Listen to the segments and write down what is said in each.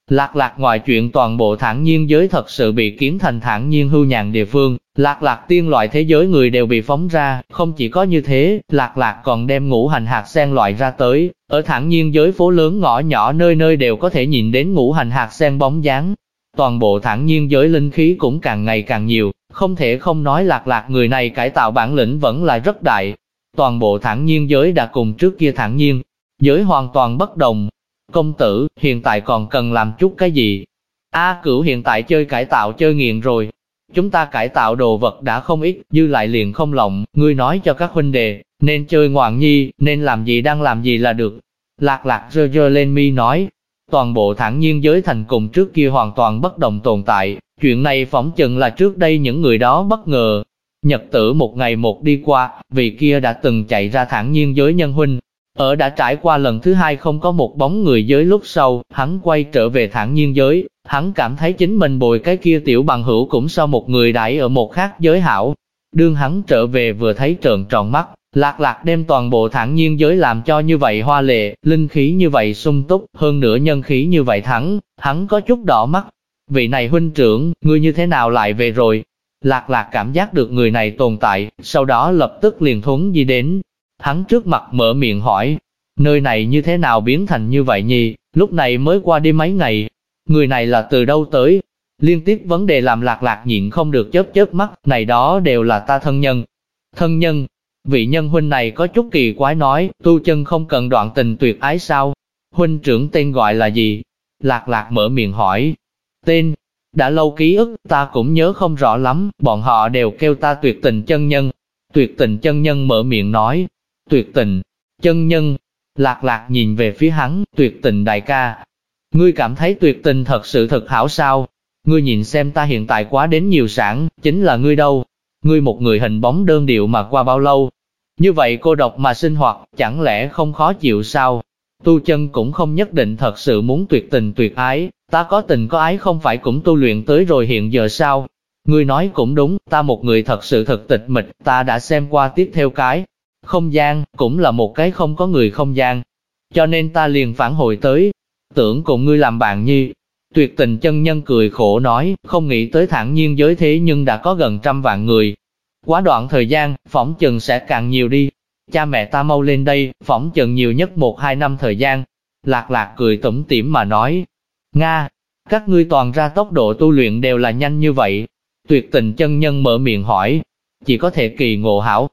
Lạc Lạc ngoài chuyện toàn bộ thản nhiên giới thật sự bị kiến thành thản nhiên hưu nhàn địa phương, Lạc Lạc tiên loại thế giới người đều bị phóng ra, không chỉ có như thế, Lạc Lạc còn đem ngũ hành hạt sen loại ra tới, ở thản nhiên giới phố lớn ngõ nhỏ nơi nơi đều có thể nhìn đến ngũ hành hạt sen bóng dáng. Toàn bộ thản nhiên giới linh khí cũng càng ngày càng nhiều, không thể không nói Lạc Lạc người này cải tạo bản lĩnh vẫn là rất đại. Toàn bộ thản nhiên giới đã cùng trước kia thản nhiên giới hoàn toàn bất đồng. Công tử, hiện tại còn cần làm chút cái gì? Cửu hiện tại chơi cải tạo chơi nghiền rồi. Chúng ta cải tạo đồ vật đã không ít, dư lại liền không lộng, ngươi nói cho các huynh đệ, nên chơi ngoạn nhi, nên làm gì đang làm gì là được. Lạc Lạc giơ lên mi nói, toàn bộ thản nhiên giới thành cùng trước kia hoàn toàn bất đồng tồn tại, chuyện này phỏng chừng là trước đây những người đó bất ngờ. Nhật tử một ngày một đi qua, vị kia đã từng chạy ra thản nhiên giới nhân huynh. Ở đã trải qua lần thứ hai không có một bóng người giới lúc sau, hắn quay trở về thản nhiên giới, hắn cảm thấy chính mình bồi cái kia tiểu bằng hữu cũng so một người đãi ở một khác giới hảo. Đương hắn trở về vừa thấy trợn tròn mắt, Lạc Lạc đem toàn bộ thản nhiên giới làm cho như vậy hoa lệ, linh khí như vậy sung túc, hơn nữa nhân khí như vậy hắn có chút đỏ mắt. Vị này huynh trưởng, ngươi như thế nào lại về rồi? Lạc Lạc cảm giác được người này tồn tại, sau đó lập tức liền thuấn di đến. Hắn trước mặt mở miệng hỏi, nơi này như thế nào biến thành như vậy nhỉ, lúc này mới qua đi mấy ngày, người này là từ đâu tới? Liên tiếp vấn đề làm Lạc Lạc nhịn không được chớp mắt, này đó đều là ta thân nhân. Thân nhân, vị nhân huynh này có chút kỳ quái nói, tu chân không cần đoạn tình tuyệt ái sao? Huynh trưởng tên gọi là gì? Lạc Lạc mở miệng hỏi, tên, đã lâu ký ức, ta cũng nhớ không rõ lắm, bọn họ đều kêu ta tuyệt tình chân nhân. Tuyệt tình chân nhân mở miệng nói, tuyệt tình, chân nhân. Lạc Lạc nhìn về phía hắn, tuyệt tình đại ca. Ngươi cảm thấy tuyệt tình thật sự thật hảo sao? Ngươi nhìn xem ta hiện tại quá đến nhiều sản, chính là ngươi đâu? Ngươi một người hình bóng đơn điệu mà qua bao lâu? Như vậy cô độc mà sinh hoạt, chẳng lẽ không khó chịu sao? Tu chân cũng không nhất định thật sự muốn tuyệt tình tuyệt ái, ta có tình có ái không phải cũng tu luyện tới rồi hiện giờ sao? Ngươi nói cũng đúng, ta một người thật sự thật tịch mịch, ta đã xem qua tiếp theo cái không gian, cũng là một cái không có người không gian. Cho nên ta liền phản hồi tới, tưởng cùng ngươi làm bạn nhi. Tuyệt tình chân nhân cười khổ nói, không nghĩ tới thản nhiên giới thế nhưng đã có gần 100 vạn người. Quá đoạn thời gian, phỏng chừng sẽ càng nhiều đi. Cha mẹ ta mau lên đây, phỏng chừng nhiều nhất 1-2 năm thời gian. Lạc Lạc cười tủm tỉm mà nói, Nga, các ngươi toàn ra tốc độ tu luyện đều là nhanh như vậy. Tuyệt tình chân nhân mở miệng hỏi, chỉ có thể kỳ ngộ hảo.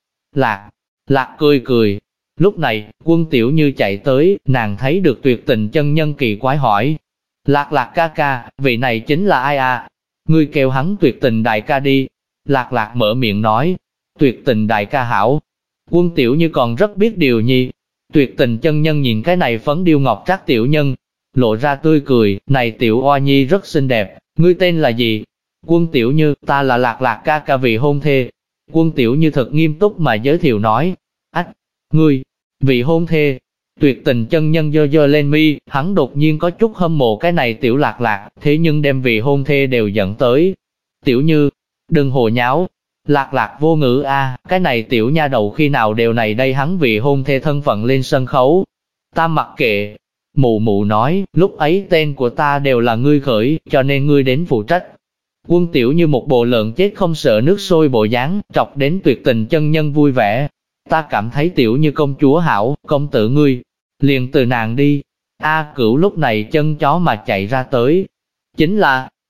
Lạc cười. Lúc này, Quân Tiểu Như chạy tới, nàng thấy được tuyệt tình chân nhân kỳ quái hỏi, Lạc Lạc ca ca, vị này chính là ai à? Ngươi kêu hắn tuyệt tình đại ca đi. Lạc Lạc mở miệng nói, tuyệt tình đại ca hảo. Quân Tiểu Như còn rất biết điều nhi. Tuyệt tình chân nhân nhìn cái này phấn điêu ngọc trác tiểu nhân, lộ ra tươi cười, này tiểu oa nhi rất xinh đẹp, ngươi tên là gì? Quân Tiểu Như, ta là Lạc Lạc ca ca vị hôn thê. Quân Tiểu Như thật nghiêm túc mà giới thiệu nói, ngươi, vị hôn thê. Tuyệt tình chân nhân giơ lên mi, hắn đột nhiên có chút hâm mộ cái này tiểu Lạc Lạc, thế nhưng đem vị hôn thê đều dẫn tới. Tiểu Như, đừng hồ nháo. Lạc Lạc vô ngữ cái này tiểu nha đầu khi nào đều này đây hắn vị hôn thê thân phận lên sân khấu. Ta mặc kệ. Mụ mụ nói, lúc ấy tên của ta đều là ngươi khởi, cho nên ngươi đến phụ trách. Quân Tiểu Như một bộ lợn chết không sợ nước sôi bộ dáng, trọc đến tuyệt tình chân nhân vui vẻ. Ta cảm thấy Tiểu Như công chúa hảo, công tử ngươi, liền từ nàng đi. Cửu lúc này chân chó mà chạy ra tới. Chính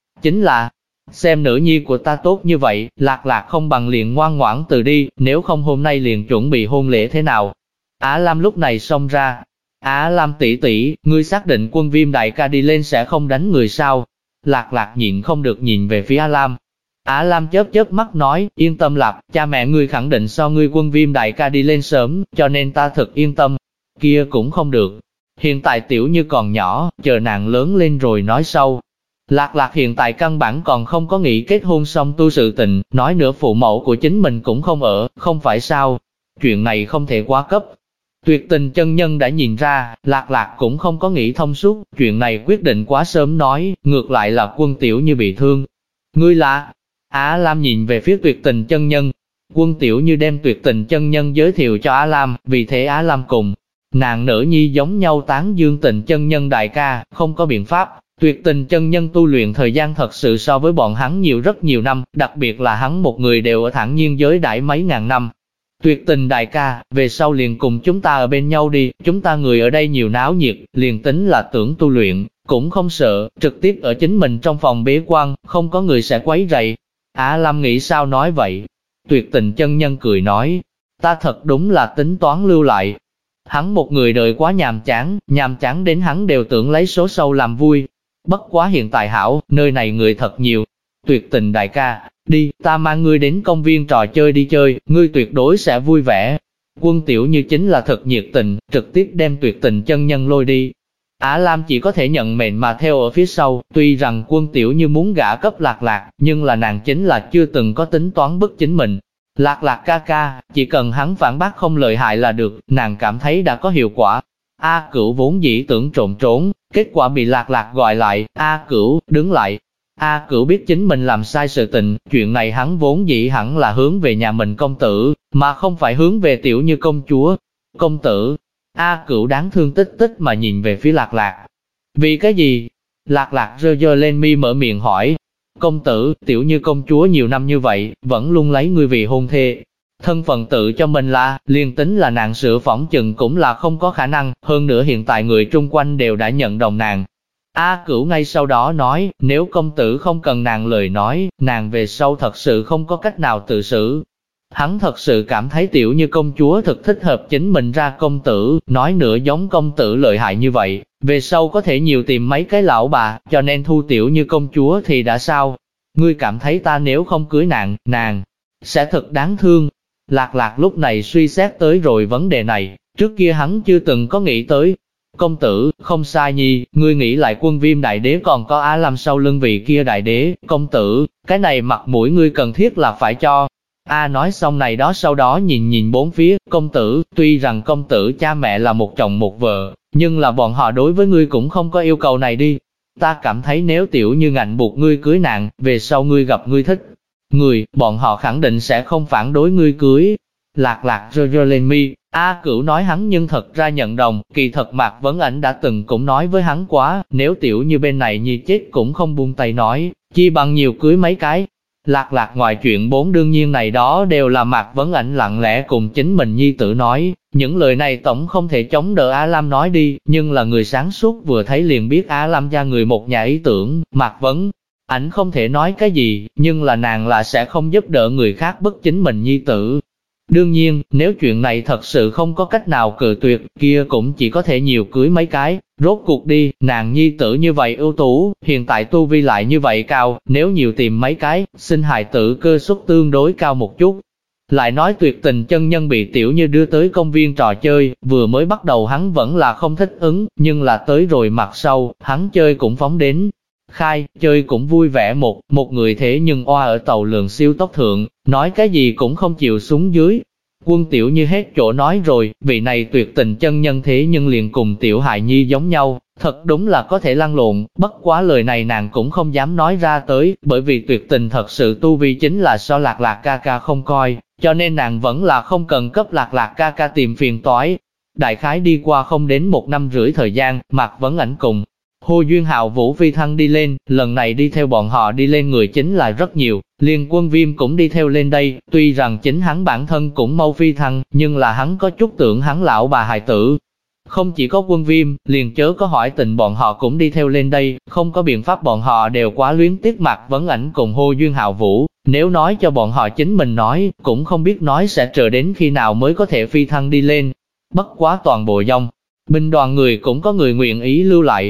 là, xem nữ nhi của ta tốt như vậy, Lạc Lạc không bằng liền ngoan ngoãn từ đi, nếu không hôm nay liền chuẩn bị hôn lễ thế nào. Á Lam lúc này xông ra. Á Lam tỷ tỷ, ngươi xác định Quân Viêm đại ca đi lên sẽ không đánh người sao? Lạc Lạc nhịn không được nhìn về phía Á Lam. Á Lam chớp mắt nói, yên tâm Lạc, cha mẹ ngươi khẳng định so ngươi Quân Viêm đại ca đi lên sớm, cho nên ta thật yên tâm. Kia cũng không được. Hiện tại Tiểu Như còn nhỏ, chờ nàng lớn lên rồi nói sau. Lạc Lạc hiện tại căn bản còn không có nghĩ kết hôn xong tu sự tình, nói nữa phụ mẫu của chính mình cũng không ở, không phải sao. Chuyện này không thể quá cấp. Tuyệt tình chân nhân đã nhìn ra, Lạc Lạc cũng không có nghĩ thông suốt, chuyện này quyết định quá sớm nói, ngược lại là Quân Tiểu Như bị thương. Ngươi là? Á Lam nhìn về phía tuyệt tình chân nhân. Quân Tiểu Như đem tuyệt tình chân nhân giới thiệu cho Á Lam, vì thế Á Lam cùng nàng nữ nhi giống nhau tán dương tình chân nhân đại ca, không có biện pháp. Tuyệt tình chân nhân tu luyện thời gian thật sự so với bọn hắn nhiều rất nhiều năm, đặc biệt là hắn một người đều ở thản nhiên giới đãi mấy ngàn năm. Tuyệt tình đại ca, về sau liền cùng chúng ta ở bên nhau đi, chúng ta người ở đây nhiều náo nhiệt, liền tính là tưởng tu luyện, cũng không sợ, trực tiếp ở chính mình trong phòng bế quan, không có người sẽ quấy rầy. Á Lam nghĩ sao nói vậy? Tuyệt tình chân nhân cười nói, ta thật đúng là tính toán lưu lại. Hắn một người đời quá nhàm chán đến hắn đều tưởng lấy số sâu làm vui. Bất quá hiện tại hảo, nơi này người thật nhiều. Tuyệt tình đại ca, đi, ta mang ngươi đến công viên trò chơi đi chơi, ngươi tuyệt đối sẽ vui vẻ. Quân Tiểu Như chính là thật nhiệt tình, trực tiếp đem tuyệt tình chân nhân lôi đi. Á Lam chỉ có thể nhận mệnh mà theo ở phía sau, tuy rằng Quân Tiểu Như muốn gả cấp Lạc Lạc, nhưng là nàng chính là chưa từng có tính toán bức chính mình. Lạc Lạc ca ca, chỉ cần hắn phản bác không lợi hại là được, nàng cảm thấy đã có hiệu quả. A Cửu vốn dĩ tưởng trốn, kết quả bị Lạc Lạc gọi lại, A Cửu, đứng lại. A Cửu biết chính mình làm sai sự tình, chuyện này hắn vốn dĩ hẳn là hướng về nhà mình công tử, mà không phải hướng về Tiểu Như công chúa. Công tử, A Cửu đáng thương tích mà nhìn về phía Lạc Lạc. Vì cái gì? Lạc Lạc giơ lên mi mở miệng hỏi. Công tử, Tiểu Như công chúa nhiều năm như vậy, vẫn luôn lấy ngươi vì hôn thê. Thân phận tự cho mình là, liên tính là nàng sửa phỏng chừng cũng là không có khả năng, hơn nữa hiện tại người chung quanh đều đã nhận đồng nàng. A Cửu ngay sau đó nói, nếu công tử không cần nàng lời nói, nàng về sau thật sự không có cách nào tự xử. Hắn thật sự cảm thấy Tiểu Như công chúa thực thích hợp chính mình ra công tử, nói nữa giống công tử lợi hại như vậy, về sau có thể nhiều tìm mấy cái lão bà, cho nên thu Tiểu Như công chúa thì đã sao? Ngươi cảm thấy ta nếu không cưới nàng sẽ thật đáng thương. Lạc Lạc lúc này suy xét tới rồi vấn đề này, trước kia hắn chưa từng có nghĩ tới. Công tử, không sai nhi, ngươi nghĩ lại Quân Viêm đại đế còn có Á Lam sau lưng vị kia đại đế, công tử, cái này mặt mũi ngươi cần thiết là phải cho. A nói xong này đó sau đó nhìn bốn phía, công tử, tuy rằng công tử cha mẹ là một chồng một vợ, nhưng là bọn họ đối với ngươi cũng không có yêu cầu này đi. Ta cảm thấy nếu Tiểu Như ngạnh buộc ngươi cưới nàng, về sau ngươi gặp ngươi thích người, bọn họ khẳng định sẽ không phản đối ngươi cưới. Lạc Lạc rơ lên mi, A Cửu nói hắn nhưng thật ra nhận đồng, kỳ thật Mạc Vấn Ảnh đã từng cũng nói với hắn quá, nếu Tiểu Như bên này nhi chết cũng không buông tay nói, chi bằng nhiều cưới mấy cái. Lạc Lạc ngoài chuyện bốn đương nhiên này đó đều là Mạc Vấn Ảnh lặng lẽ cùng chính mình nhi tử nói, những lời này tổng không thể chống đỡ Á Lam nói đi, nhưng là người sáng suốt vừa thấy liền biết Á Lam gia người một nhà ý tưởng, Mạc Vấn Ảnh không thể nói cái gì, nhưng là nàng là sẽ không giúp đỡ người khác bức chính mình nhi tử. Đương nhiên, nếu chuyện này thật sự không có cách nào cự tuyệt, kia cũng chỉ có thể nhiều cưới mấy cái, rốt cuộc đi, nàng nhi tử như vậy ưu tú, hiện tại tu vi lại như vậy cao, nếu nhiều tìm mấy cái, sinh hài tử cơ suất tương đối cao một chút. Lại nói tuyệt tình chân nhân bị Tiểu Như đưa tới công viên trò chơi, vừa mới bắt đầu hắn vẫn là không thích ứng, nhưng là tới rồi mặt sau, hắn chơi cũng phóng đến. Khai, chơi cũng vui vẻ một người thế nhưng oa ở tàu lượn siêu tốc thượng, nói cái gì cũng không chịu xuống dưới. Quân Tiểu Như hết chỗ nói rồi, vị này tuyệt tình chân nhân thế nhưng liền cùng Tiểu Hài Nhi giống nhau, thật đúng là có thể lăn lộn, bất quá lời này nàng cũng không dám nói ra tới, bởi vì tuyệt tình thật sự tu vi chính là so Lạc Lạc ca ca không coi, cho nên nàng vẫn là không cần cấp Lạc Lạc ca ca tìm phiền toái. Đại khái đi qua không đến 1 năm rưỡi thời gian, Mạc Vấn Ảnh cùng Hồ Duyên Hạo Vũ phi thăng đi lên, lần này đi theo bọn họ đi lên người chính là rất nhiều, liền Quân Viêm cũng đi theo lên đây, tuy rằng chính hắn bản thân cũng mau phi thăng, nhưng là hắn có chút tưởng hắn lão bà hài tử. Không chỉ có Quân Viêm, liền chớ có hỏi tình bọn họ cũng đi theo lên đây, không có biện pháp bọn họ đều quá luyến tiếc Mạc Vấn Ảnh cùng Hồ Duyên Hạo Vũ, nếu nói cho bọn họ chính mình nói, cũng không biết nói sẽ chờ đến khi nào mới có thể phi thăng đi lên. Bất quá toàn bộ dòng binh đoàn người cũng có người nguyện ý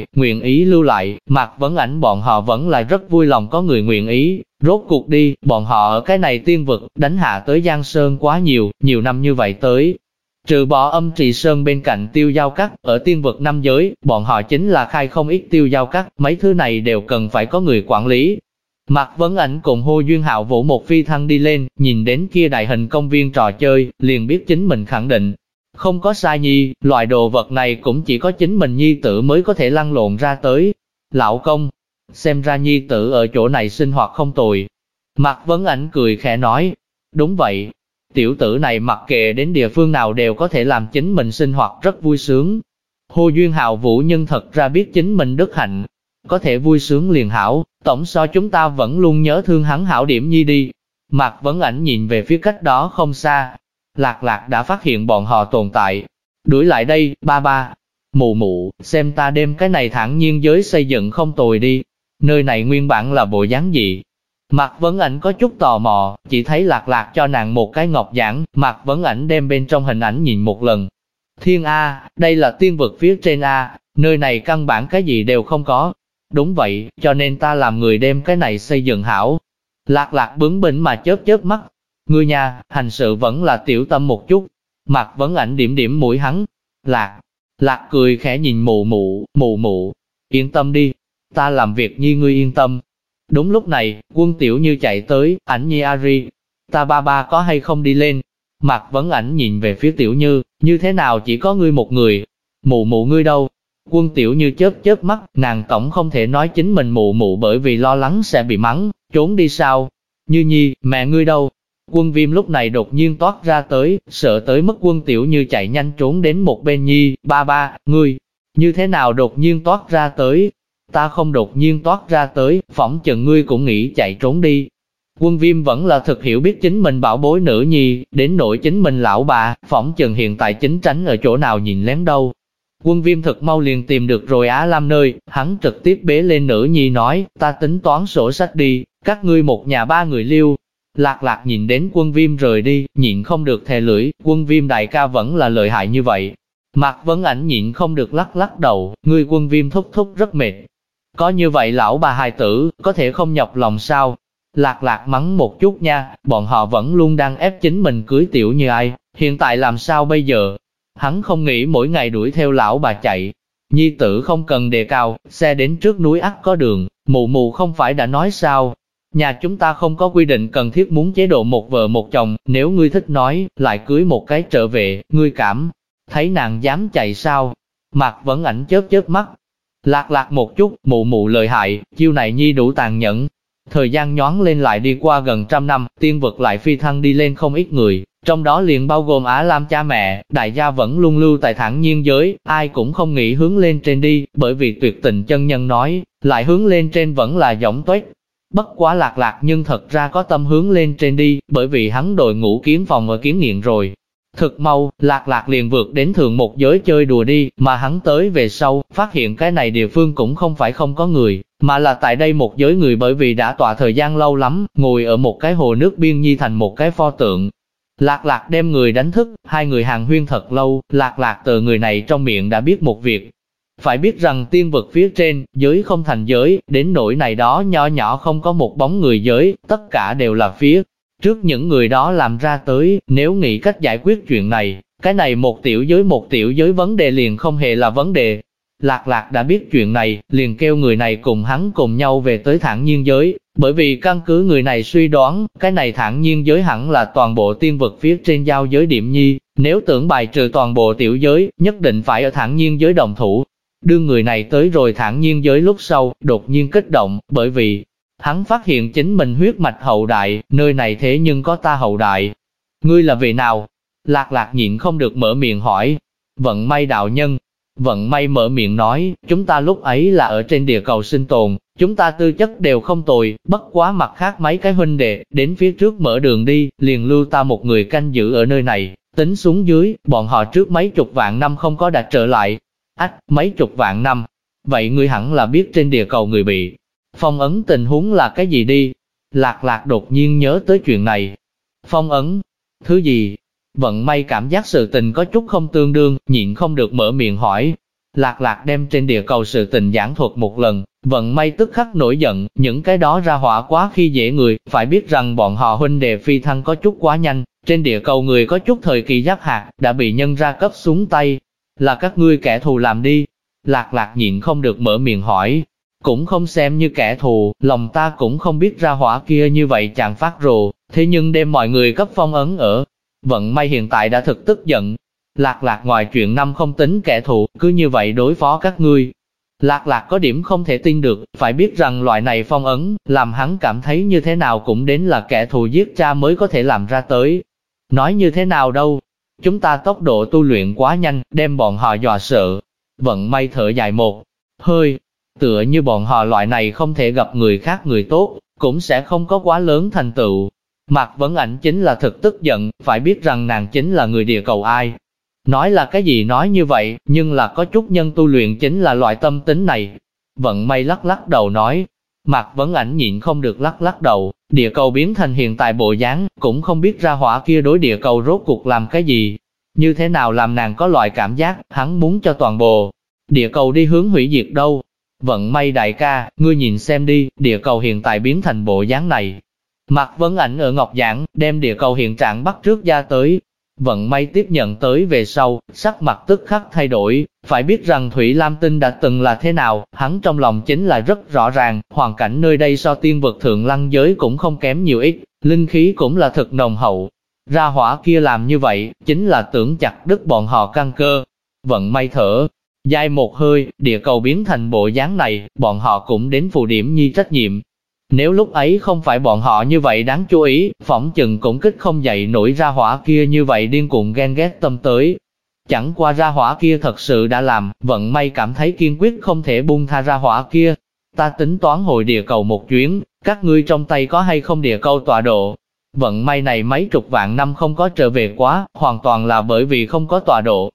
lưu lại, Mạc Vấn Ảnh bọn họ vẫn là rất vui lòng có người nguyện ý, rốt cuộc đi, bọn họ ở cái này tiên vực, đánh hạ tới Giang Sơn quá nhiều năm như vậy tới. Trừ bỏ Âm Trì Sơn bên cạnh tiêu giao các, ở tiên vực năm giới, bọn họ chính là khai không ít tiêu giao các, mấy thứ này đều cần phải có người quản lý. Mạc Vấn Ảnh cùng Hồ Duyên Hạo Vũ một phi thăng đi lên, nhìn đến kia đại hình công viên trò chơi, liền biết chính mình khẳng định. Không có sai nhi, loại đồ vật này cũng chỉ có chính mình nhi tử mới có thể lăn lộn ra tới. Lão công, xem ra nhi tử ở chỗ này sinh hoạt không tồi. Mạc Vấn Ảnh cười khẽ nói, đúng vậy, tiểu tử này mặc kệ đến địa phương nào đều có thể làm chính mình sinh hoạt rất vui sướng. Hồ Duyên Hạo Vũ nhân thật ra biết chính mình đức hạnh. có thể vui sướng liền hảo, tổng so chúng ta vẫn luôn nhớ thương hắn hảo điểm nhi đi. Mạc Vấn Ảnh nhìn về phía cách đó không xa, Lạc Lạc đã phát hiện bọn họ tồn tại. Đuổi lại đây, ba ba. Mụ mụ, xem ta đem cái này thản nhiên giới xây dựng không tồi đi. Nơi này nguyên bản là bộ dáng gì? Mạc Vấn Ảnh có chút tò mò, chỉ thấy Lạc Lạc cho nàng một cái ngọc giản, Mạc Vấn Ảnh đem bên trong hình ảnh nhìn một lần. Thiên A, đây là tiên vực phía trên A, nơi này căn bản cái gì đều không có. Đúng vậy, cho nên ta làm người đem cái này xây dựng hảo. Lạc Lạc bướng bỉnh mà chớp chớp mắt. Ngươi nha, hành sự vẫn là tiểu tâm một chút. Mạc Vấn Ảnh điểm điểm mũi hắn. Lạc cười khẽ nhìn mụ mụ, yên tâm đi, ta làm việc nhi ngươi yên tâm. Đúng lúc này, Quân Tiểu Như chạy tới, Ảnh nhi Ari, ta ba ba có hay không đi lên? Mạc Vấn Ảnh nhìn về phía Tiểu Như, như thế nào chỉ có ngươi một người? Mụ mụ ngươi đâu? Quân Tiểu Như chớp chớp mắt, nàng tổng không thể nói chính mình mụ mụ bởi vì lo lắng sẽ bị mắng, trốn đi sao? Như Nhi, mẹ ngươi đâu? Quân Viêm lúc này đột nhiên toát ra tới, sợ tới mức Quân Tiểu Như chạy nhanh trốn đến một bên Nhi, ba ba, ngươi, như thế nào đột nhiên toát ra tới? Ta không đột nhiên toát ra tới, phỏng chừng ngươi cũng nghĩ chạy trốn đi. Quân Viêm vẫn là thực hiểu biết chính mình bảo bối nữ nhi, đến nỗi chính mình lão bà, phỏng chừng hiện tại chính tránh ở chỗ nào nhìn lén đâu. Quân Viêm thực mau liền tìm được rồi Á Lam nơi, hắn trực tiếp bế lên nữ nhi nói, ta tính toán sổ sách đi, các ngươi một nhà ba người lưu. Lạc Lạc nhìn đến Quân Viêm rời đi, nhịn không được thè lưỡi, Quân Viêm đại ca vẫn là lợi hại như vậy. Mạc Vấn Ảnh nhịn không được lắc đầu, ngươi Quân Viêm thúc thúc rất mệt. Có như vậy lão bà hài tử, có thể không nhọc lòng sao? Lạc Lạc mắng một chút nha, bọn họ vẫn luôn đang ép chính mình cưới Tiểu Như ai, hiện tại làm sao bây giờ? Hắn không nghĩ mỗi ngày đuổi theo lão bà chạy. Nhi tử không cần đề cao, xe đến trước núi ắt có đường, mụ mụ không phải đã nói sao? Nhà chúng ta không có quy định cần thiết muốn chế độ một vợ một chồng, nếu ngươi thích nói, lại cưới một cái trở về, ngươi cảm thấy nàng dám chạy sao? Mạc Vấn Ảnh chớp chớp mắt. Lạc Lạc một chút, mụ mụ lợi hại, chiêu này Nhi đủ tàn nhẫn. Thời gian nhoáng lên lại đi qua gần 100 năm, tiên vực lại phi thăng đi lên không ít người, trong đó liền bao gồm Á Lam cha mẹ, đại gia vẫn luôn lưu tại thản nhiên giới, ai cũng không nghĩ hướng lên trên đi, bởi vì tuyệt tình chân nhân nói, lại hướng lên trên vẫn là giỏng tuếch. Bất quá Lạc Lạc nhưng thật ra có tâm hướng lên trên đi, bởi vì hắn đội ngũ kiến phòng ở kiến nghiện rồi. Thực mau, Lạc Lạc liền vượt đến thượng một giới chơi đùa đi, mà hắn tới về sau, phát hiện cái này địa phương cũng không phải không có người, mà là tại đây một giới người bởi vì đã tọa thời gian lâu lắm, ngồi ở một cái hồ nước biên nhi thành một cái pho tượng. Lạc Lạc đem người đánh thức, hai người hàng huyên thật lâu, Lạc Lạc từ người này trong miệng đã biết một việc. Phải biết rằng tiên vực phía trên, giới không thành giới, đến nỗi này đó nho nhỏ không có một bóng người giới, tất cả đều là phía trước những người đó làm ra tới, nếu nghĩ cách giải quyết chuyện này, cái này một tiểu giới vấn đề liền không hề là vấn đề. Lạc Lạc đã biết chuyện này, liền kêu người này cùng hắn cùng nhau về tới thản nhiên giới, bởi vì căn cứ người này suy đoán, cái này thản nhiên giới hẳn là toàn bộ tiên vực phía trên giao giới điểm nhi, nếu tưởng bài trừ toàn bộ tiểu giới, nhất định phải ở thản nhiên giới đồng thủ. Đưa người này tới rồi thản nhiên giới lúc sau, đột nhiên kích động, bởi vì hắn phát hiện chính mình huyết mạch hậu đại, nơi này thế nhưng có ta hậu đại. Ngươi là vị nào? Lạc Lạc nhịn không được mở miệng hỏi. Vận May đạo nhân. Vận May mở miệng nói, chúng ta lúc ấy là ở trên địa cầu sinh tồn, chúng ta tư chất đều không tồi, bất quá mặt khác mấy cái huynh đệ, đến phía trước mở đường đi, liền lưu ta một người canh giữ ở nơi này, tính xuống dưới, bọn họ trước mấy chục vạn năm không có đã trở lại. Mấy chục vạn năm. Vậy ngươi hẳn là biết trên địa cầu người bị phong ấn tình huống là cái gì đi? Lạc Lạc đột nhiên nhớ tới chuyện này. Phong ấn? Thứ gì? Vận May cảm giác sự tình có chút không tương đương, nhịn không được mở miệng hỏi. Lạc Lạc đem trên địa cầu sự tình giảng thuật một lần, Vận May tức khắc nổi giận, những cái đó ra hỏa quá khi dễ người, phải biết rằng bọn họ huynh đệ phi thăng có chút quá nhanh, trên địa cầu người có chút thời kỳ giáp hạt, đã bị nhân ra cấp xuống tay. Là các ngươi kẻ thù làm đi. Lạc Lạc nhịn không được mở miệng hỏi. Cũng không xem như kẻ thù, lòng ta cũng không biết ra hỏa kia như vậy chàng phát rồ, thế nhưng đem mọi người cấp phong ấn ở. Vận May hiện tại đã thực tức giận. Lạc Lạc ngoài chuyện năm không tính kẻ thù, cứ như vậy đối phó các ngươi. Lạc Lạc có điểm không thể tin được, phải biết rằng loại này phong ấn, làm hắn cảm thấy như thế nào cũng đến là kẻ thù giết cha mới có thể làm ra tới. Nói như thế nào đâu? Chúng ta tốc độ tu luyện quá nhanh, đem bọn họ dọa sợ. Vận May thở dài một hơi. tựa như bọn họ loại này không thể gặp người khác người tốt, cũng sẽ không có quá lớn thành tựu. Mạc Vấn Ảnh chính là thực tức giận, phải biết rằng nàng chính là người địa cầu ai. Nói là cái gì nói như vậy, nhưng là có chút nhân tu luyện chính là loại tâm tính này. Vận May lắc lắc đầu nói, Mạc Vấn Ảnh nhịn không được lắc lắc đầu, địa cầu biến thành hiện tại bộ dáng, cũng không biết ra hỏa kia đối địa cầu rốt cuộc làm cái gì. Như thế nào làm nàng có loại cảm giác, hắn muốn cho toàn bộ địa cầu đi hướng hủy diệt đâu. Vận May đại ca, ngươi nhìn xem đi, địa cầu hiện tại biến thành bộ dáng này. Mạc Vấn Ảnh ở ngọc giảng, đem địa cầu hiện trạng bắt trước ra tới. Vận May tiếp nhận tới về sau, sắc mặt tức khắc thay đổi, phải biết rằng Thủy Lam Tinh đã từng là thế nào, hắn trong lòng chính là rất rõ ràng, hoàn cảnh nơi đây so tiên vực thượng lăng giới cũng không kém nhiều ít, linh khí cũng là thực nồng hậu. Ra hỏa kia làm như vậy, chính là tưởng chặt đứt bọn họ căn cơ. Vận May thở dài một hơi, địa cầu biến thành bộ dáng này, bọn họ cũng đến phụ điểm nhi trách nhiệm. Nếu lúc ấy không phải bọn họ như vậy đáng chú ý, phỏng chừng cũng kích không dậy nổi ra hỏa kia như vậy điên cuồng ghen ghét tâm tới. Chẳng qua ra hỏa kia thật sự đã làm, Vận May cảm thấy kiên quyết không thể buông tha ra hỏa kia. Ta tính toán hồi địa cầu một chuyến, các ngươi trong tay có hay không địa cầu tọa độ. Vận May này mấy chục vạn năm không có trở về quá, hoàn toàn là bởi vì không có tọa độ.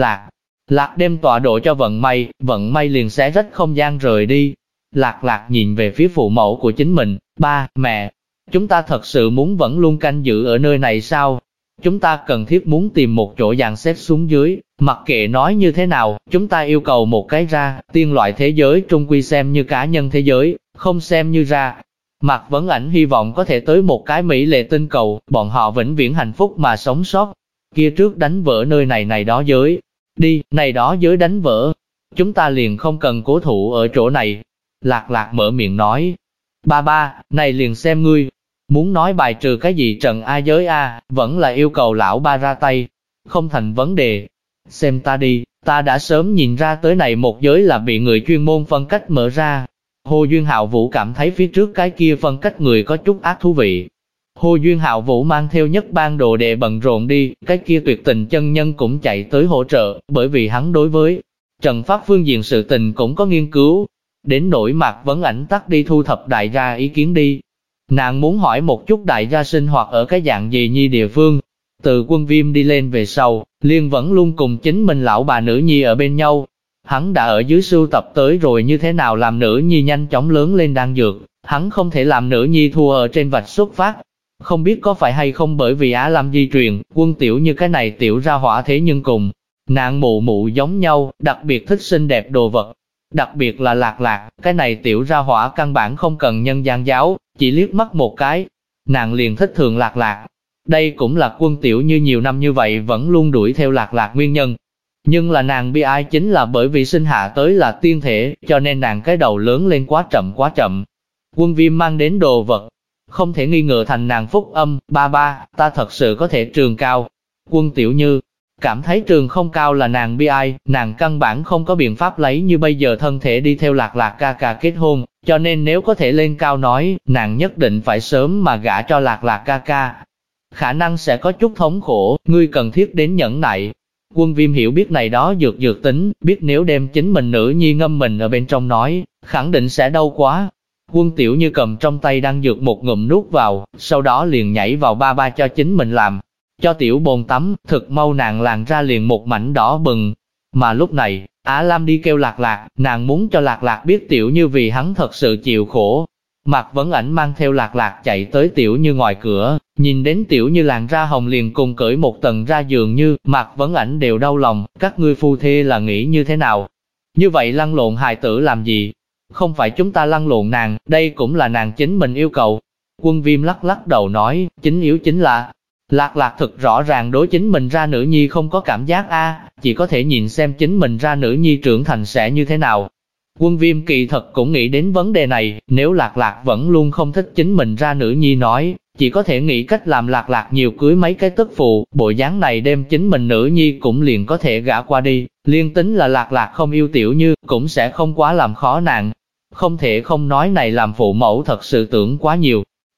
Lạc đem tọa độ cho Vận May liền sẽ rách không gian rời đi. Lạc nhìn về phía phụ mẫu của chính mình, ba, mẹ, chúng ta thật sự muốn vẫn luôn canh giữ ở nơi này sao? Chúng ta cần thiết muốn tìm một chỗ dàn xếp xuống dưới, mặc kệ nói như thế nào, chúng ta yêu cầu một cái ra, tiên loại thế giới trung quy xem như cá nhân thế giới, không xem như ra. Mạc Vấn Ảnh hy vọng có thể tới một cái mỹ lệ tinh cầu, bọn họ vĩnh viễn hạnh phúc mà sống sót. Kia trước đánh vỡ nơi này đó giới, đi, này đó giới đánh vỡ, chúng ta liền không cần cố thủ ở chỗ này. Lạc mở miệng nói, ba, này liền xem ngươi, muốn nói bài trừ cái gì trần A giới A, vẫn là yêu cầu lão ba ra tay, không thành vấn đề. Xem ta đi, ta đã sớm nhìn ra tới này một giới là bị người chuyên môn phân cách mở ra. Hồ Duyên Hạo Vũ cảm thấy phía trước cái kia phân cách người có chút ác thú vị. Hồ Duyên Hạo Vũ mang theo nhất ban đồ đệ bận rộn đi, cái kia tuyệt tình chân nhân cũng chạy tới hỗ trợ, bởi vì hắn đối với Trần Pháp phương diện sự tình cũng có nghiên cứu. Đến nỗi Mạc Vấn Ảnh tắt đi thu thập đại gia ý kiến đi. Nàng muốn hỏi một chút đại gia sinh hoạt ở cái dạng gì nhi địa phương. Từ Quân Viêm đi lên về sau, liền vẫn luôn cùng chính mình lão bà nữ nhi ở bên nhau. Hắn đã ở dưới sưu tập tới rồi như thế nào làm nữ nhi nhanh chóng lớn lên đan dược. Hắn không thể làm nữ nhi thua ở trên vạch xuất phát. Không biết có phải hay không bởi vì Á Lam di truyền, Quân Tiểu như cái này tiểu ra hỏa thế nhưng cùng nàng mụ giống nhau, đặc biệt thích xinh đẹp đồ vật. Đặc biệt là Lạc, cái này tiểu ra hỏa căn bản không cần nhân gian giáo, chỉ liếc mắt một cái, nàng liền thích thường Lạc. Đây cũng là Quân Tiểu như nhiều năm như vậy vẫn luôn đuổi theo Lạc nguyên nhân. Nhưng là nàng bi ai chính là bởi vì sinh hạ tới là tiên thể, cho nên nàng cái đầu lớn lên quá chậm. Quân Viêm mang đến đồ vật, không thể nghi ngờ thành nàng phúc âm, ba, ta thật sự có thể trường cao. Quân Tiểu Như cảm thấy trường không cao là nàng bi ai, nàng căn bản không có biện pháp lấy như bây giờ thân thể đi theo Lạc ca ca kết hôn, cho nên nếu có thể lên cao nói, nàng nhất định phải sớm mà gả cho Lạc ca ca. Khả năng sẽ có chút thống khổ, ngươi cần thiết đến nhẫn nại. Quân Viêm hiểu biết này đó dược tính, biết nếu đem chính mình nữ nhi ngâm mình ở bên trong nói, khẳng định sẽ đau quá. Quân Tiểu Như cầm trong tay đang dược một ngụm nuốt vào, sau đó liền nhảy vào ba cho chính mình làm. Cho tiểu bồn tắm, thực mau nàng làn ra liền một mảnh đỏ bừng. Mà lúc này, Á Lam đi kêu Lạc, nàng muốn cho Lạc biết Tiểu Như vì hắn thật sự chịu khổ. Mạc Vấn Ảnh mang theo Lạc chạy tới Tiểu Như ngoài cửa, nhìn đến Tiểu Như làn ra hồng liền cùng cởi một tầng ra giường như, Mạc Vấn Ảnh đều đau lòng, các ngươi phu thê là nghĩ như thế nào? Như vậy lăn lộn hài tử làm gì? Không phải chúng ta lăn lộn nàng, đây cũng là nàng chính mình yêu cầu. Quân Viêm lắc đầu nói, chính yếu chính là Lạc thực rõ ràng đối chính mình ra nữ nhi không có cảm giác chỉ có thể nhìn xem chính mình ra nữ nhi trưởng thành sẽ như thế nào. Quân Viêm kỳ thật cũng nghĩ đến vấn đề này, nếu Lạc vẫn luôn không thích chính mình ra nữ nhi nói, chỉ có thể nghĩ cách làm Lạc nhiều cưới mấy cái tức phụ, bộ dáng này đem chính mình nữ nhi cũng liền có thể gả qua đi, liên tính là Lạc không yêu Tiểu Như, cũng sẽ không quá làm khó nàng. Không thể không nói này làm phụ mẫu thật sự tưởng quá nhiều.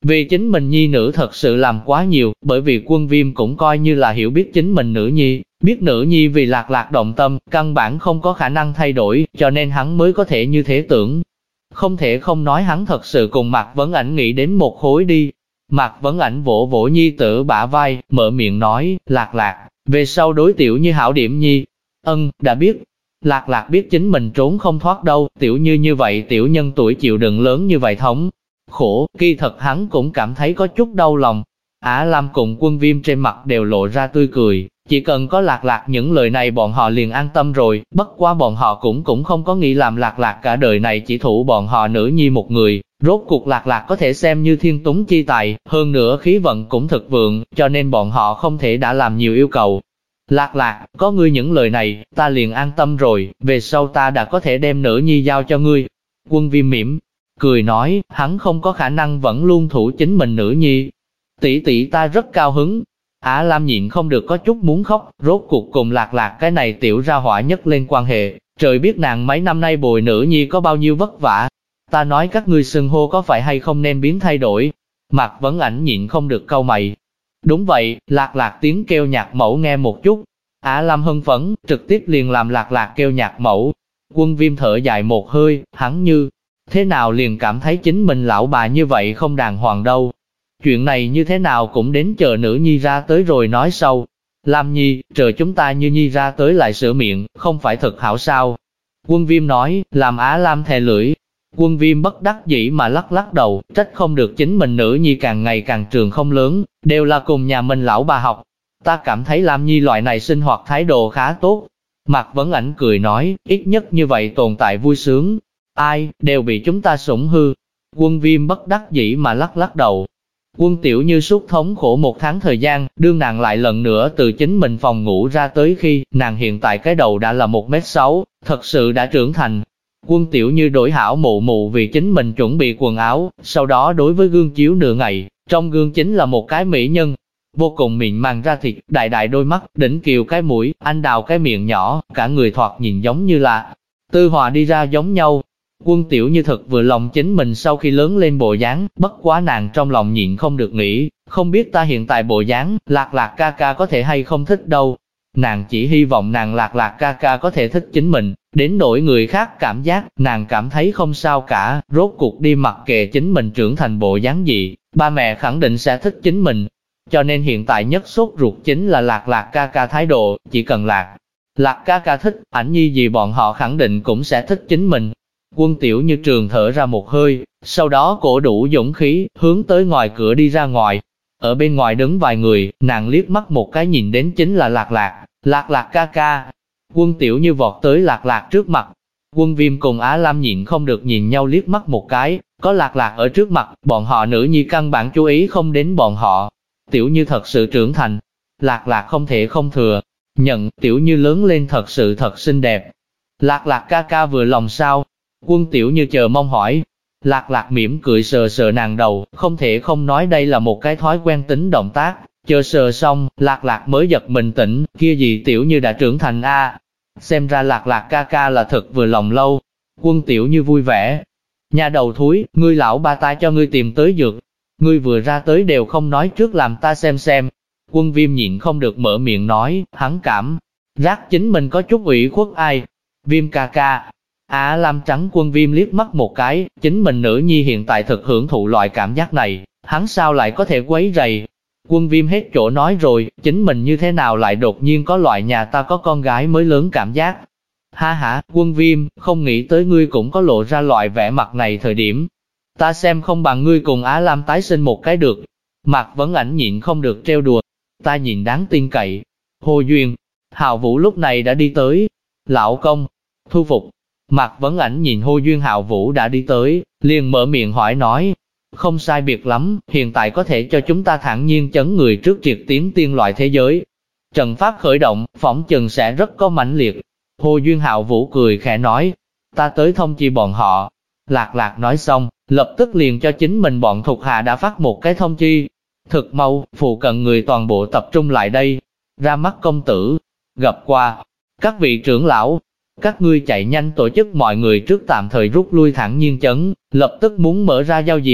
Vì chính mình nhi nữ thật sự làm quá nhiều, bởi vì Quân Viêm cũng coi như là hiểu biết chính mình nữ nhi, biết nữ nhi vì Lạc Lạc động tâm, căn bản không có khả năng thay đổi, cho nên hắn mới có thể như thế tưởng. Không thể không nói hắn thật sự cùng Mạc Vấn Ảnh nghĩ đến một khối đi. Mạc Vấn Ảnh vỗ vỗ nhi tử bả vai, mở miệng nói, Lạc Lạc, về sau đối Tiểu Như hảo điểm nhi. Đã biết. Lạc Lạc biết chính mình trốn không thoát đâu, Tiểu như vậy tiểu nhân tuổi chịu đựng lớn như vậy thống khổ, kỳ thật hắn cũng cảm thấy có chút đau lòng. Ả Lam cùng Quân Viêm trên mặt đều lộ ra tươi cười, chỉ cần có Lạc Lạc những lời này bọn họ liền an tâm rồi, bất quá bọn họ cũng không có nghĩ làm Lạc Lạc cả đời này chỉ thủ bọn họ nữ nhi một người, rốt cuộc Lạc Lạc có thể xem như thiên túng chi tài, hơn nữa khí vận cũng thực vượng, cho nên bọn họ không thể đã làm nhiều yêu cầu. Lạc Lạc, có ngươi những lời này, ta liền an tâm rồi, về sau ta đã có thể đem nữ nhi giao cho ngươi. Quân Viêm mỉm cười nói, hắn không có khả năng vẫn luôn thủ chính mình nữ nhi. Tỷ tỷ ta rất cao hứng. Ả Lam nhịn không được có chút muốn khóc, rốt cuộc cùng Lạc Lạc cái này tiểu ra hỏa nhất lên quan hệ. Trời biết nàng mấy năm nay bồi nữ nhi có bao nhiêu vất vả. Ta nói các ngươi xưng hô có phải hay không nên biến thay đổi. Mạc Vấn Ảnh nhịn không được cau mày. Đúng vậy, Lạc Lạc tiếng kêu nhạc mẫu nghe một chút. Ả Lam hưng phấn, trực tiếp liền làm Lạc Lạc kêu nhạc mẫu. Quân Viêm thở dài một hơi, hắn như thế nào liền cảm thấy chính mình lão bà như vậy không đàng hoàng đâu. Chuyện này như thế nào cũng đến chờ nữ nhi ra tới rồi nói sau. Lam nhi, chờ chúng ta như nhi ra tới lại sửa miệng, không phải thật hảo sao. Quân Viêm nói, làm Á Lam thè lưỡi. Quân Viêm bất đắc dĩ mà lắc lắc đầu, trách không được chính mình nữ nhi càng ngày càng trường không lớn, đều là cùng nhà mình lão bà học. Ta cảm thấy Lam nhi loại này sinh hoạt thái độ khá tốt. Mạc Vấn Ảnh cười nói, ít nhất như vậy tồn tại vui sướng. Ai, đều bị chúng ta sủng hư. Quân Viêm bất đắc dĩ mà lắc lắc đầu. Quân Tiểu Như suốt thống khổ một tháng thời gian, đương nàng lại lần nữa từ chính mình phòng ngủ ra tới khi, nàng hiện tại cái đầu đã là 1m6, thật sự đã trưởng thành. Quân Tiểu Như đổi hảo mụ mụ vì chính mình chuẩn bị quần áo, sau đó đối với gương chiếu nửa ngày, trong gương chính là một cái mỹ nhân. Vô cùng mịn màng ra thịt, đại đại đôi mắt, đỉnh kiều cái mũi, anh đào cái miệng nhỏ, cả người thoạt nhìn giống như là Tư Hòa đi ra giống nhau. Quân Tiểu Như thật vừa lòng chính mình sau khi lớn lên bộ dáng, bất quá nàng trong lòng nhịn không được nghĩ, không biết ta hiện tại bộ dáng, Lạc Lạc ca ca có thể hay không thích đâu. Nàng chỉ hy vọng nàng Lạc Lạc ca ca có thể thích chính mình, đến nỗi người khác cảm giác, nàng cảm thấy không sao cả, rốt cuộc đi mặc kệ chính mình trưởng thành bộ dáng gì, ba mẹ khẳng định sẽ thích chính mình. Cho nên hiện tại nhất sốt ruột chính là Lạc Lạc ca ca thái độ, chỉ cần Lạc ca ca thích, ảnh nhi gì bọn họ khẳng định cũng sẽ thích chính mình. Quân Tiểu Như trường thở ra một hơi, sau đó cổ đủ dũng khí, hướng tới ngoài cửa đi ra ngoài. Ở bên ngoài đứng vài người, nàng liếc mắt một cái nhìn đến chính là Lạc Lạc ca ca. Quân Tiểu Như vọt tới Lạc Lạc trước mặt. Quân Viêm cùng Á Lam nhịn không được nhìn nhau liếc mắt một cái, có Lạc Lạc ở trước mặt, bọn họ nữ nhi căn bản chú ý không đến bọn họ. Tiểu Như thật sự trưởng thành. Lạc Lạc không thể không thừa nhận, Tiểu Như lớn lên thật sự thật xinh đẹp. Lạc Lạc ca ca vừa lòng sao? Quân Tiểu Như chờ mong hỏi. Lạc Lạc mỉm cười sờ sờ nàng đầu, không thể không nói đây là một cái thói quen tính động tác. Chờ sờ xong, Lạc Lạc mới giật mình tỉnh, kia gì Tiểu Như đã trưởng thành a. Xem ra Lạc Lạc ca ca là thật vừa lòng lâu. Quân Tiểu Như vui vẻ. Nhà đầu thúi, ngươi lão ba ta cho ngươi tìm tới dược. Ngươi vừa ra tới đều không nói trước làm ta xem. Quân Viêm nhịn không được mở miệng nói, hắn cảm giác chính mình có chút ủy khuất ai. Viêm ca ca. Á Lam trắng Quân Viêm liếc mắt một cái, chính mình nữ nhi hiện tại thực hưởng thụ loại cảm giác này, hắn sao lại có thể quấy rầy. Quân Viêm hết chỗ nói rồi, chính mình như thế nào lại đột nhiên có loại nhà ta có con gái mới lớn cảm giác. Ha ha, Quân Viêm, không nghĩ tới ngươi cũng có lộ ra loại vẻ mặt này thời điểm. Ta xem không bằng ngươi cùng Á Lam tái sinh một cái được. Mạc Vấn Ảnh nhịn không được trêu đùa. Ta nhìn đáng tin cậy. Hồ Duyên, Hạo Vũ lúc này đã đi tới. Lão công, thu phục. Mạc Vấn Ảnh nhìn Hồ Duyên Hạo Vũ đã đi tới, liền mở miệng hỏi nói. Không sai biệt lắm, hiện tại có thể cho chúng ta thản nhiên chấn người trước triệt tiến tiên loại thế giới. Trận pháp khởi động, phỏng chừng sẽ rất có mãnh liệt. Hồ Duyên Hạo Vũ cười khẽ nói. Ta tới thông chi bọn họ. Lạc Lạc nói xong, lập tức liền cho chính mình bọn thuộc hạ đã phát một cái thông chi. Thực mau, phụ cận người toàn bộ tập trung lại đây. Ra mắt công tử, gặp qua các vị trưởng lão. Các ngươi chạy nhanh tổ chức mọi người trước tạm thời rút lui thản nhiên chấn, lập tức muốn mở ra giao diện.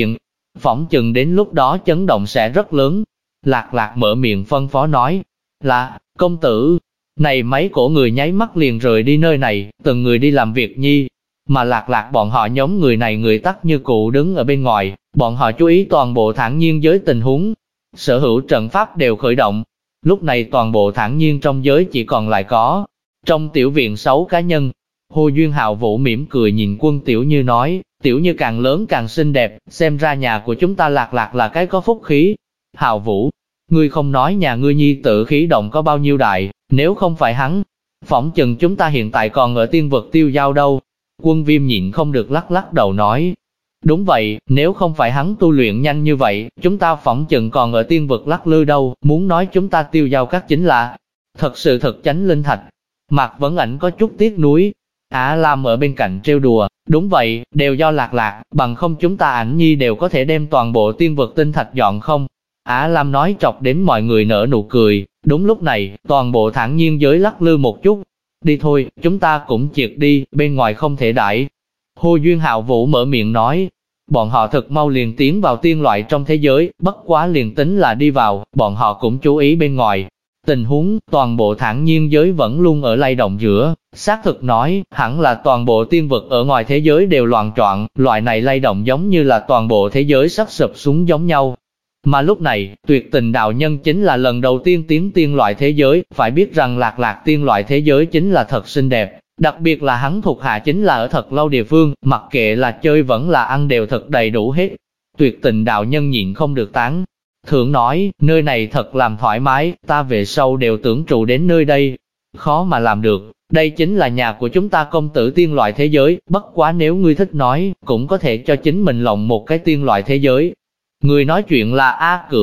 phỏng chừng đến lúc đó chấn động sẽ rất lớn. Lạc Lạc mở miệng phân phó nói, là, công tử. Này mấy cổ người nháy mắt liền rời đi nơi này, từng người đi làm việc nhi. Mà Lạc Lạc bọn họ nhóm người này người tắc như cụ đứng ở bên ngoài, bọn họ chú ý toàn bộ Thản Nhiên giới tình huống. Sở hữu trận pháp đều khởi động. Lúc này toàn bộ Thản Nhiên trong giới chỉ còn lại có trong tiểu viện 6 cá nhân. Hồ Duyên Hạo Vũ mỉm cười nhìn Quân Tiểu Như nói, Tiểu Như càng lớn càng xinh đẹp, xem ra nhà của chúng ta Lạc Lạc là cái có phúc khí. Hạo Vũ, ngươi không nói nhà ngươi nhi tử khí động có bao nhiêu đại, nếu không phải hắn, phỏng chừng chúng ta hiện tại còn ở tiên vực tiêu giao đâu. Quân Viêm nhịn không được lắc lắc đầu nói, đúng vậy, nếu không phải hắn tu luyện nhanh như vậy, chúng ta phỏng chừng còn ở tiên vực lắc lư đâu, muốn nói chúng ta tiêu giao các chính là thật sự thật chánh linh thạch. Mạc Vấn Ảnh có chút tiếc nuối. Ả Lam ở bên cạnh trêu đùa, đúng vậy, đều do Lạc Lạc, bằng không chúng ta Ảnh Nhi đều có thể đem toàn bộ tiên vực tinh thạch dọn không. Ả Lam nói chọc đến mọi người nở nụ cười. Đúng lúc này, toàn bộ Thản Nhiên giới lắc lư một chút. Đi thôi, chúng ta cũng triệt đi, bên ngoài không thể đãi. Hồ Duyên Hạo Vũ mở miệng nói, bọn họ thật mau liền tiến vào tiên loại trong thế giới, bất quá liền tính là đi vào, bọn họ cũng chú ý bên ngoài. Tình huống, toàn bộ Thản Nhiên giới vẫn luôn ở lay động giữa, xác thực nói, hẳn là toàn bộ tiên vực ở ngoài thế giới đều loạn choạng, loại này lay động giống như là toàn bộ thế giới sắp sụp xuống giống nhau. Mà lúc này, Tuyệt Tình đạo nhân chính là lần đầu tiên tiến tiên loại thế giới, phải biết rằng Lạc Lạc tiên loại thế giới chính là thật xinh đẹp, đặc biệt là hắn thuộc hạ chính là ở thật lâu địa phương, mặc kệ là chơi vẫn là ăn đều thật đầy đủ hết. Tuyệt Tình đạo nhân nhịn không được tán thưởng nói, nơi này thật làm thoải mái, ta về sau đều tưởng trụ đến nơi đây. Khó mà làm được, đây chính là nhà của chúng ta công tử tiên loại thế giới, bất quá nếu ngươi thích nói, cũng có thể cho chính mình lộng một cái tiên loại thế giới. Người nói chuyện là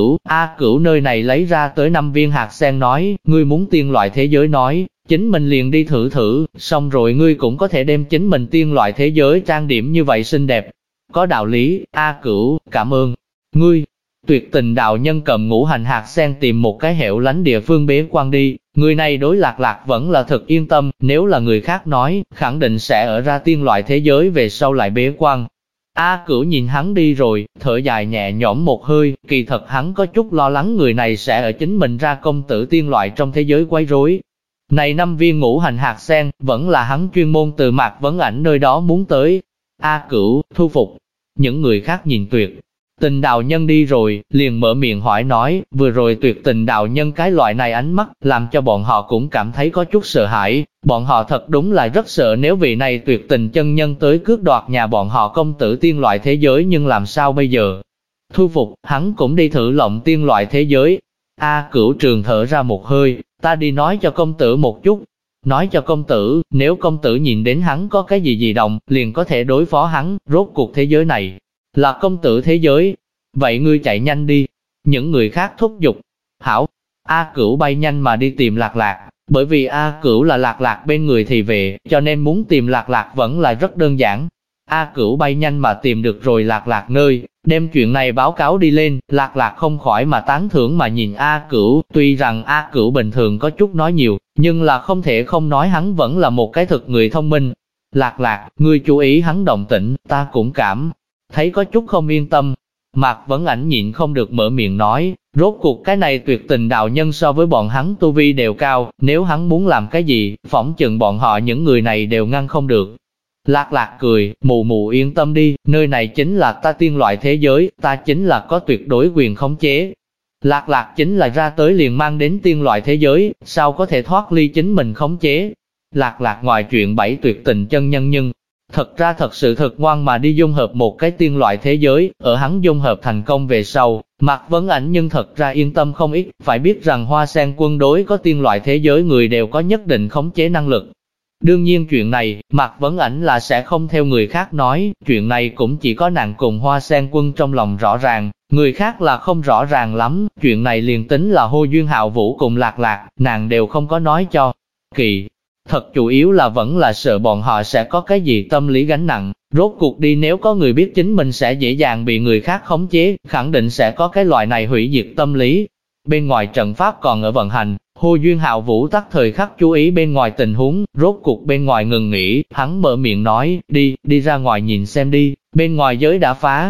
A Cửu nơi này lấy ra tới 5 viên hạt sen nói, ngươi muốn tiên loại thế giới nói, chính mình liền đi thử thử, xong rồi ngươi cũng có thể đem chính mình tiên loại thế giới trang điểm như vậy xinh đẹp. Có đạo lý, A Cửu, cảm ơn ngươi. Tuyệt Tình đạo nhân cầm ngũ hành hạt sen tìm một cái hẻo lánh địa phương bế quan đi, người này đối Lạc Lạc vẫn là thật yên tâm, nếu là người khác nói, khẳng định sẽ ở ra tiên loại thế giới về sau lại bế quan. A Cửu nhìn hắn đi rồi, thở dài nhẹ nhõm một hơi, kỳ thật hắn có chút lo lắng người này sẽ ở chính mình ra công tử tiên loại trong thế giới quấy rối. Này 5 viên ngũ hành hạt sen, vẫn là hắn chuyên môn từ Mạc Vấn Ảnh nơi đó muốn tới. A Cửu, thu phục. Những người khác nhìn Tuyệt Tình đạo nhân đi rồi, liền mở miệng hỏi nói, vừa rồi Tuyệt Tình đạo nhân cái loại này ánh mắt, làm cho bọn họ cũng cảm thấy có chút sợ hãi. Bọn họ thật đúng là rất sợ nếu vị này Tuyệt Tình chân nhân tới cướp đoạt nhà bọn họ công tử tiên loại thế giới, nhưng làm sao bây giờ? Thu phục, hắn cũng đi thử lộng tiên loại thế giới. A Cửu trường thở ra một hơi, ta đi nói cho công tử một chút. Nói cho công tử, nếu công tử nhìn đến hắn có cái gì động, liền có thể đối phó hắn, rốt cuộc thế giới này là công tử thế giới. Vậy ngươi chạy nhanh đi. Những người khác thúc giục. Hảo. A Cửu bay nhanh mà đi tìm Lạc Lạc. Bởi vì A Cửu là Lạc Lạc bên người thì về, cho nên muốn tìm Lạc Lạc vẫn là rất đơn giản. A Cửu bay nhanh mà tìm được rồi Lạc Lạc nơi, đem chuyện này báo cáo đi lên. Lạc Lạc không khỏi mà tán thưởng mà nhìn A Cửu. Tuy rằng A Cửu bình thường có chút nói nhiều, nhưng là không thể không nói hắn vẫn là một cái thực người thông minh. Lạc Lạc, ngươi chú ý hắn động tĩnh, ta cũng cảm thấy có chút không yên tâm. Mạc Vấn Ảnh nhịn không được mở miệng nói, rốt cuộc cái này Tuyệt Tình đạo nhân so với bọn hắn tu vi đều cao, nếu hắn muốn làm cái gì, phỏng chừng bọn họ những người này đều ngăn không được. Lạc Lạc cười, mụ mụ yên tâm đi, nơi này chính là ta tiên loại thế giới, ta chính là có tuyệt đối quyền khống chế. Lạc Lạc chính là ra tới liền mang đến tiên loại thế giới, sao có thể thoát ly chính mình khống chế. Lạc Lạc ngoài chuyện 7 Tuyệt Tình chân nhân nhưng thật ra thật sự thật ngoan mà đi dung hợp một cái tiên loại thế giới, ở hắn dung hợp thành công về sau, Mạc Vấn Ảnh nhưng thật ra yên tâm không ít, phải biết rằng Hoa Sen quân đối có tiên loại thế giới người đều có nhất định khống chế năng lực. Đương nhiên chuyện này, Mạc Vấn Ảnh là sẽ không theo người khác nói, chuyện này cũng chỉ có nàng cùng Hoa Sen quân trong lòng rõ ràng, người khác là không rõ ràng lắm, chuyện này liền tính là Hồ Duyên Hạo Vũ cùng Lạc Lạc, nàng đều không có nói cho. Kỳ thật chủ yếu là vẫn là sợ bọn họ sẽ có cái gì tâm lý gánh nặng, rốt cuộc đi nếu có người biết chính mình sẽ dễ dàng bị người khác khống chế, khẳng định sẽ có cái loại này hủy diệt tâm lý. Bên ngoài trận pháp còn ở vận hành, Hồ Duyên Hạo Vũ tắt thời khắc chú ý bên ngoài tình huống, rốt cuộc bên ngoài ngừng nghỉ, hắn mở miệng nói, đi ra ngoài nhìn xem đi, bên ngoài giới đã phá.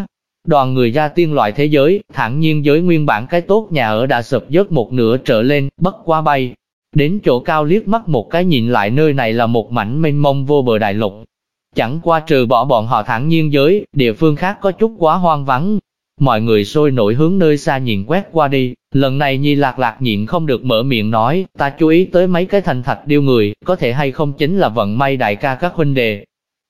đoàn người ra tiên loại thế giới, thản nhiên giới nguyên bản cái tốt nhà ở đã sụp dớt một nửa trở lên, bất quá bay. Đến chỗ cao liếc mắt một cái nhìn lại nơi này là một mảnh mênh mông vô bờ đại lục. Chẳng qua trừ bỏ bọn họ thản nhiên giới, địa phương khác có chút quá hoang vắng. Mọi người sôi nổi hướng nơi xa nhìn quét qua đi, lần này Nhi Lạc Lạc nhịn không được mở miệng nói, ta chú ý tới mấy cái thành thạch điêu người, có thể hay không chính là vận may đại ca các huynh đệ.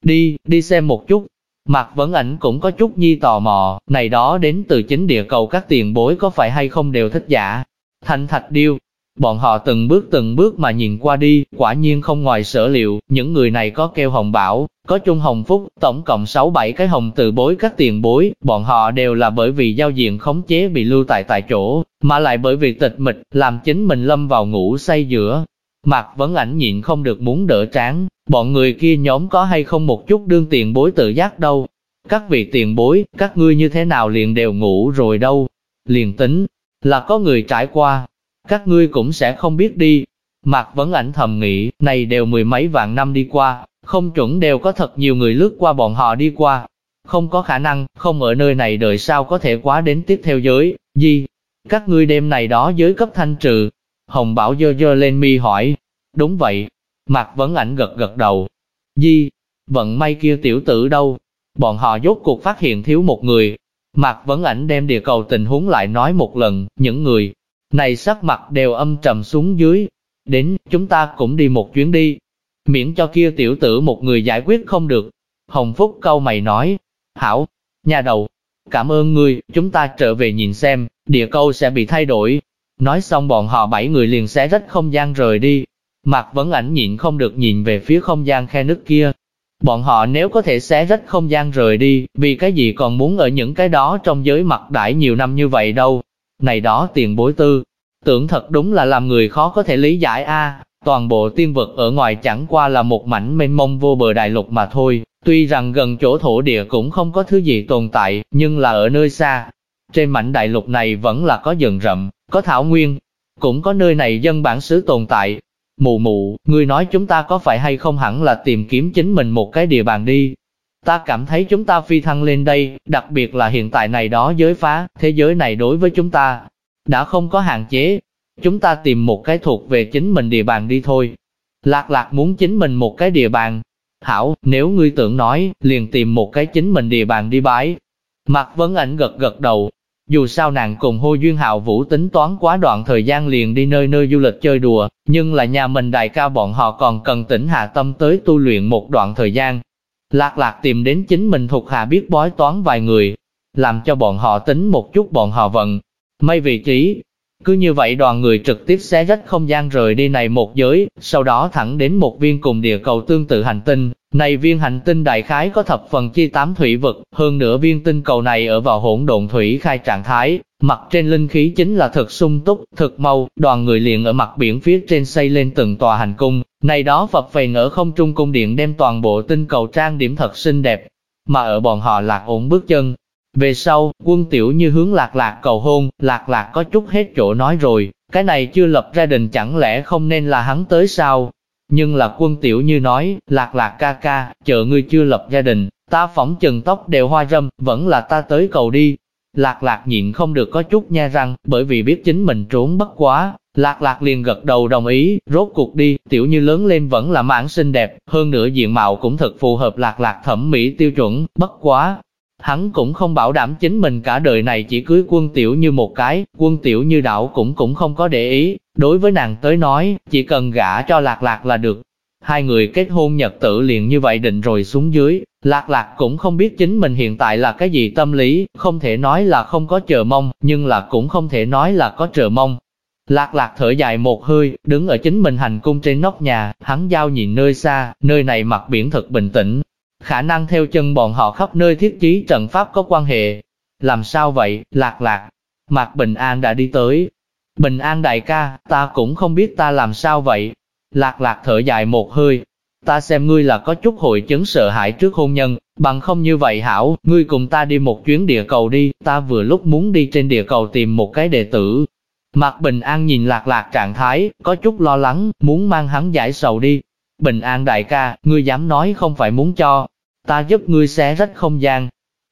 Đi xem một chút. Mạc Vấn Ảnh cũng có chút Nhi tò mò, này đó đến từ chính địa cầu các tiền bối có phải hay không đều thích giả. Thành thạch điêu. Bọn họ từng bước mà nhìn qua đi, quả nhiên không ngoài sở liệu, những người này có kêu Hồng Bảo, có Trung Hồng Phúc, tổng cộng 6-7 cái hồng từ bối các tiền bối, bọn họ đều là bởi vì giao diện khống chế bị lưu tại chỗ, mà lại bởi vì tịch mịch, làm chính mình lâm vào ngủ say giữa. Mạc Vấn Ảnh nhịn không được muốn đỡ trán, bọn người kia nhóm có hay không một chút đương tiền bối tự giác đâu. Các vị tiền bối, các ngươi như thế nào liền đều ngủ rồi đâu, liền tính là có người trải qua, các ngươi cũng sẽ không biết đi. Mạc Vấn Ảnh thầm nghĩ, này đều mười mấy vạn năm đi qua, không chuẩn đều có thật nhiều người lướt qua bọn họ đi qua. Không có khả năng, không ở nơi này đợi sao có thể quá đến tiếp theo giới, gì? Các ngươi đêm này đó giới cấp thanh trừ. Hồng Bảo giơ lên mi hỏi. Đúng vậy. Mạc Vấn Ảnh gật đầu. Gì? Vận may kia tiểu tử đâu? Bọn họ rốt cuộc phát hiện thiếu một người. Mạc Vấn Ảnh đem địa cầu tình huống lại nói một lần, những người này sắc mặt đều âm trầm xuống dưới. Đến, chúng ta cũng đi một chuyến đi. Miễn cho kia tiểu tử một người giải quyết không được. Hồng Phúc cau mày nói. Hảo, nhà đầu, cảm ơn ngươi, chúng ta trở về nhìn xem, địa cầu sẽ bị thay đổi. Nói xong bọn họ 7 người liền xé rách không gian rời đi. Mạc Vấn Ảnh nhịn không được nhìn về phía không gian khe nứt kia. Bọn họ nếu có thể xé rách không gian rời đi, vì cái gì còn muốn ở những cái đó trong giới mặt đãi nhiều năm như vậy đâu. Này đó tiền bối tư, tưởng thật đúng là làm người khó có thể lý giải a. Toàn bộ tiên vực ở ngoài chẳng qua là một mảnh mênh mông vô bờ đại lục mà thôi, tuy rằng gần chỗ thổ địa cũng không có thứ gì tồn tại, nhưng là ở nơi xa. Trên mảnh đại lục này vẫn là có rừng rậm, có thảo nguyên, cũng có nơi này dân bản xứ tồn tại. Mụ, ngươi nói chúng ta có phải hay không hẳn là tìm kiếm chính mình một cái địa bàn đi. Ta cảm thấy chúng ta phi thăng lên đây, đặc biệt là hiện tại này đó giới phá, thế giới này đối với chúng ta đã không có hạn chế. Chúng ta tìm một cái thuộc về chính mình địa bàn đi thôi. Lạc Lạc muốn chính mình một cái địa bàn. Hảo, nếu ngươi tưởng nói, liền tìm một cái chính mình địa bàn đi bái. Mạc Vấn Ảnh gật đầu. Dù sao nàng cùng Hồ Duyên Hạo Vũ tính toán quá đoạn thời gian liền đi nơi du lịch chơi đùa, nhưng là nhà mình đại ca bọn họ còn cần tĩnh hạ tâm tới tu luyện một đoạn thời gian. Lạc Lạc tìm đến chính mình thuộc hạ biết bói toán vài người, làm cho bọn họ tính một chút bọn họ vận may vị trí. Cứ như vậy đoàn người trực tiếp xé rách không gian rời đi này một giới, sau đó thẳng đến một viên cùng địa cầu tương tự hành tinh. Này viên hành tinh đại khái có thập phần chi 8 thủy vực, hơn nữa viên tinh cầu này ở vào hỗn độn thủy khai trạng thái, mặt trên linh khí chính là thực sung túc, thực mau, đoàn người liền ở mặt biển phía trên xây lên từng tòa hành cung, này đó phập phồng ở không trung cung điện đem toàn bộ tinh cầu trang điểm thật xinh đẹp, mà ở bọn họ lạc ổn bước chân. Về sau, Quân Tiểu Như hướng Lạc Lạc cầu hôn, Lạc Lạc có chút hết chỗ nói rồi, cái này chưa lập gia đình chẳng lẽ không nên là hắn tới sao? Nhưng là Quân Tiểu Như nói, Lạc Lạc ca ca, chờ ngươi chưa lập gia đình, ta phỏng chừng tóc đều hoa râm, vẫn là ta tới cầu đi. Lạc Lạc nhịn không được có chút nha răng, bởi vì biết chính mình trốn bất quá, Lạc Lạc liền gật đầu đồng ý, rốt cuộc đi, Tiểu Như lớn lên vẫn là mãn xinh đẹp, hơn nữa diện mạo cũng thật phù hợp Lạc Lạc thẩm mỹ tiêu chuẩn, bất quá. Hắn cũng không bảo đảm chính mình cả đời này chỉ cưới Quân Tiểu Như một cái, Quân Tiểu Như đảo cũng không có để ý, đối với nàng tới nói, chỉ cần gả cho Lạc Lạc là được. Hai người kết hôn nhật tử liền như vậy định rồi xuống dưới, Lạc Lạc cũng không biết chính mình hiện tại là cái gì tâm lý, không thể nói là không có chờ mong, nhưng là cũng không thể nói là có chờ mong. Lạc Lạc thở dài một hơi, đứng ở chính mình hành cung trên nóc nhà, hắn giao nhìn nơi xa, nơi này mặt biển thật bình tĩnh. Khả năng theo chân bọn họ khắp nơi thiết trí trận pháp có quan hệ. Làm sao vậy, Lạc Lạc? Mạc Bình An đã đi tới. Bình An đại ca, ta cũng không biết ta làm sao vậy. Lạc Lạc thở dài một hơi. Ta xem ngươi là có chút hội chứng sợ hãi trước hôn nhân, bằng không như vậy hảo, ngươi cùng ta đi một chuyến địa cầu đi, ta vừa lúc muốn đi trên địa cầu tìm một cái đệ tử. Mạc Bình An nhìn Lạc Lạc trạng thái, có chút lo lắng, muốn mang hắn giải sầu đi. Bình An đại ca, ngươi dám nói không phải muốn cho ta giúp ngươi xé rách không gian.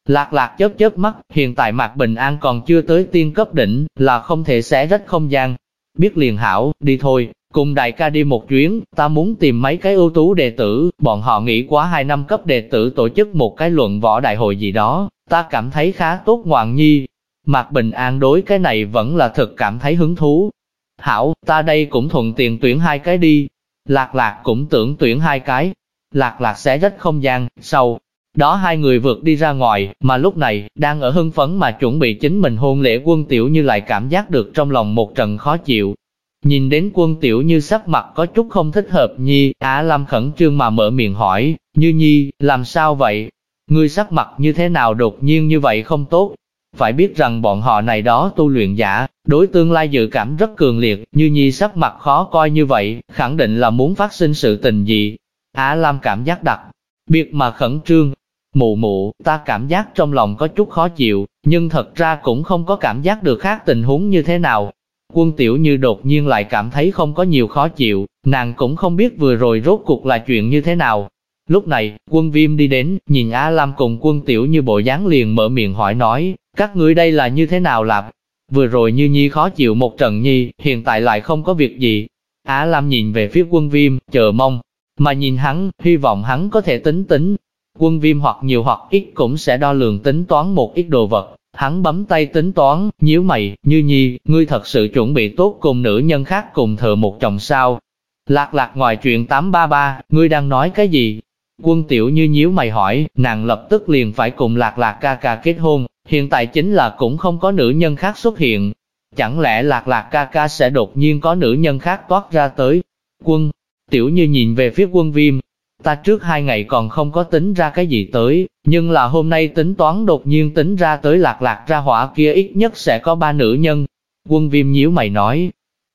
Lạc Lạc chớp chớp mắt, hiện tại Mạc Bình An còn chưa tới tiên cấp đỉnh, là không thể xé rách không gian. Biết liền hảo, đi thôi, cùng đại ca đi một chuyến, ta muốn tìm mấy cái ưu tú đệ tử, bọn họ nghĩ quá 2 năm cấp đệ tử tổ chức một cái luận võ đại hội gì đó, ta cảm thấy khá tốt ngoạn nhi. Mạc Bình An đối cái này vẫn là thực cảm thấy hứng thú. Hảo, ta đây cũng thuận tiện tuyển 2 cái đi. Lạc Lạc cũng tưởng tuyển 2 cái. Lạc Lạc xé rách không gian, sau đó 2 người vượt đi ra ngoài, mà lúc này, đang ở hưng phấn mà chuẩn bị chính mình hôn lễ Quân Tiểu Như lại cảm giác được trong lòng một trận khó chịu. Nhìn đến Quân Tiểu Như sắc mặt có chút không thích hợp nhi, Á Lam khẩn trương mà mở miệng hỏi, Như Nhi, làm sao vậy? Ngươi sắc mặt như thế nào đột nhiên như vậy không tốt? Phải biết rằng bọn họ này đó tu luyện giả, đối tương lai dự cảm rất cường liệt, Như Nhi sắc mặt khó coi như vậy, khẳng định là muốn phát sinh sự tình gì. Á Lam cảm giác đặc biệt mà khẩn trương. Mụ mụ, ta cảm giác trong lòng có chút khó chịu, nhưng thật ra cũng không có cảm giác được khác tình huống như thế nào. Quân Tiểu Như đột nhiên lại cảm thấy không có nhiều khó chịu, nàng cũng không biết vừa rồi rốt cuộc là chuyện như thế nào. Lúc này, Quân Viêm đi đến, nhìn Á Lam cùng Quân Tiểu Như bộ dáng liền mở miệng hỏi nói, các ngươi đây là như thế nào làm? Vừa rồi Như Nhi khó chịu một trận nhi, hiện tại lại không có việc gì. Á Lam nhìn về phía Quân Viêm, chờ mong, mà nhìn hắn, hy vọng hắn có thể tính. Quân Viêm hoặc nhiều hoặc ít cũng sẽ đo lường tính toán một ít đồ vật. Hắn bấm tay tính toán, nhíu mày, Như Nhi, ngươi thật sự chuẩn bị tốt cùng nữ nhân khác cùng thờ một chồng sao? Lạc Lạc ngoài chuyện 833, ngươi đang nói cái gì? Quân Tiểu Như nhíu mày hỏi, nàng lập tức liền phải cùng Lạc Lạc ca ca kết hôn, hiện tại chính là cũng không có nữ nhân khác xuất hiện. Chẳng lẽ Lạc Lạc ca ca sẽ đột nhiên có nữ nhân khác toát ra tới? Quân Tiểu Như nhìn về phía Quân Viêm, ta trước 2 ngày còn không có tính ra cái gì tới, nhưng là hôm nay tính toán đột nhiên tính ra tới Lạc Lạc ra hỏa kia ít nhất sẽ có 3 nữ nhân. Quân Viêm nhíu mày nói,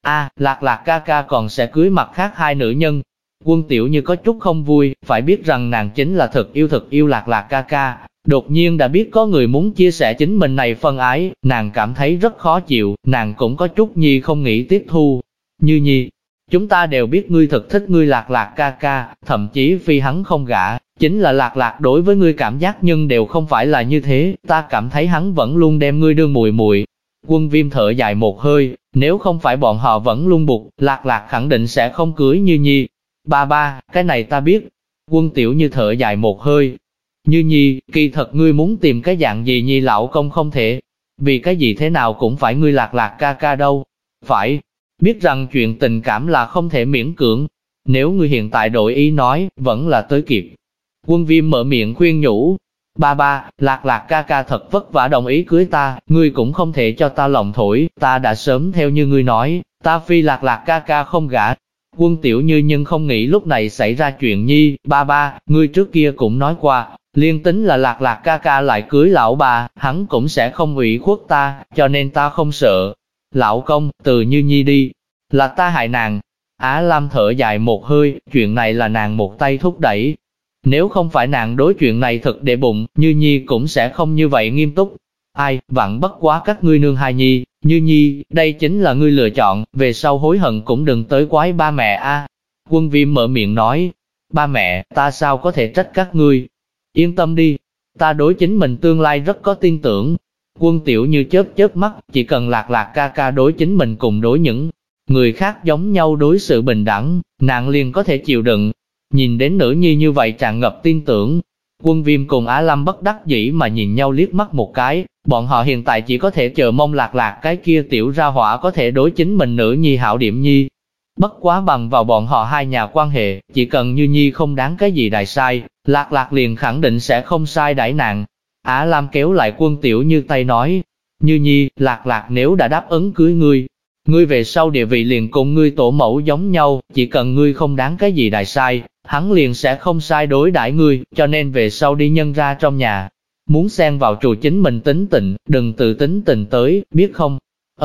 Lạc Lạc ca ca còn sẽ cưới mặt khác 2 nữ nhân. Quân Tiểu Như có chút không vui, phải biết rằng nàng chính là thực yêu Lạc Lạc ca ca. Đột nhiên đã biết có người muốn chia sẻ chính mình này phân ái, nàng cảm thấy rất khó chịu, nàng cũng có chút nhi không nghĩ tiếp thu. Như Nhi, chúng ta đều biết ngươi thật thích ngươi Lạc Lạc ca ca, thậm chí phi hắn không gả, chính là Lạc Lạc đối với ngươi cảm giác nhưng đều không phải là như thế, ta cảm thấy hắn vẫn luôn đem ngươi đương mùi mùi. Quân Viêm thở dài một hơi, nếu không phải bọn họ vẫn luôn buộc, Lạc Lạc khẳng định sẽ không cưới Như Nhi. Ba, cái này ta biết. Quân Tiểu Như thở dài một hơi. Như Nhi, kỳ thật ngươi muốn tìm cái dạng gì Nhi lão công không thể. Vì cái gì thế nào cũng phải ngươi Lạc Lạc ca ca đâu. Phải biết rằng chuyện tình cảm là không thể miễn cưỡng. Nếu ngươi hiện tại đổi ý nói, vẫn là tới kịp. Quân Viêm mở miệng khuyên nhủ. Ba, Lạc Lạc ca ca thật vất vả đồng ý cưới ta, ngươi cũng không thể cho ta lòng thổi, ta đã sớm theo như ngươi nói, ta phi Lạc Lạc ca ca không gả. Quân Tiểu Như nhưng không nghĩ lúc này xảy ra chuyện nhi, ba, ngươi trước kia cũng nói qua, liên tính là Lạc Lạc ca ca lại cưới lão bà, hắn cũng sẽ không ủy khuất ta, cho nên ta không sợ. Lão công, từ Như Nhi đi, là ta hại nàng. Á Lam thở dài một hơi, chuyện này là nàng một tay thúc đẩy. Nếu không phải nàng đối chuyện này thật để bụng, Như Nhi cũng sẽ không như vậy nghiêm túc. Ai, vặn bất quá các ngươi nương hai nhi, Như Nhi, đây chính là ngươi lựa chọn, về sau hối hận cũng đừng tới quái ba mẹ a. Quân Viêm mở miệng nói, ba mẹ, ta sao có thể trách các ngươi? Yên tâm đi, ta đối chính mình tương lai rất có tin tưởng. Quân Tiểu Như chớp chớp mắt, chỉ cần Lạc Lạc ca ca đối chính mình cùng đối những người khác giống nhau đối xử bình đẳng, nàng liền có thể chịu đựng. Nhìn đến nữ nhi như vậy tràn ngập tin tưởng, Quân Viêm cùng Á Lâm bất đắc dĩ mà nhìn nhau liếc mắt một cái, bọn họ hiện tại chỉ có thể chờ mong Lạc Lạc cái kia tiểu ra hỏa có thể đối chính mình nữ nhi hảo điểm nhi. Bất quá bằng vào bọn họ hai nhà quan hệ, chỉ cần Như Nhi không đáng cái gì đại sai, Lạc Lạc liền khẳng định sẽ không sai đãi nàng. Á Lam kéo lại Quân Tiểu Như tay nói, Như Nhi, Lạc Lạc nếu đã đáp ứng cưới ngươi về sau địa vị liền cùng ngươi tổ mẫu giống nhau, chỉ cần ngươi không đáng cái gì đại sai, hắn liền sẽ không sai đối đãi ngươi, cho nên về sau đi nhân ra trong nhà. Muốn xen vào trù chính mình tính tình, đừng tự tính tình tới, biết không?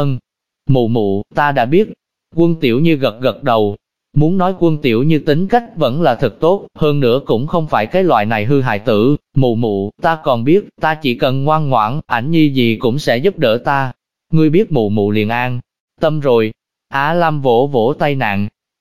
Mụ mụ, ta đã biết. Quân Tiểu Như gật gật đầu. Muốn nói Quân Tiểu Như tính cách vẫn là thật tốt, hơn nữa cũng không phải cái loại này hư hại tử. Mụ mụ, ta còn biết, ta chỉ cần ngoan ngoãn, ảnh nhi gì cũng sẽ giúp đỡ ta. Ngươi biết mụ mụ liền an tâm rồi. Á Lam vỗ vỗ tay nàng.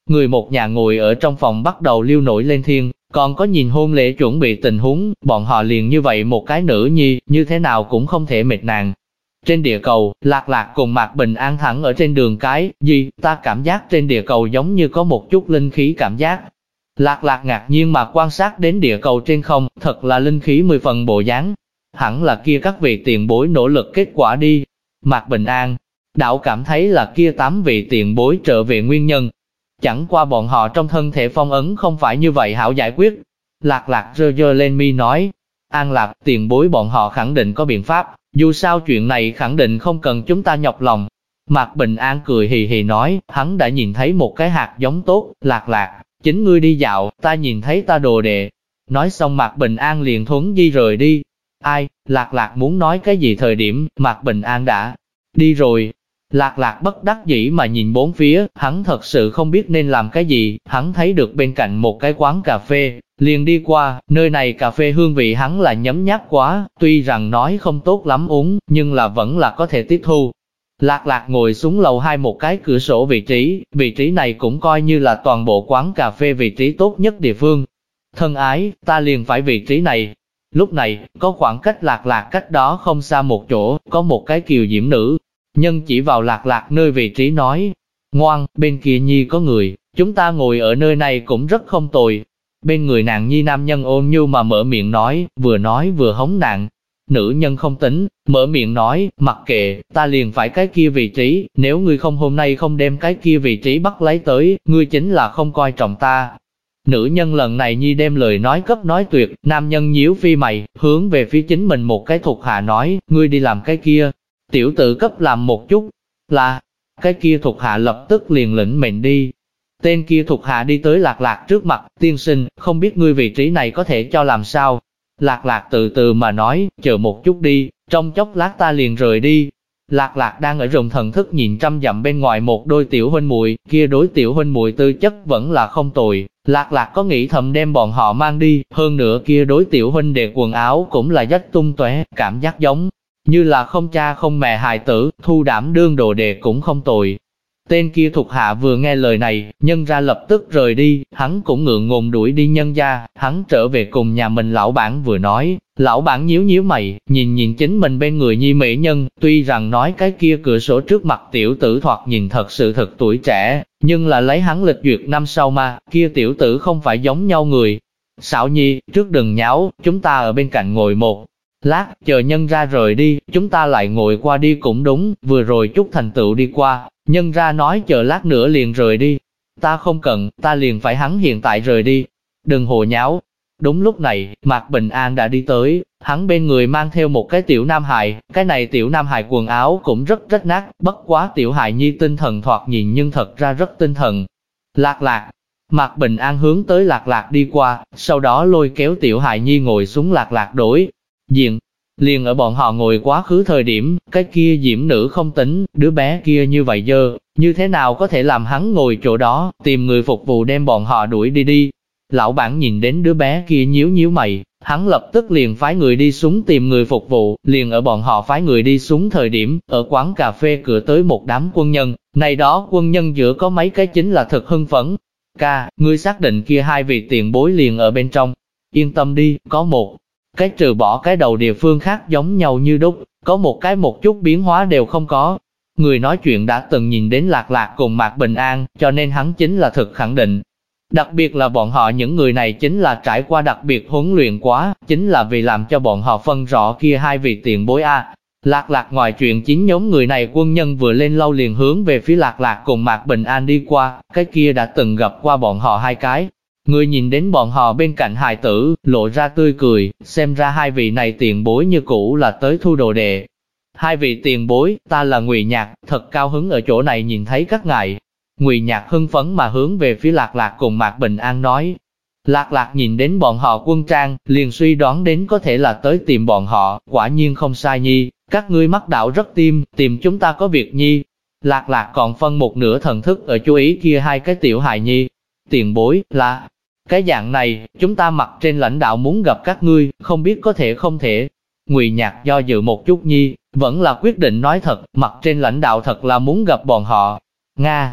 Người một nhà ngồi ở trong phòng bắt đầu liêu nổi lên thiên, còn có nhìn hôn lễ chuẩn bị tình huống, bọn họ liền như vậy một cái nữ nhi, như thế nào cũng không thể mệt nàng. Trên địa cầu, Lạc Lạc cùng Mạc Bình An thẳng ở trên đường cái, ta cảm giác trên địa cầu giống như có một chút linh khí cảm giác. Lạc Lạc ngạc nhiên mà quan sát đến địa cầu trên không, thật là linh khí 10 phần bộ dáng. Hẳn là kia các vị tiền bối nỗ lực kết quả đi. Mạc Bình An, đảo cảm thấy là kia 8 vị tiền bối trở về nguyên nhân. Chẳng qua bọn họ trong thân thể phong ấn không phải như vậy hảo giải quyết. Lạc Lạc giơ lên mi nói, An Lạc, tiền bối bọn họ khẳng định có biện pháp, dù sao chuyện này khẳng định không cần chúng ta nhọc lòng. Mạc Bình An cười hì hì nói, hắn đã nhìn thấy một cái hạt giống tốt, Lạc Lạc, chính ngươi đi dạo, ta nhìn thấy ta đồ đệ. Nói xong Mạc Bình An liền thuấn di rời đi. Ai, Lạc Lạc muốn nói cái gì thời điểm, Mạc Bình An đã đi rồi. Lạc Lạc bất đắc dĩ mà nhìn bốn phía, hắn thật sự không biết nên làm cái gì, hắn thấy được bên cạnh một cái quán cà phê, liền đi qua, nơi này cà phê hương vị hắn là nhấm nháp quá, tuy rằng nói không tốt lắm uống, nhưng là vẫn là có thể tiếp thu. Lạc Lạc ngồi xuống lầu 2 một cái cửa sổ vị trí này cũng coi như là toàn bộ quán cà phê vị trí tốt nhất địa phương. Thân ái, ta liền phải vị trí này. Lúc này, có khoảng cách Lạc Lạc cách đó không xa một chỗ, có một cái kiều diễm nữ. Nhân chỉ vào Lạc Lạc nơi vị trí nói, ngoan, bên kia nhi có người, chúng ta ngồi ở nơi này cũng rất không tồi. Bên người nàng nhi nam nhân ôn nhu mà mở miệng nói vừa hống nàng. Nữ nhân không tính, mở miệng nói, mặc kệ, ta liền phải cái kia vị trí, nếu ngươi không hôm nay không đem cái kia vị trí bắt lấy tới, ngươi chính là không coi trọng ta. Nữ nhân lần này nhi đem lời nói cấp nói tuyệt, nam nhân nhíu phi mày, hướng về phía chính mình một cái thuộc hạ nói, ngươi đi làm cái kia. Tiểu tử cấp làm một chút, là, cái kia thuộc hạ lập tức liền lĩnh mệnh đi. Tên kia thuộc hạ đi tới Lạc Lạc trước mặt, tiên sinh, không biết ngươi vị trí này có thể cho làm sao. Lạc Lạc từ từ mà nói, chờ một chút đi, trong chốc lát ta liền rời đi. Lạc Lạc đang ở rùng thần thức nhìn trăm dặm bên ngoài một đôi tiểu huynh muội, kia đối tiểu huynh muội tư chất vẫn là không tồi. Lạc Lạc có nghĩ thầm đem bọn họ mang đi, hơn nữa kia đối tiểu huynh đệ quần áo cũng là rách tung tóe, cảm giác giống như là không cha không mẹ hài tử, thu đảm đương đồ đệ cũng không tồi. Tên kia thuộc hạ vừa nghe lời này, nhân ra lập tức rời đi, hắn cũng ngượng ngùng đuổi đi nhân gia, hắn trở về cùng nhà mình lão bản vừa nói, lão bản nhíu mày, nhìn chính mình bên người nhi mỹ nhân, tuy rằng nói cái kia cửa sổ trước mặt tiểu tử thoạt nhìn thật sự thật tuổi trẻ, nhưng là lấy hắn lịch duyệt năm sau mà, kia tiểu tử không phải giống nhau người. Xảo nhi, trước đừng nháo, chúng ta ở bên cạnh ngồi một lát, chờ nhân ra rời đi, chúng ta lại ngồi qua đi cũng đúng, vừa rồi chút thành tựu đi qua, nhân ra nói chờ lát nữa liền rời đi. Ta không cần, ta liền phải hắn hiện tại rời đi. Đừng hồ nháo. Đúng lúc này, Mạc Bình An đã đi tới, hắn bên người mang theo một cái tiểu nam hài, cái này tiểu nam hài quần áo cũng rất rách nát, bất quá tiểu hài nhi tinh thần thoạt nhìn nhưng thật ra rất tinh thần. Lạc Lạc. Mạc Bình An hướng tới Lạc Lạc đi qua, sau đó lôi kéo tiểu hài nhi ngồi xuống Lạc Lạc đối diện. Liền ở bọn họ ngồi quá khứ thời điểm, cái kia diễm nữ không tính, đứa bé kia như vậy dơ, như thế nào có thể làm hắn ngồi chỗ đó, tìm người phục vụ đem bọn họ đuổi đi. Lão bản nhìn đến đứa bé kia nhíu mày, hắn lập tức liền phái người đi xuống tìm người phục vụ, liền ở bọn họ phái người đi xuống thời điểm, ở quán cà phê cửa tới một đám quân nhân, này đó quân nhân giữa có mấy cái chính là thật hưng phấn. Ca, ngươi xác định kia hai vị tiền bối liền ở bên trong, yên tâm đi, có một cái trừ bỏ cái đầu địa phương khác giống nhau như đúc, có một cái một chút biến hóa đều không có. Người nói chuyện đã từng nhìn đến Lạc Lạc cùng Mạc Bình An, cho nên hắn chính là thực khẳng định. Đặc biệt là bọn họ những người này chính là trải qua đặc biệt huấn luyện quá, chính là vì làm cho bọn họ phân rõ kia hai vị tiền bối a. Lạc Lạc ngoài chuyện chính nhóm người này quân nhân vừa lên lâu liền hướng về phía Lạc Lạc cùng Mạc Bình An đi qua, cái kia đã từng gặp qua bọn họ hai cái. Người nhìn đến bọn họ bên cạnh hài tử, lộ ra tươi cười, xem ra hai vị này tiền bối như cũ là tới thu đồ đệ. Hai vị tiền bối, ta là Ngụy Nhạc, thật cao hứng ở chỗ này nhìn thấy các ngài. Ngụy Nhạc hưng phấn mà hướng về phía Lạc Lạc cùng Mạc Bình An nói. Lạc Lạc nhìn đến bọn họ quân trang, liền suy đoán đến có thể là tới tìm bọn họ, quả nhiên không sai nhi, các ngươi mắc đạo rất tìm chúng ta có việc nhi. Lạc Lạc còn phân một nửa thần thức ở chú ý kia hai cái tiểu hài nhi. Tiền bối, là cái dạng này, chúng ta mặt trên lãnh đạo muốn gặp các ngươi, không biết có thể không thể. Ngụy Nhạc do dự một chút nhi, vẫn là quyết định nói thật, mặt trên lãnh đạo thật là muốn gặp bọn họ. Nga.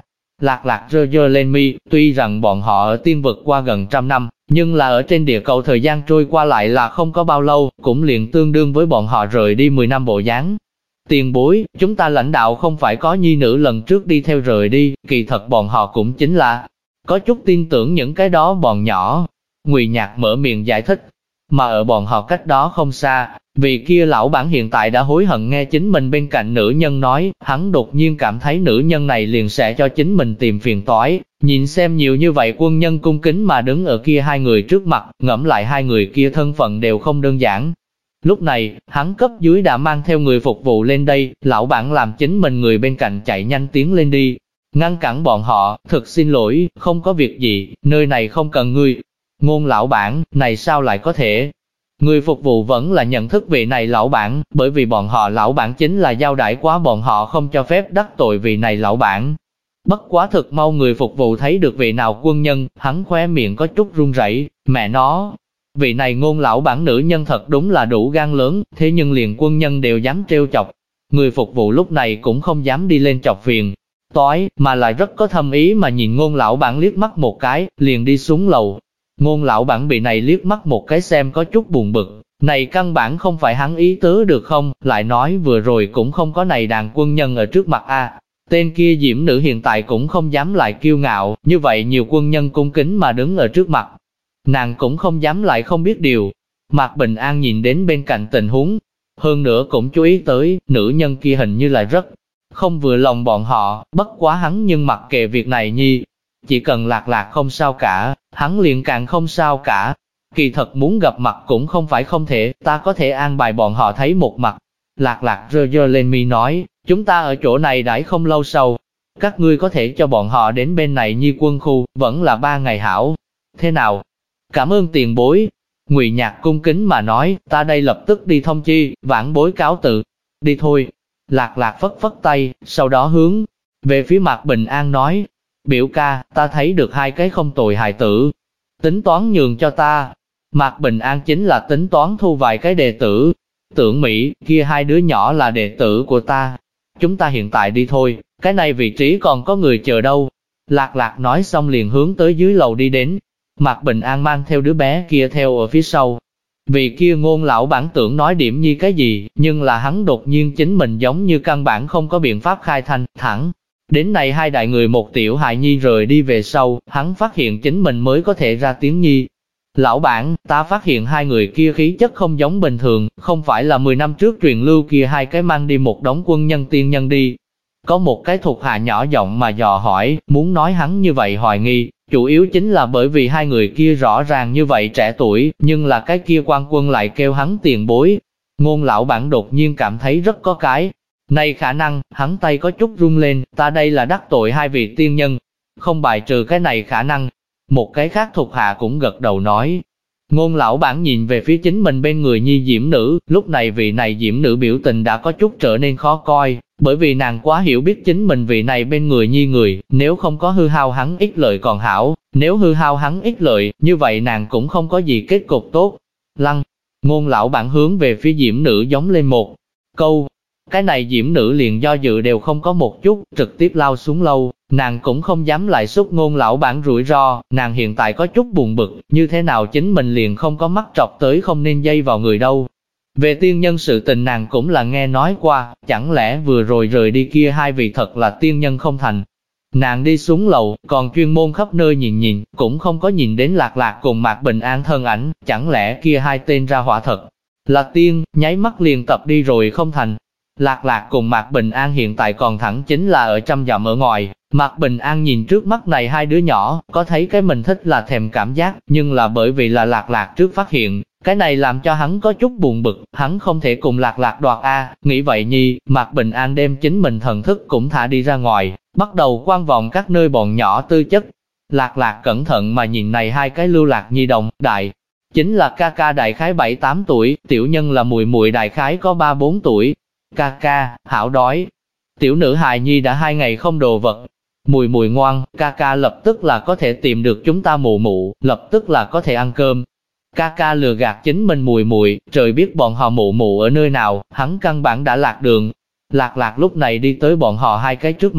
Lạc Lạc giơ lên mi, tuy rằng bọn họ ở tiên vực qua gần 100 năm, nhưng là ở trên địa cầu thời gian trôi qua lại là không có bao lâu, cũng liền tương đương với bọn họ rời đi 10 năm bộ dáng. Tiền bối, chúng ta lãnh đạo không phải có nhi nữ lần trước đi theo rời đi, kỳ thật bọn họ cũng chính là có chút tin tưởng những cái đó bọn nhỏ. Ngụy Nhạc mở miệng giải thích, mà ở bọn họ cách đó không xa, vì kia lão bản hiện tại đã hối hận nghe chính mình bên cạnh nữ nhân nói, hắn đột nhiên cảm thấy nữ nhân này liền sẽ cho chính mình tìm phiền toái, nhìn xem nhiều như vậy quân nhân cung kính mà đứng ở kia hai người trước mặt, ngẫm lại hai người kia thân phận đều không đơn giản. Lúc này, hắn cấp dưới đã mang theo người phục vụ lên đây, lão bản làm chính mình người bên cạnh chạy nhanh tiến lên đi, ngăn cản bọn họ, thực xin lỗi, không có việc gì, nơi này không cần ngươi. Ngôn lão bản, này sao lại có thể? Người phục vụ vẫn là nhận thức vị này lão bản, bởi vì bọn họ lão bản chính là giao đãi quá bọn họ không cho phép đắc tội vị này lão bản. Bất quá thực mau người phục vụ thấy được vị nào quân nhân, hắn khóe miệng có chút run rẩy, mẹ nó. Vị này Ngôn lão bản nữ nhân thật đúng là đủ gan lớn, thế nhưng liền quân nhân đều dám trêu chọc. Người phục vụ lúc này cũng không dám đi lên chọc phiền toái, mà lại rất có thâm ý mà nhìn Ngôn lão bản liếc mắt một cái, liền đi xuống lầu. Ngôn lão bản bị này liếc mắt một cái xem có chút buồn bực, này căn bản không phải hắn ý tứ được không, lại nói vừa rồi cũng không có này đàn quân nhân ở trước mặt a. Tên kia diễm nữ hiện tại cũng không dám lại kiêu ngạo, như vậy nhiều quân nhân cung kính mà đứng ở trước mặt. Nàng cũng không dám lại không biết điều. Mạc Bình An nhìn đến bên cạnh tình huống, hơn nữa cũng chú ý tới, nữ nhân kia hình như là rất không vừa lòng bọn họ, bất quá hắn nhưng mặc kệ việc này nhi. Chỉ cần Lạc Lạc không sao cả, hắn liền càng không sao cả. Kỳ thật muốn gặp mặt cũng không phải không thể, ta có thể an bài bọn họ thấy một mặt. Lạc Lạc giơ lên mi nói, chúng ta ở chỗ này đãi không lâu sau. Các ngươi có thể cho bọn họ đến bên này nhi quân khu, vẫn là 3 ngày hảo. Thế nào? Cảm ơn tiền bối. Ngụy Nhạc cung kính mà nói, ta đây lập tức đi thông chi, vãn bối cáo từ. Đi thôi. Lạc Lạc phất phất tay, sau đó hướng về phía Mạc Bình An nói, biểu ca, ta thấy được hai cái không tồi hài tử. Tính toán nhường cho ta. Mạc Bình An chính là tính toán thu vài cái đệ tử. Tưởng Mỹ, kia hai đứa nhỏ là đệ tử của ta. Chúng ta hiện tại đi thôi, cái này vị trí còn có người chờ đâu. Lạc Lạc nói xong liền hướng tới dưới lầu đi đến. Mạc Bình An mang theo đứa bé kia theo ở phía sau. Vì kia Ngôn lão bản tưởng nói điểm nhi cái gì, nhưng là hắn đột nhiên chính mình giống như căn bản không có biện pháp khai thanh, thẳng. Đến này hai đại người một tiểu hài nhi rời đi về sau, hắn phát hiện chính mình mới có thể ra tiếng nhi. Lão bản, ta phát hiện hai người kia khí chất không giống bình thường, không phải là 10 năm trước truyền lưu kia hai cái mang đi một đống quân nhân tiên nhân đi. Có một cái thuộc hạ nhỏ giọng mà dò hỏi, muốn nói hắn như vậy hoài nghi, chủ yếu chính là bởi vì hai người kia rõ ràng như vậy trẻ tuổi, nhưng là cái kia quan quân lại kêu hắn tiền bối. Ngôn lão bản đột nhiên cảm thấy rất có cái này khả năng, hắn tay có chút run lên, ta đây là đắc tội hai vị tiên nhân, không bài trừ cái này khả năng. Một cái khác thuộc hạ cũng gật đầu nói. Ngôn lão bản nhìn về phía chính mình bên người nhi diễm nữ, lúc này vị này diễm nữ biểu tình đã có chút trở nên khó coi, bởi vì nàng quá hiểu biết chính mình vị này bên người nhi người, nếu không có hư hao hắn ích lợi còn hảo, nếu hư hao hắn ích lợi, như vậy nàng cũng không có gì kết cục tốt. Lăng, ngôn lão bản hướng về phía diễm nữ giống lên một câu. Cái này diễm nữ liền do dự đều không có một chút, trực tiếp lao xuống lâu, nàng cũng không dám lại xúc Ngôn lão bản rủi ro, nàng hiện tại có chút buồn bực, như thế nào chính mình liền không có mắt trọc tới không nên dây vào người đâu. Về tiên nhân sự tình nàng cũng là nghe nói qua, chẳng lẽ vừa rồi rời đi kia hai vị thật là tiên nhân không thành. Nàng đi xuống lầu, còn chuyên môn khắp nơi nhìn, cũng không có nhìn đến Lạc Lạc cùng Mạc Bình An thân ảnh, chẳng lẽ kia hai tên ra hỏa thật là tiên, nháy mắt liền tập đi rồi không thành. Lạc Lạc cùng Mạc Bình An hiện tại còn thẳng chính là ở 100 dặm ở ngoài. Mạc Bình An nhìn trước mắt này hai đứa nhỏ, có thấy cái mình thích là thèm cảm giác, nhưng là bởi vì là Lạc Lạc trước phát hiện, cái này làm cho hắn có chút buồn bực, hắn không thể cùng Lạc Lạc đoạt nghĩ vậy nhi, Mạc Bình An đem chính mình thần thức cũng thả đi ra ngoài, bắt đầu quan vọng các nơi bọn nhỏ tư chất. Lạc Lạc cẩn thận mà nhìn này hai cái lưu lạc nhi đồng, đại chính là ca ca đại khái 7-8 tuổi, tiểu nhân là muội muội đại khái có 3-4 tuổi. Ca ca, hảo đói. Tiểu nữ hài nhi đã 2 ngày không đồ vật. Mùi mùi ngoan, ca ca lập tức là có thể tìm được chúng ta mụ mụ, lập tức là có thể ăn cơm. Ca ca lừa gạt chính mình mùi mùi, trời biết bọn họ mụ mụ ở nơi nào, hắn căn bản đã lạc đường. Lạc Lạc lúc này đi tới bọn họ hai cái trước mặt,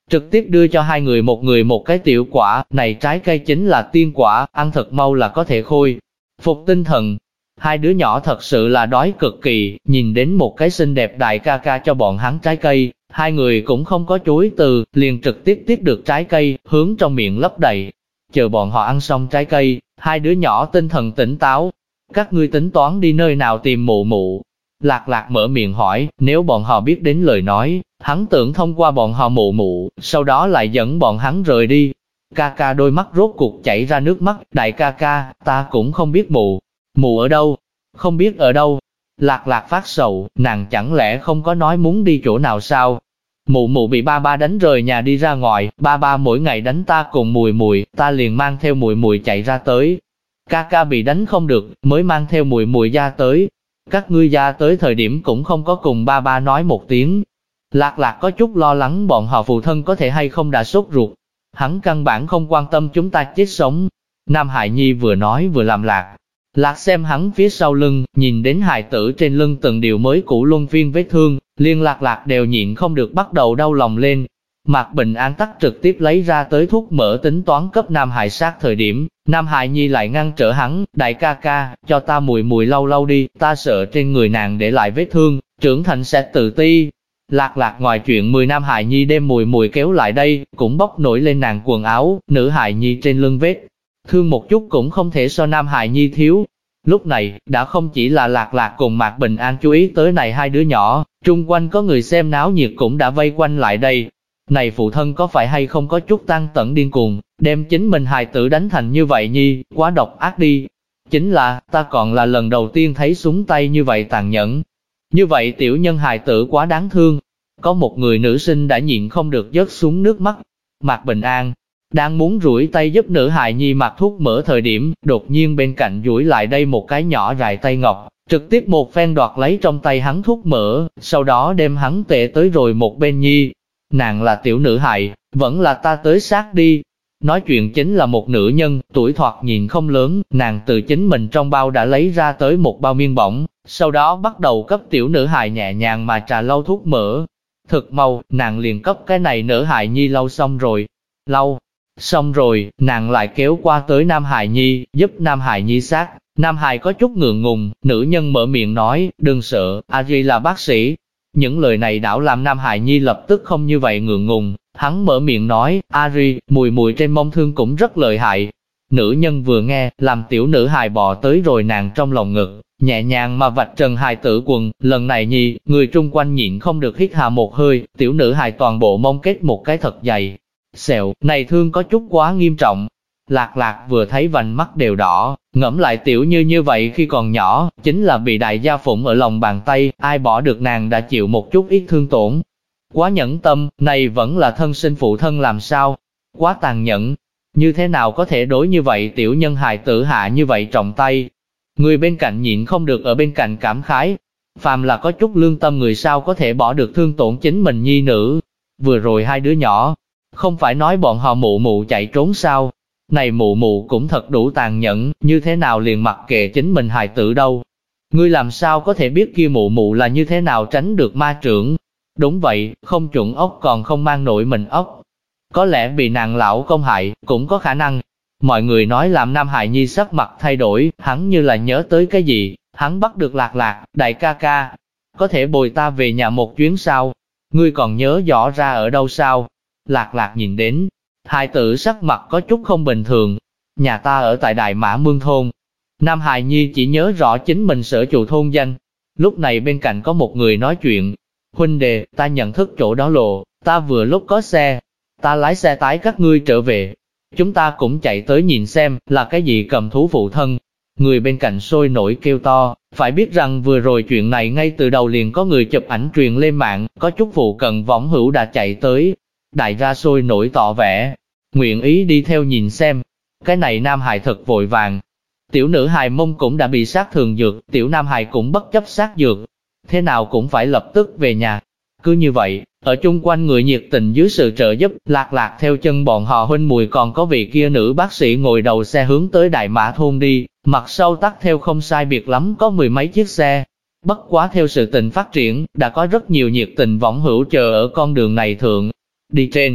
trực tiếp đưa cho hai người một cái tiểu quả, này trái cây chính là tiên quả, ăn thật mau là có thể khôi phục tinh thần. Hai đứa nhỏ thật sự là đói cực kỳ, nhìn đến một cái xinh đẹp đại ca ca cho bọn hắn trái cây, hai người cũng không có chối từ, liền trực tiếp tiếp được trái cây, hướng trong miệng lấp đầy. Chờ bọn họ ăn xong trái cây, hai đứa nhỏ tinh thần tỉnh táo. Các ngươi tính toán đi nơi nào tìm mụ mụ? Lạc Lạc mở miệng hỏi, nếu bọn họ biết đến lời nói, hắn tưởng thông qua bọn họ mụ mụ, sau đó lại dẫn bọn hắn rời đi. Ca ca đôi mắt rốt cuộc chảy ra nước mắt, đại ca ca, ta cũng không biết mụ ở đâu, không biết ở đâu. Lạc Lạc phát sầu, nàng chẳng lẽ không có nói muốn đi chỗ nào sao? Mụ bị ba ba đánh rời nhà đi ra ngoài, ba ba mỗi ngày đánh ta cùng mùi mùi, ta liền mang theo mùi mùi chạy ra tới. Ca ca bị đánh không được, mới mang theo mùi mùi ra tới. Các ngươi ra tới thời điểm cũng không có cùng ba ba nói một tiếng. Lạc Lạc có chút lo lắng bọn họ phụ thân có thể hay không đã sốt ruột. Hắn căn bản không quan tâm chúng ta chết sống. Nam Hải Nhi vừa nói vừa làm Lạc Lạc xem hắn phía sau lưng, nhìn đến hài tử trên lưng từng điều mới cũ luân phiên vết thương, liên Lạc Lạc đều nhịn không được bắt đầu đau lòng lên. Mạc Bình An tắc trực tiếp lấy ra tới thuốc mỡ tính toán cấp Nam Hải sát thời điểm, Nam Hải Nhi lại ngăn trở hắn, đại ca ca, cho ta mùi mùi lau lau đi, ta sợ trên người nàng để lại vết thương, trưởng thành sẽ tự ti. Lạc Lạc ngoài chuyện 10 Nam Hải Nhi đem mùi mùi kéo lại đây, cũng bóc nổi lên nàng quần áo, nữ Hải Nhi trên lưng vết thương một chút cũng không thể so Nam Hải Nhi thiếu. Lúc này, đã không chỉ là Lạc Lạc cùng Mạc Bình An chú ý tới này hai đứa nhỏ, trung quanh có người xem náo nhiệt cũng đã vây quanh lại đây. Này phụ thân có phải hay không có chút tăng tẩn điên cuồng, đem chính mình hài tử đánh thành như vậy Nhi, quá độc ác đi. Chính là, ta còn là lần đầu tiên thấy súng tay như vậy tàn nhẫn. Như vậy tiểu nhân hài tử quá đáng thương. Có một người nữ sinh đã nhịn không được rớt xuống nước mắt. Mạc Bình An đang muốn duỗi tay giúp nữ hài nhi mặc thuốc mỡ thời điểm, đột nhiên bên cạnh duỗi lại đây một cái nhỏ dài tay ngọc, trực tiếp một phen đoạt lấy trong tay hắn thuốc mỡ, sau đó đem hắn tệ tới rồi một bên Nhi. Nàng là tiểu nữ hài, vẫn là ta tới sát đi. Nói chuyện chính là một nữ nhân, tuổi thoạt nhìn không lớn, nàng từ chính mình trong bao đã lấy ra tới một bao miên bỏng, sau đó bắt đầu cấp tiểu nữ hài nhẹ nhàng mà trà lau thuốc mỡ. Thực mau, nàng liền cấp cái này nữ hài nhi lau xong rồi. Lau xong rồi, nàng lại kéo qua tới Nam Hải Nhi, giúp Nam Hải Nhi sát. Nam Hải có chút ngượng ngùng, nữ nhân mở miệng nói, đừng sợ, Ari là bác sĩ. Những lời này đảo làm Nam Hải Nhi lập tức không như vậy ngượng ngùng. Hắn mở miệng nói, Ari, mùi mùi trên mông thương cũng rất lợi hại. Nữ nhân vừa nghe, làm tiểu nữ hài bò tới rồi nàng trong lòng ngực, nhẹ nhàng mà vạch trần hài tử quần. Lần này Nhi, người trung quanh nhịn không được hít hà một hơi, tiểu nữ hài toàn bộ mông kết một cái thật dày. Sẹo, này thương có chút quá nghiêm trọng. Lạc Lạc vừa thấy vành mắt đều đỏ, ngẫm lại tiểu như vậy khi còn nhỏ, chính là bị đại gia phụng ở lòng bàn tay, ai bỏ được nàng đã chịu một chút ít thương tổn. Quá nhẫn tâm, này vẫn là thân sinh phụ thân làm sao? Quá tàn nhẫn, như thế nào có thể đối như vậy tiểu nhân hài tử hạ như vậy trọng tay? Người bên cạnh nhịn không được ở bên cạnh cảm khái. Phàm là có chút lương tâm người sao có thể bỏ được thương tổn chính mình nhi nữ. Vừa rồi hai đứa nhỏ, không phải nói bọn họ mụ chạy trốn sao? Này mụ cũng thật đủ tàn nhẫn, như thế nào liền mặc kệ chính mình hài tử đâu? Ngươi làm sao có thể biết kia mụ là như thế nào tránh được ma trưởng? Đúng vậy, không chuẩn ốc còn không mang nổi mình ốc. Có lẽ bị nàng lão công hại, cũng có khả năng. Mọi người nói làm Nam Hải Nhi sắc mặt thay đổi, hắn như là nhớ tới cái gì, hắn bắt được Lạc Lạc, đại ca ca. Có thể bồi ta về nhà một chuyến sao? Ngươi còn nhớ rõ ra ở đâu sao? Lạc Lạc nhìn đến, hài tử sắc mặt có chút không bình thường. Nhà ta ở tại Đại Mã Mương Thôn. Nam Hải Nhi chỉ nhớ rõ chính mình sở chủ thôn danh. Lúc này bên cạnh có một người nói chuyện. Huynh đệ, ta nhận thức chỗ đó lộ, ta vừa lúc có xe. Ta lái xe tái các ngươi trở về. Chúng ta cũng chạy tới nhìn xem, là cái gì cầm thú phụ thân. Người bên cạnh sôi nổi kêu to, phải biết rằng vừa rồi chuyện này ngay từ đầu liền có người chụp ảnh truyền lên mạng, có chút phụ cận võng hữu đã chạy tới. Đại gia sôi nổi tỏ vẻ, nguyện ý đi theo nhìn xem. Cái này Nam Hải thật vội vàng. Tiểu nữ hài mông cũng đã bị sát thường dược, tiểu Nam Hải cũng bất chấp sát dược. Thế nào cũng phải lập tức về nhà. Cứ như vậy, ở chung quanh người nhiệt tình dưới sự trợ giúp, Lạc Lạc theo chân bọn họ huynh mùi còn có vị kia nữ bác sĩ ngồi đầu xe hướng tới Đại Mã Thôn đi, mặt sau tắt theo không sai biệt lắm có 10 mấy chiếc xe. Bất quá theo sự tình phát triển, đã có rất nhiều nhiệt tình võng hữu chờ ở con đường này thượng. Đi trên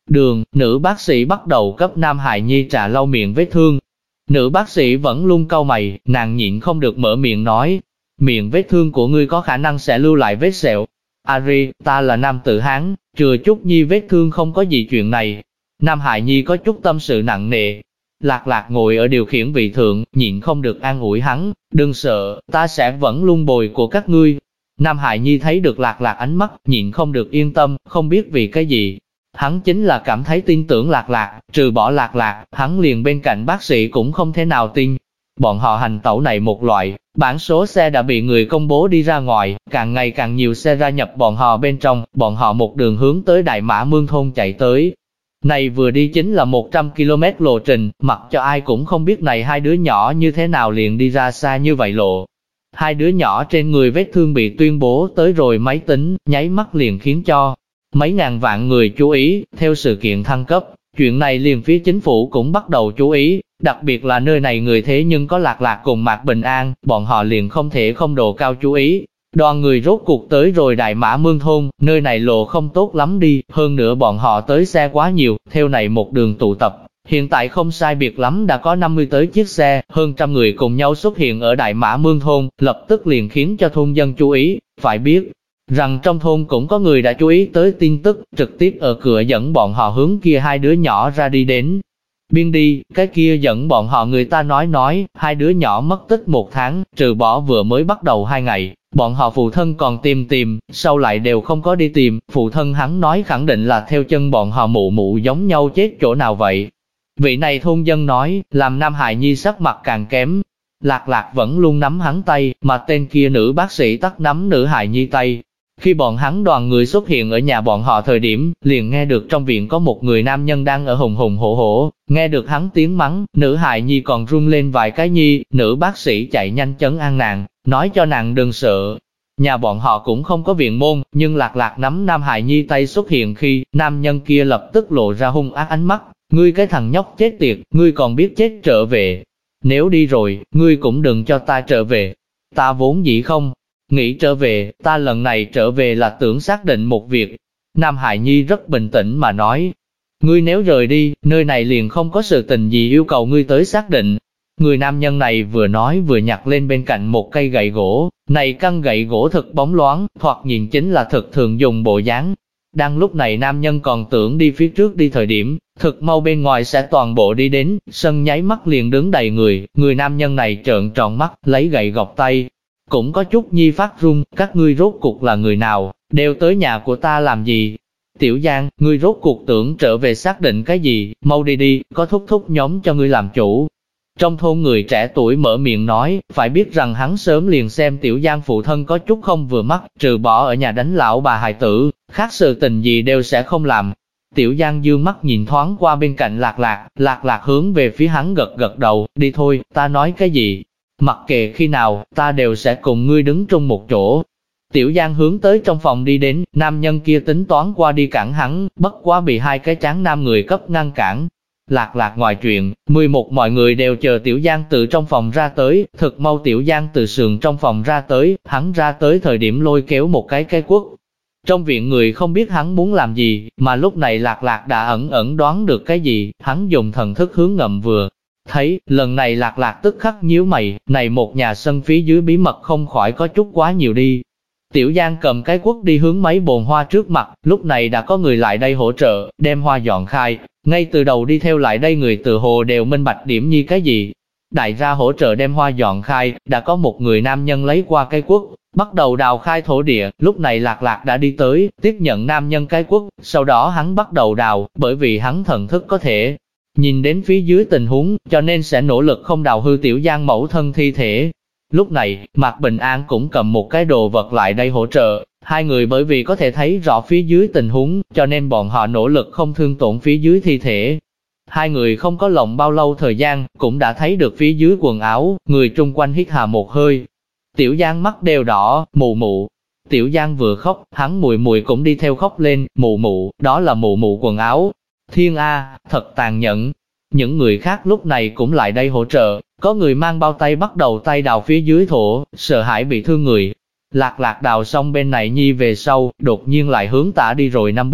đường, nữ bác sĩ bắt đầu cấp Nam hài nhi trà lau miệng vết thương. Nữ bác sĩ vẫn luôn cau mày, nàng nhịn không được mở miệng nói, miệng vết thương của ngươi có khả năng sẽ lưu lại vết sẹo. Ari, ta là nam tử Hán, chừa chút nhi vết thương không có gì chuyện này. Nam hài nhi có chút tâm sự nặng nề. Lạc Lạc ngồi ở điều khiển vị thượng, nhịn không được an ủi hắn, đừng sợ, ta sẽ vẫn luôn bồi của các ngươi. Nam hài nhi thấy được Lạc Lạc ánh mắt, nhịn không được yên tâm, không biết vì cái gì. Hắn chính là cảm thấy tin tưởng Lạc Lạc, trừ bỏ Lạc Lạc, hắn liền bên cạnh bác sĩ cũng không thể nào tin. Bọn họ hành tẩu này một loại, bản số xe đã bị người công bố đi ra ngoài, càng ngày càng nhiều xe gia nhập bọn họ bên trong, bọn họ một đường hướng tới Đại Mã Mương thôn chạy tới. Này vừa đi chính là 100 km lộ trình, mặc cho ai cũng không biết này hai đứa nhỏ như thế nào liền đi ra xa như vậy lộ. Hai đứa nhỏ trên người vết thương bị tuyên bố tới rồi máy tính, nháy mắt liền khiến cho mấy ngàn vạn người chú ý. Theo sự kiện thăng cấp, chuyện này liền phía chính phủ cũng bắt đầu chú ý, đặc biệt là nơi này người thế nhưng có Lạc Lạc cùng Mạc Bình An, bọn họ liền không thể không độ cao chú ý. Đoàn người rốt cuộc tới rồi Đại Mã Mương thôn, nơi này lộ không tốt lắm đi, hơn nữa bọn họ tới xe quá nhiều, theo này một đường tụ tập. Hiện tại không sai biệt lắm đã có 50 tới chiếc xe, hơn trăm người cùng nhau xuất hiện ở Đại Mã Mương thôn, lập tức liền khiến cho thôn dân chú ý. Phải biết rằng trong thôn cũng có người đã chú ý tới tin tức, trực tiếp ở cửa dẫn bọn họ hướng kia hai đứa nhỏ ra đi đến. Biên đi, cái kia dẫn bọn họ người ta nói, hai đứa nhỏ mất tích 1 tháng, trừ bỏ vừa mới bắt đầu 2 ngày, bọn họ phụ thân còn tìm, sau lại đều không có đi tìm, phụ thân hắn nói khẳng định là theo chân bọn họ mụ mụ giống nhau chết chỗ nào vậy. Vị này thôn dân nói, làm Nam hài nhi sắc mặt càng kém. Lạc Lạc vẫn luôn nắm hắn tay, mà tên kia nữ bác sĩ tắt nắm nữ hài nhi tay. Khi bọn hắn đoàn người xuất hiện ở nhà bọn họ thời điểm, liền nghe được trong viện có một người nam nhân đang ở hùng hùng hổ hổ, nghe được hắn tiếng mắng, nữ hài nhi còn run lên vài cái nhi, nữ bác sĩ chạy nhanh chấn an nàng, nói cho nàng đừng sợ. Nhà bọn họ cũng không có viện môn, nhưng Lạc Lạc nắm Nam hài nhi tay xuất hiện khi, nam nhân kia lập tức lộ ra hung ác ánh mắt, ngươi cái thằng nhóc chết tiệt, ngươi còn biết chết trở về. Nếu đi rồi, ngươi cũng đừng cho ta trở về. Ta vốn dĩ không nghĩ trở về, ta lần này trở về là tưởng xác định một việc. Nam hài nhi rất bình tĩnh mà nói, ngươi nếu rời đi, nơi này liền không có sự tình gì yêu cầu ngươi tới xác định. Người nam nhân này vừa nói vừa nhặt lên bên cạnh một cây gậy gỗ, này căn gậy gỗ thật bóng loáng, thoạt nhìn chính là thực thường dùng bộ dáng. Đang lúc này nam nhân còn tưởng đi phía trước đi thời điểm, thực mau bên ngoài sẽ toàn bộ đi đến, sân nháy mắt liền đứng đầy người nam nhân này trợn tròn mắt, lấy gậy gọc tay. Cũng có chút nhi phát run, các ngươi rốt cuộc là người nào, đều tới nhà của ta làm gì? Tiểu Giang, ngươi rốt cuộc tưởng trở về xác định cái gì, mau đi đi, có thúc thúc nhóm cho ngươi làm chủ. Trong thôn người trẻ tuổi mở miệng nói, phải biết rằng hắn sớm liền xem Tiểu Giang phụ thân có chút không vừa mắt, trừ bỏ ở nhà đánh lão bà hài tử, khác sự tình gì đều sẽ không làm. Tiểu Giang dương mắt nhìn thoáng qua bên cạnh Lạc Lạc, Lạc Lạc hướng về phía hắn gật gật đầu, đi thôi, ta nói cái gì? Mặc kệ khi nào, ta đều sẽ cùng ngươi đứng chung một chỗ. Tiểu Giang hướng tới trong phòng đi đến, nam nhân kia tính toán qua đi cản hắn, bất quá bị hai cái tráng nam người cấp ngăn cản. Lạc Lạc ngoài chuyện, 11 mọi người đều chờ Tiểu Giang từ trong phòng ra tới, thực mau Tiểu Giang từ sườn trong phòng ra tới, hắn ra tới thời điểm lôi kéo một cái quất. Trong viện người không biết hắn muốn làm gì, mà lúc này Lạc Lạc đã ẩn đoán được cái gì, hắn dùng thần thức hướng ngầm vừa. Thấy, lần này Lạc Lạc tức khắc nhíu mày, này một nhà sân phía dưới bí mật không khỏi có chút quá nhiều đi. Tiểu Giang cầm cái quất đi hướng mấy bồn hoa trước mặt, lúc này đã có người lại đây hỗ trợ, đem hoa dọn khai, ngay từ đầu đi theo lại đây người tự hồ đều minh bạch điểm như cái gì. Đại gia hỗ trợ đem hoa dọn khai, đã có một người nam nhân lấy qua cái quất, bắt đầu đào khai thổ địa, lúc này Lạc Lạc đã đi tới, tiếp nhận nam nhân cái quất, sau đó hắn bắt đầu đào, bởi vì hắn thần thức có thể nhìn đến phía dưới tình huống, cho nên sẽ nỗ lực không đào hư Tiểu Giang mẫu thân thi thể. Lúc này, Mạc Bình An cũng cầm một cái đồ vật lại đây hỗ trợ, hai người bởi vì có thể thấy rõ phía dưới tình huống, cho nên bọn họ nỗ lực không thương tổn phía dưới thi thể. Hai người không có lộng bao lâu thời gian, cũng đã thấy được phía dưới quần áo, người chung quanh hít hà một hơi. Tiểu Giang mắt đều đỏ, mụ mụ. Tiểu Giang vừa khóc, hắn mùi mùi cũng đi theo khóc lên, mụ mụ, đó là mụ mụ quần áo. Thiên A, thật tàn nhẫn. Những người khác lúc này cũng lại đây hỗ trợ, có người mang bao tay bắt đầu tay đào phía dưới thổ, sợ hãi bị thương người. Lạc Lạc đào xong bên này nhi về sau, đột nhiên lại hướng tả đi rồi 5 bước,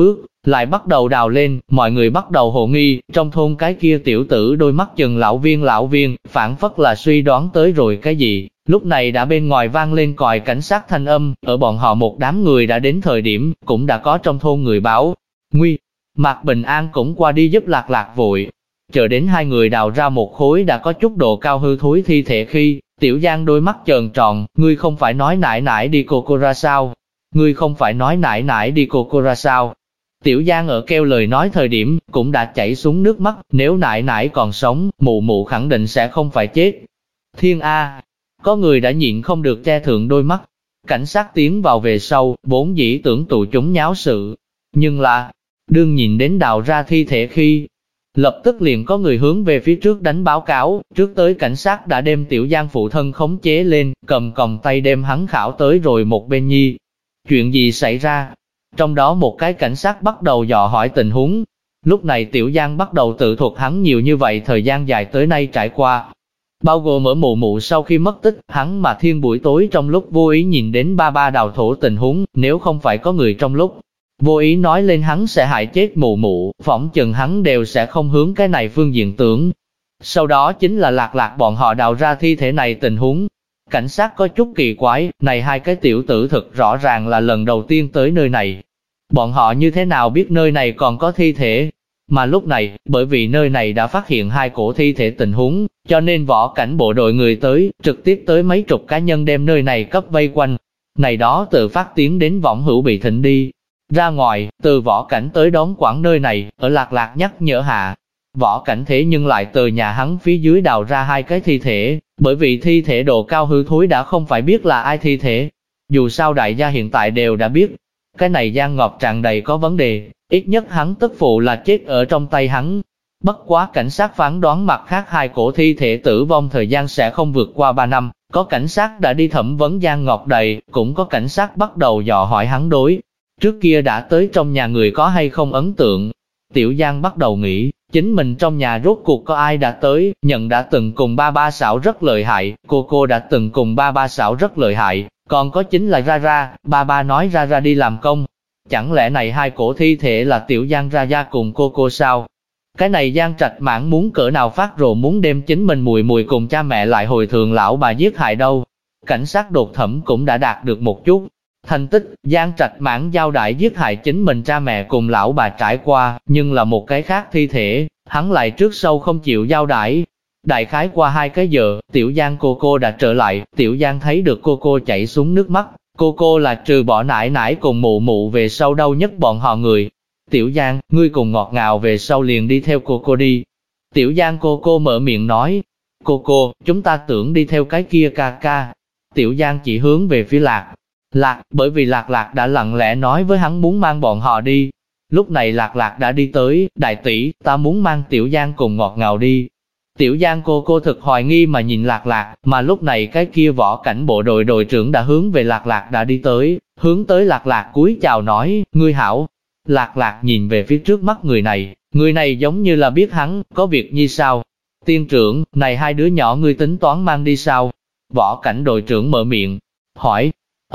lại bắt đầu đào lên, mọi người bắt đầu hồ nghi, trong thôn cái kia tiểu tử đôi mắt chừng lão viên, phản phất là suy đoán tới rồi cái gì. Lúc này đã bên ngoài vang lên còi cảnh sát thanh âm, ở bọn họ một đám người đã đến thời điểm, cũng đã có trong thôn người báo. Nguy, Mạc Bình An cũng qua đi giúp Lạc Lạc vội. Chờ đến hai người đào ra một khối đã có chút độ cao hư thối thi thể khi, Tiểu Giang đôi mắt tròn tròn, ngươi không phải nói nãi nãi đi cô ra sao? Ngươi không phải nói nãi nãi đi cô ra sao? Tiểu Giang ở kêu lời nói thời điểm, cũng đã chảy xuống nước mắt, nếu nãi nãi còn sống, mụ mụ khẳng định sẽ không phải chết. Thiên A! Có người đã nhịn không được che thượng đôi mắt. Cảnh sát tiến vào về sau, vốn dĩ tưởng tụ chúng nháo sự. Nhưng là, đương nhìn đến đào ra thi thể khi, lập tức liền có người hướng về phía trước đánh báo cáo, trước tới cảnh sát đã đem Tiểu Giang phụ thân khống chế lên, cầm còng tay đem hắn khảo tới rồi một bên nhi. Chuyện gì xảy ra? Trong đó một cái cảnh sát bắt đầu dò hỏi tình huống. Lúc này Tiểu Giang bắt đầu tự thuật hắn nhiều như vậy thời gian dài tới nay trải qua. Bao gồm ở mụ mụ sau khi mất tích, hắn mà Thiên buổi tối trong lúc vô ý nhìn đến ba đào thổ tình huống, nếu không phải có người trong lúc vô ý nói lên hắn sẽ hại chết mụ mụ, phỏng chừng hắn đều sẽ không hướng cái này phương diện tưởng. Sau đó chính là Lạc Lạc bọn họ đào ra thi thể này tình huống. Cảnh sát có chút kỳ quái, này hai cái tiểu tử thực rõ ràng là lần đầu tiên tới nơi này. Bọn họ như thế nào biết nơi này còn có thi thể? Mà lúc này, bởi vì nơi này đã phát hiện hai cổ thi thể tình huống, cho nên võ cảnh bộ đội người tới, trực tiếp tới mấy chục cá nhân đem nơi này cấp vây quanh. Này đó tự phát tiến đến võng hữu bị thịnh đi. Ra ngoài, từ võ cảnh tới đón quản nơi này, ở Lạc Lạc nhắc nhở hạ. Võ cảnh thế nhưng lại từ nhà hắn phía dưới đào ra hai cái thi thể, bởi vì thi thể độ cao hư thối đã không phải biết là ai thi thể. Dù sao đại gia hiện tại đều đã biết, cái này Giang Ngọc tràn đầy có vấn đề, ít nhất hắn tức phụ là chết ở trong tay hắn. Bất quá cảnh sát phán đoán mặt khác hai cổ thi thể tử vong thời gian sẽ không vượt qua 3 năm, có cảnh sát đã đi thẩm vấn Giang Ngọc Đầy, cũng có cảnh sát bắt đầu dò hỏi hắn đối. Trước kia đã tới trong nhà người có hay không ấn tượng. Tiểu Giang bắt đầu nghĩ, chính mình trong nhà rốt cuộc có ai đã tới, nhận đã từng cùng ba xảo rất lợi hại, cô đã từng cùng ba xảo rất lợi hại, còn có chính là Ra, ba nói Ra đi làm công. Chẳng lẽ này hai cổ thi thể là Tiểu Giang Ra Gia cùng cô sao? Cái này Giang Trạch Mãn muốn cỡ nào phát rồ muốn đem chính mình mùi cùng cha mẹ lại hồi thường lão bà giết hại đâu. Cảnh sát đột thẩm cũng đã đạt được một chút thành tích, Giang Trạch Mãn giao代giết hại chính mình cha mẹ cùng lão bà trải qua, nhưng là một cái khác thi thể, hắn lại trước sau không chịu giao đãi. Đại khái qua 2 cái giờ, Tiểu Giang cô đã trở lại, Tiểu Giang thấy được cô chảy xuống nước mắt, cô là trừ bỏ nãi nãi cùng mụ mụ về sau đau nhất bọn họ người. Tiểu Giang, ngươi cùng ngọt ngào về sau liền đi theo cô đi. Tiểu Giang cô mở miệng nói, cô, chúng ta tưởng đi theo cái kia ca. Tiểu Giang chỉ hướng về phía Lạc, bởi vì Lạc đã lặng lẽ nói với hắn muốn mang bọn họ đi. Lúc này Lạc đã đi tới, đại tỷ, ta muốn mang Tiểu Giang cùng ngọt ngào đi. Tiểu Giang cô thực hoài nghi mà nhìn Lạc, mà lúc này cái kia võ cảnh bộ đội đội trưởng đã hướng về Lạc đã đi tới, hướng tới Lạc cúi chào nói, ngươi hảo. Lạc nhìn về phía trước mắt người này giống như là biết hắn, có việc như sao? Tiên trưởng, này hai đứa nhỏ ngươi tính toán mang đi sao? Võ cảnh đội trưởng mở miệng, hỏi,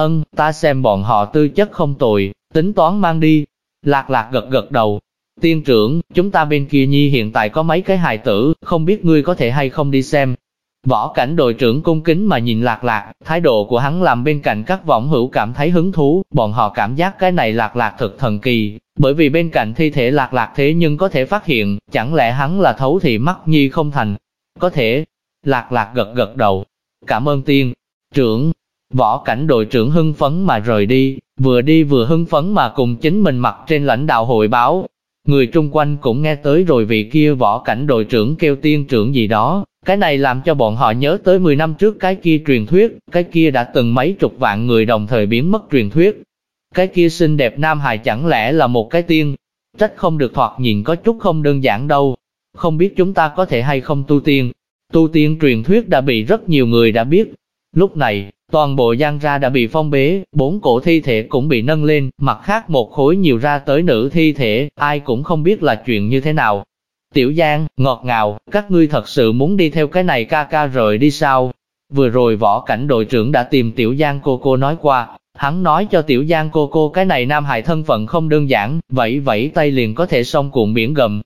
ta xem bọn họ tư chất không tồi, tính toán mang đi. Lạc gật đầu. Tiên trưởng, chúng ta bên kia nhi hiện tại có mấy cái hài tử, không biết ngươi có thể hay không đi xem. Võ cảnh đội trưởng cung kính mà nhìn Lạc, thái độ của hắn làm bên cạnh các võng hữu cảm thấy hứng thú, bọn họ cảm giác cái này Lạc thực thần kỳ, bởi vì bên cạnh thi thể Lạc thế nhưng có thể phát hiện, chẳng lẽ hắn là thấu thị mắt nhi không thành. Có thể. Lạc gật đầu. Cảm ơn tiên trưởng. Võ cảnh đội trưởng hưng phấn mà rời đi vừa hưng phấn mà cùng chính mình mặt trên lãnh đạo hội báo. Người chung quanh cũng nghe tới rồi vì kia võ cảnh đội trưởng kêu tiên trưởng gì đó, cái này làm cho bọn họ nhớ tới 10 năm trước cái kia truyền thuyết, cái kia đã từng mấy chục vạn người đồng thời biến mất truyền thuyết. Cái kia xinh đẹp nam hài chẳng lẽ là một cái tiên? Trách không được thoạt nhìn có chút không đơn giản đâu. Không biết chúng ta có thể hay không tu tiên? Tu tiên truyền thuyết đã bị rất nhiều người đã biết. Lúc này, toàn bộ Giang ra đã bị phong bế, 4 cổ thi thể cũng bị nâng lên, mặt khác một khối nhiều ra tới nữ thi thể, ai cũng không biết là chuyện như thế nào. Tiểu Giang, ngọt ngào, các ngươi thật sự muốn đi theo cái này ca rời đi sao? Vừa rồi võ cảnh đội trưởng đã tìm Tiểu Giang cô nói qua, Hắn nói cho Tiểu Giang cô cái này nam hài thân phận không đơn giản, vẫy vẫy tay liền có thể xông cuộn biển gầm.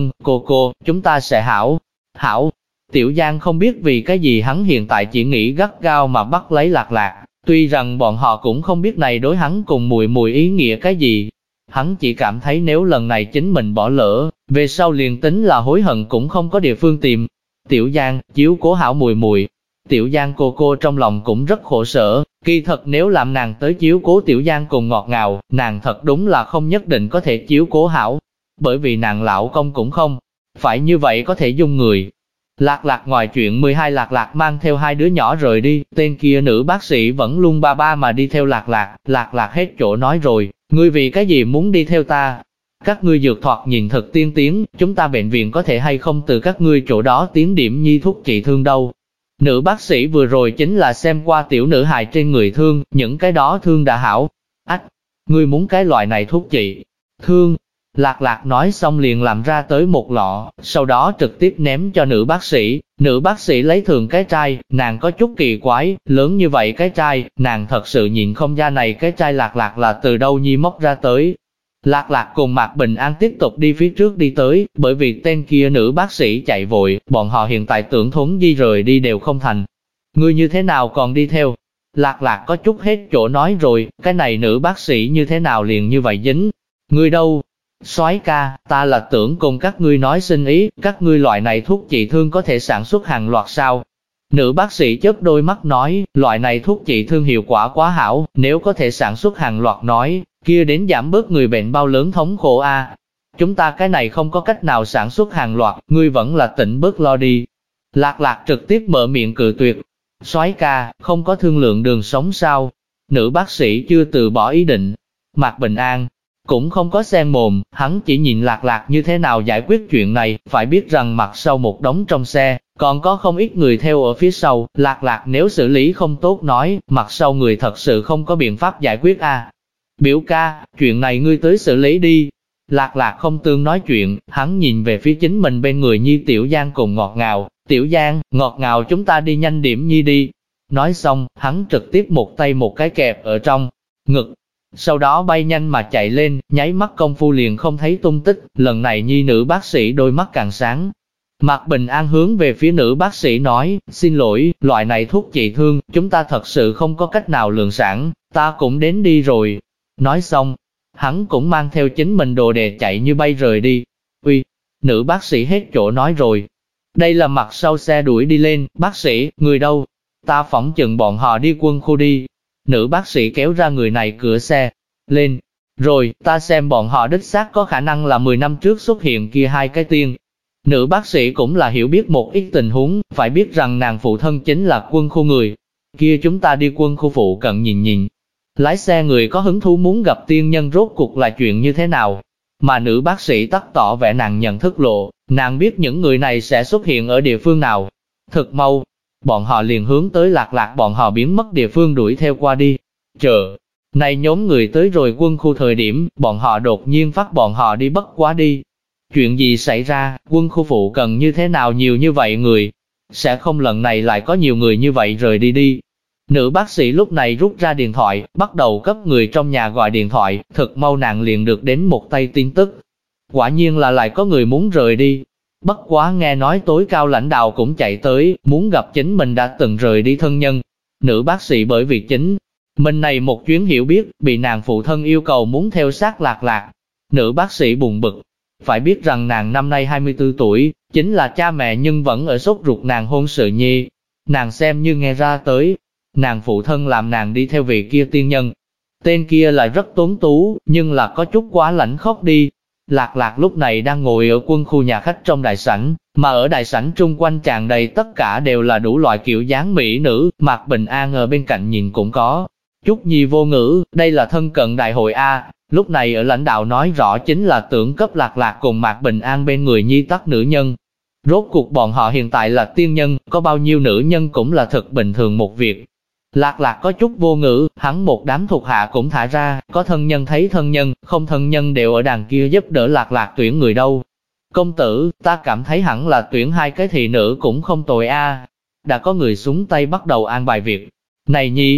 Cô, chúng ta sẽ hảo. Hảo. Tiểu Giang không biết vì cái gì hắn hiện tại chỉ nghĩ gắt gao mà bắt lấy Lạc Lạc, tuy rằng bọn họ cũng không biết này đối hắn cùng mùi ý nghĩa cái gì. Hắn chỉ cảm thấy nếu lần này chính mình bỏ lỡ, về sau liền tính là hối hận cũng không có địa phương tìm. Tiểu Giang, chiếu cố hảo mùi. Tiểu Giang cô trong lòng cũng rất khổ sở, kỳ thật nếu làm nàng tới chiếu cố Tiểu Giang cùng ngọt ngào, nàng thật đúng là không nhất định có thể chiếu cố hảo, bởi vì nàng lão công cũng không phải như vậy có thể dung người. Lạc Lạc ngoài chuyện 12 Lạc Lạc mang theo hai đứa nhỏ rời đi, tên kia nữ bác sĩ vẫn luôn ba mà đi theo Lạc Lạc hết chỗ nói rồi, ngươi vì cái gì muốn đi theo ta? Các ngươi dược thoạt nhìn thật tiên tiến, chúng ta bệnh viện có thể hay không từ các ngươi chỗ đó tiến điểm nhi thuốc trị thương đâu. Nữ bác sĩ vừa rồi chính là xem qua tiểu nữ hài trên người thương, những cái đó thương đã hảo. Ngươi muốn cái loại này thuốc trị thương? Lạc Lạc nói xong liền làm ra tới một lọ, sau đó trực tiếp ném cho nữ bác sĩ. Nữ bác sĩ lấy thường cái chai, nàng có chút kỳ quái, lớn như vậy cái chai, nàng thật sự nhìn không ra này cái chai Lạc Lạc là từ đâu nhi móc ra tới. Lạc Lạc cùng Mạc Bình An tiếp tục đi phía trước đi tới, bởi vì tên kia nữ bác sĩ chạy vội, bọn họ hiện tại tưởng Thuấn Di rời đi đều không thành. Ngươi như thế nào còn đi theo? Lạc Lạc có chút hết chỗ nói rồi, cái này nữ bác sĩ như thế nào liền như vậy dính? Ngươi đâu? Soái ca, ta là tưởng cùng các ngươi nói xin ý, các ngươi loại này thuốc trị thương có thể sản xuất hàng loạt sao? Nữ bác sĩ chớp đôi mắt nói, loại này thuốc trị thương hiệu quả quá hảo, nếu có thể sản xuất hàng loạt nói, kia đến giảm bớt người bệnh bao lớn thống khổ a. Chúng ta cái này không có cách nào sản xuất hàng loạt, ngươi vẫn là tỉnh bớt lo đi. Lạc Lạc trực tiếp mở miệng cự tuyệt. Soái ca, không có thương lượng đường sống sao? Nữ bác sĩ chưa từ bỏ ý định. Mạc Bình An cũng không có xen mồm, hắn chỉ nhìn Lạc Lạc như thế nào giải quyết chuyện này, phải biết rằng mặt sau một đống trong xe, còn có không ít người theo ở phía sau, Lạc Lạc nếu xử lý không tốt nói, mặt sau người thật sự không có biện pháp giải quyết a. Biểu ca, chuyện này ngươi tới xử lý đi. Lạc Lạc không tương nói chuyện, hắn nhìn về phía chính mình bên người Nhi Tiểu Giang cùng Ngọt Ngào. Tiểu Giang, Ngọt Ngào chúng ta đi nhanh điểm Nhi đi. Nói xong, hắn trực tiếp một tay một cái kẹp ở trong ngực. Sau đó bay nhanh mà chạy lên, nháy mắt công phu liền không thấy tung tích, lần này Nhi nữ bác sĩ đôi mắt càng sáng. Mạc Bình An hướng về phía nữ bác sĩ nói, xin lỗi, loại này thuốc trị thương, chúng ta thật sự không có cách nào lượng sản, ta cũng đến đi rồi. Nói xong, hắn cũng mang theo chính mình đồ đề chạy như bay rời đi. Uy, nữ bác sĩ hết chỗ nói rồi. Đây là mặt sau xe đuổi đi lên, bác sĩ, người đâu? Ta phỏng chừng bọn họ đi quân khu đi. Nữ bác sĩ kéo ra người này cửa xe lên. Rồi, ta xem bọn họ đích xác có khả năng là 10 năm trước xuất hiện kia hai cái tiên. Nữ bác sĩ cũng là hiểu biết một ít tình huống, phải biết rằng nàng phụ thân chính là quân khu người. Kia chúng ta đi quân khu phụ cận nhìn. Lái xe người có hứng thú muốn gặp tiên nhân rốt cuộc là chuyện như thế nào. Mà nữ bác sĩ tắt tỏ vẻ nàng nhận thức lộ, nàng biết những người này sẽ xuất hiện ở địa phương nào. Thực mau, bọn họ liền hướng tới Lạc Lạc bọn họ biến mất địa phương đuổi theo qua đi. Chờ, này nhóm người tới rồi quân khu thời điểm, bọn họ đột nhiên phát bọn họ đi bất quá đi. Chuyện gì xảy ra, quân khu phụ cần như thế nào nhiều như vậy người? Sẽ không lần này lại có nhiều người như vậy rời đi. Nữ bác sĩ lúc này rút ra điện thoại, bắt đầu cấp người trong nhà gọi điện thoại, thực mau nàng liền được đến một tay tin tức. Quả nhiên là lại có người muốn rời đi. Bất quá nghe nói tối cao lãnh đạo cũng chạy tới, muốn gặp chính mình đã từng rời đi thân nhân. Nữ bác sĩ bởi vì chính mình này một chuyến hiểu biết, bị nàng phụ thân yêu cầu muốn theo sát Lạc Lạc. Nữ bác sĩ buồn bực. Phải biết rằng nàng năm nay 24 tuổi, chính là cha mẹ nhưng vẫn ở sốt ruột nàng hôn sự nhi. Nàng xem như nghe ra tới, nàng phụ thân làm nàng đi theo vị kia tiên nhân. Tên kia lại rất tuấn tú, nhưng là có chút quá lãnh khốc đi. Lạc Lạc lúc này đang ngồi ở quân khu nhà khách trong đại sảnh, mà ở đại sảnh trung quanh tràn đầy tất cả đều là đủ loại kiểu dáng mỹ nữ, Mạc Bình An ở bên cạnh nhìn cũng có chút nhi vô ngữ, đây là thân cận đại hội A. Lúc này ở lãnh đạo nói rõ chính là tưởng cấp Lạc Lạc cùng Mạc Bình An bên người nhi tắc nữ nhân. Rốt cuộc bọn họ hiện tại là tiên nhân, có bao nhiêu nữ nhân cũng là thật bình thường một việc. Lạc Lạc có chút vô ngữ, hắn một đám thuộc hạ cũng thả ra, có thân nhân thấy thân nhân, không thân nhân đều ở đàn kia giúp đỡ Lạc Lạc tuyển người đâu. Công tử, ta cảm thấy hẳn là tuyển hai cái thị nữ cũng không tồi a. Đã có người xuống tay bắt đầu an bài việc. Này nhi,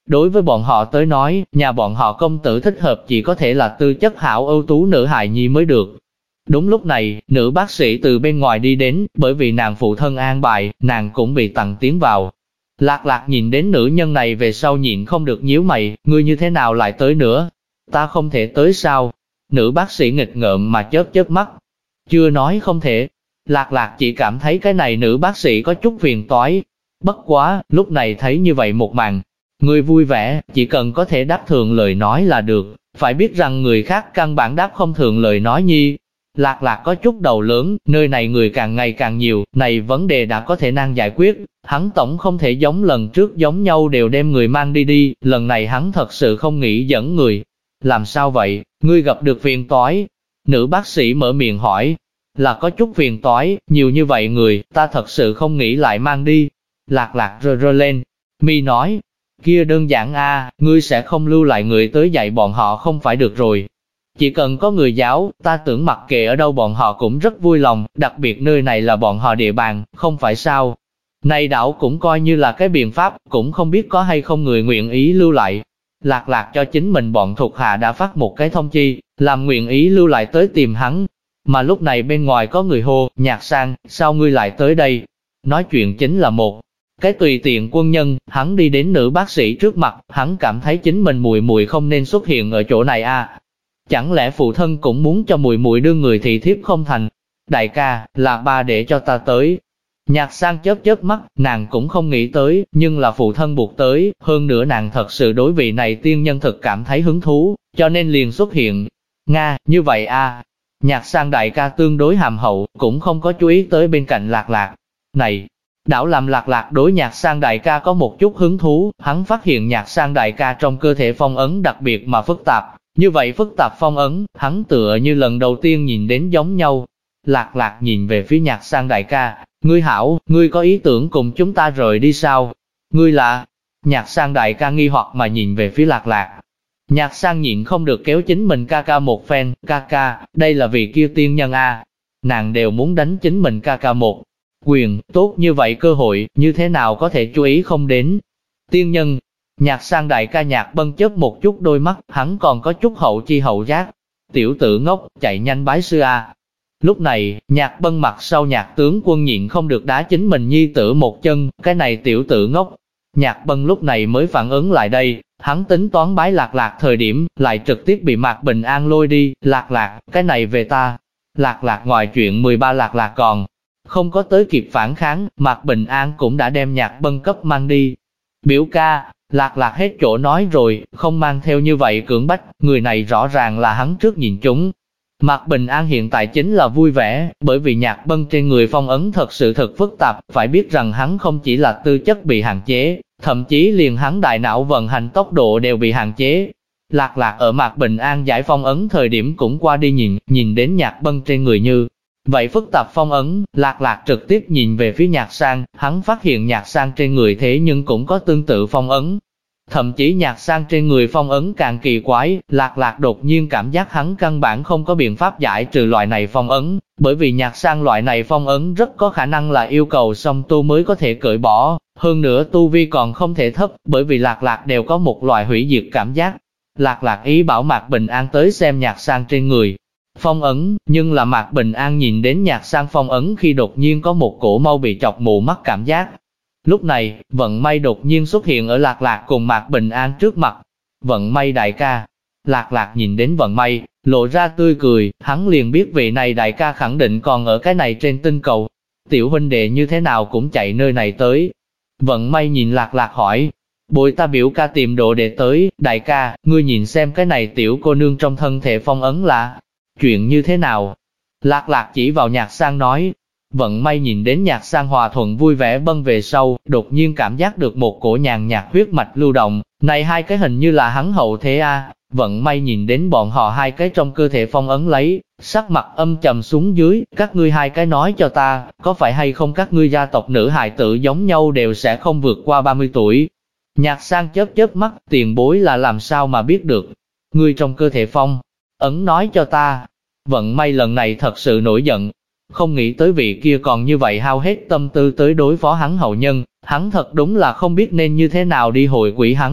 Đối với bọn họ tới nói, nhà bọn họ công tử thích hợp chỉ có thể là tư chất hảo ưu tú nữ hài nhi mới được. Đúng lúc này, nữ bác sĩ từ bên ngoài đi đến, bởi vì nàng phụ thân an bài, nàng cũng bị tặng tiến vào. Lạc Lạc nhìn đến nữ nhân này về sau nhịn không được nhíu mày, ngươi như thế nào lại tới nữa? Ta không thể tới sao? Nữ bác sĩ nghịch ngợm mà chớp chớp mắt. Chưa nói không thể. Lạc Lạc chỉ cảm thấy cái này nữ bác sĩ có chút phiền toái. Bất quá, lúc này thấy như vậy một màn, người vui vẻ, chỉ cần có thể đáp thường lời nói là được, phải biết rằng người khác căn bản đáp không thường lời nói nhi. Lạc Lạc có chút đầu lớn, nơi này người càng ngày càng nhiều, này vấn đề đã có thể năng giải quyết, hắn tổng không thể giống lần trước giống nhau đều đem người mang đi, lần này hắn thật sự không nghĩ dẫn người. Làm sao vậy, ngươi gặp được phiền toái? Nữ bác sĩ mở miệng hỏi, là có chút phiền toái, nhiều như vậy người, ta thật sự không nghĩ lại mang đi. Lạc Lạc rơ lên, mi nói, kia đơn giản ngươi sẽ không lưu lại người tới dạy bọn họ không phải được rồi. Chỉ cần có người giáo, ta tưởng mặc kệ ở đâu bọn họ cũng rất vui lòng, đặc biệt nơi này là bọn họ địa bàn, không phải sao. Này đảo cũng coi như là cái biện pháp, cũng không biết có hay không người nguyện ý lưu lại. Lạc Lạc cho chính mình bọn thuộc hạ đã phát một cái thông chi, làm nguyện ý lưu lại tới tìm hắn. Mà lúc này bên ngoài có người hô, Nhạc Sang, sao ngươi lại tới đây? Nói chuyện chính là một cái tùy tiện quân nhân, hắn đi đến nữ bác sĩ trước mặt, hắn cảm thấy chính mình mùi mùi không nên xuất hiện ở chỗ này Chẳng lẽ phụ thân cũng muốn cho mùi mùi đưa người thị thiếp không thành? Đại ca, là ba để cho ta tới. Nhạc Sang chớp chớp mắt, nàng cũng không nghĩ tới, nhưng là phụ thân buộc tới, hơn nữa nàng thật sự đối vị này tiên nhân thực cảm thấy hứng thú, cho nên liền xuất hiện. Nga, như vậy Nhạc Sang đại ca tương đối hàm hậu, cũng không có chú ý tới bên cạnh Lạc Lạc. Này, đảo làm Lạc Lạc đối Nhạc Sang đại ca có một chút hứng thú, hắn phát hiện Nhạc Sang đại ca trong cơ thể phong ấn đặc biệt mà phức tạp. Như vậy phức tạp phong ấn, hắn tựa như lần đầu tiên nhìn đến giống nhau. Lạc Lạc nhìn về phía Nhạc Sang đại ca, ngươi hảo, ngươi có ý tưởng cùng chúng ta rời đi sao? Ngươi là? Nhạc Sang đại ca nghi hoặc mà nhìn về phía Lạc Lạc. Nhạc Sang nhịn không được kéo chính mình ca ca một phen, ca ca, đây là vị kia tiên nhân Nàng đều muốn đánh chính mình ca ca một quyền, tốt như vậy cơ hội, như thế nào có thể chú ý không đến? Tiên nhân. Nhạc Sang đại ca Nhạc Bân chớp một chút đôi mắt, hắn còn có chút hậu chi hậu giác. Tiểu tử ngốc, chạy nhanh bái sư Lúc này, Nhạc Bân mặt sau Nhạc tướng quân nhịn không được đá chính mình nhi tử một chân, cái này tiểu tử ngốc. Nhạc Bân lúc này mới phản ứng lại đây, hắn tính toán bái Lạc Lạc thời điểm, lại trực tiếp bị Mạc Bình An lôi đi, Lạc Lạc, cái này về ta. Lạc Lạc ngoài chuyện 13 Lạc Lạc còn không có tới kịp phản kháng, Mạc Bình An cũng đã đem Nhạc Bân cấp mang đi. Biểu ca, Lạc Lạc hết chỗ nói rồi, không mang theo như vậy cưỡng bách, người này rõ ràng là hắn trước nhìn chúng. Mạc Bình An hiện tại chính là vui vẻ, bởi vì Nhạc Bân trên người phong ấn thật sự thật phức tạp, phải biết rằng hắn không chỉ là tư chất bị hạn chế, thậm chí liền hắn đại não vận hành tốc độ đều bị hạn chế. Lạc Lạc ở Mạc Bình An giải phong ấn thời điểm cũng qua đi nhìn đến Nhạc Bân trên người như vậy phức tạp phong ấn, Lạc Lạc trực tiếp nhìn về phía Nhạc Sang, hắn phát hiện Nhạc Sang trên người thế nhưng cũng có tương tự phong ấn. Thậm chí Nhạc Sang trên người phong ấn càng kỳ quái, Lạc Lạc đột nhiên cảm giác hắn căn bản không có biện pháp giải trừ loại này phong ấn, bởi vì Nhạc Sang loại này phong ấn rất có khả năng là yêu cầu song tu mới có thể cởi bỏ, hơn nữa tu vi còn không thể thấp, bởi vì Lạc Lạc đều có một loại hủy diệt cảm giác. Lạc Lạc ý bảo Mạc Bình An tới xem Nhạc Sang trên người phong ấn, nhưng là Mạc Bình An nhìn đến Nhạc Sang phong ấn khi đột nhiên có một cổ mau bị chọc mù mắt cảm giác. Lúc này, Vận May đột nhiên xuất hiện ở Lạc Lạc cùng Mạc Bình An trước mặt. Vận May đại ca. Lạc Lạc nhìn đến Vận May, lộ ra tươi cười, hắn liền biết vị này đại ca khẳng định còn ở cái này trên tinh cầu. Tiểu huynh đệ như thế nào cũng chạy nơi này tới. Vận May nhìn Lạc Lạc hỏi, bồi ta biểu ca tìm đồ đệ tới, đại ca, ngươi nhìn xem cái này tiểu cô nương trong thân thể phong ấn là chuyện như thế nào? Lạc Lạc chỉ vào Nhạc Sang nói. Vận May nhìn đến Nhạc Sang hòa thuận vui vẻ bâng về sau, đột nhiên cảm giác được một cổ nhàn nhạt huyết mạch lưu động, này hai cái hình như là hắn hậu thế Vận May nhìn đến bọn họ hai cái trong cơ thể phong ấn lấy, sắc mặt âm trầm xuống dưới, các ngươi hai cái nói cho ta, có phải hay không các ngươi gia tộc nữ hài tử giống nhau đều sẽ không vượt qua 30 tuổi? Nhạc Sang chớp chớp mắt, tiền bối là làm sao mà biết được? Ngươi trong cơ thể phong ấn nói cho ta. Vận May lần này thật sự nổi giận, không nghĩ tới vị kia còn như vậy hao hết tâm tư tới đối phó hắn hậu nhân, hắn thật đúng là không biết nên như thế nào đi hồi quỷ hắn.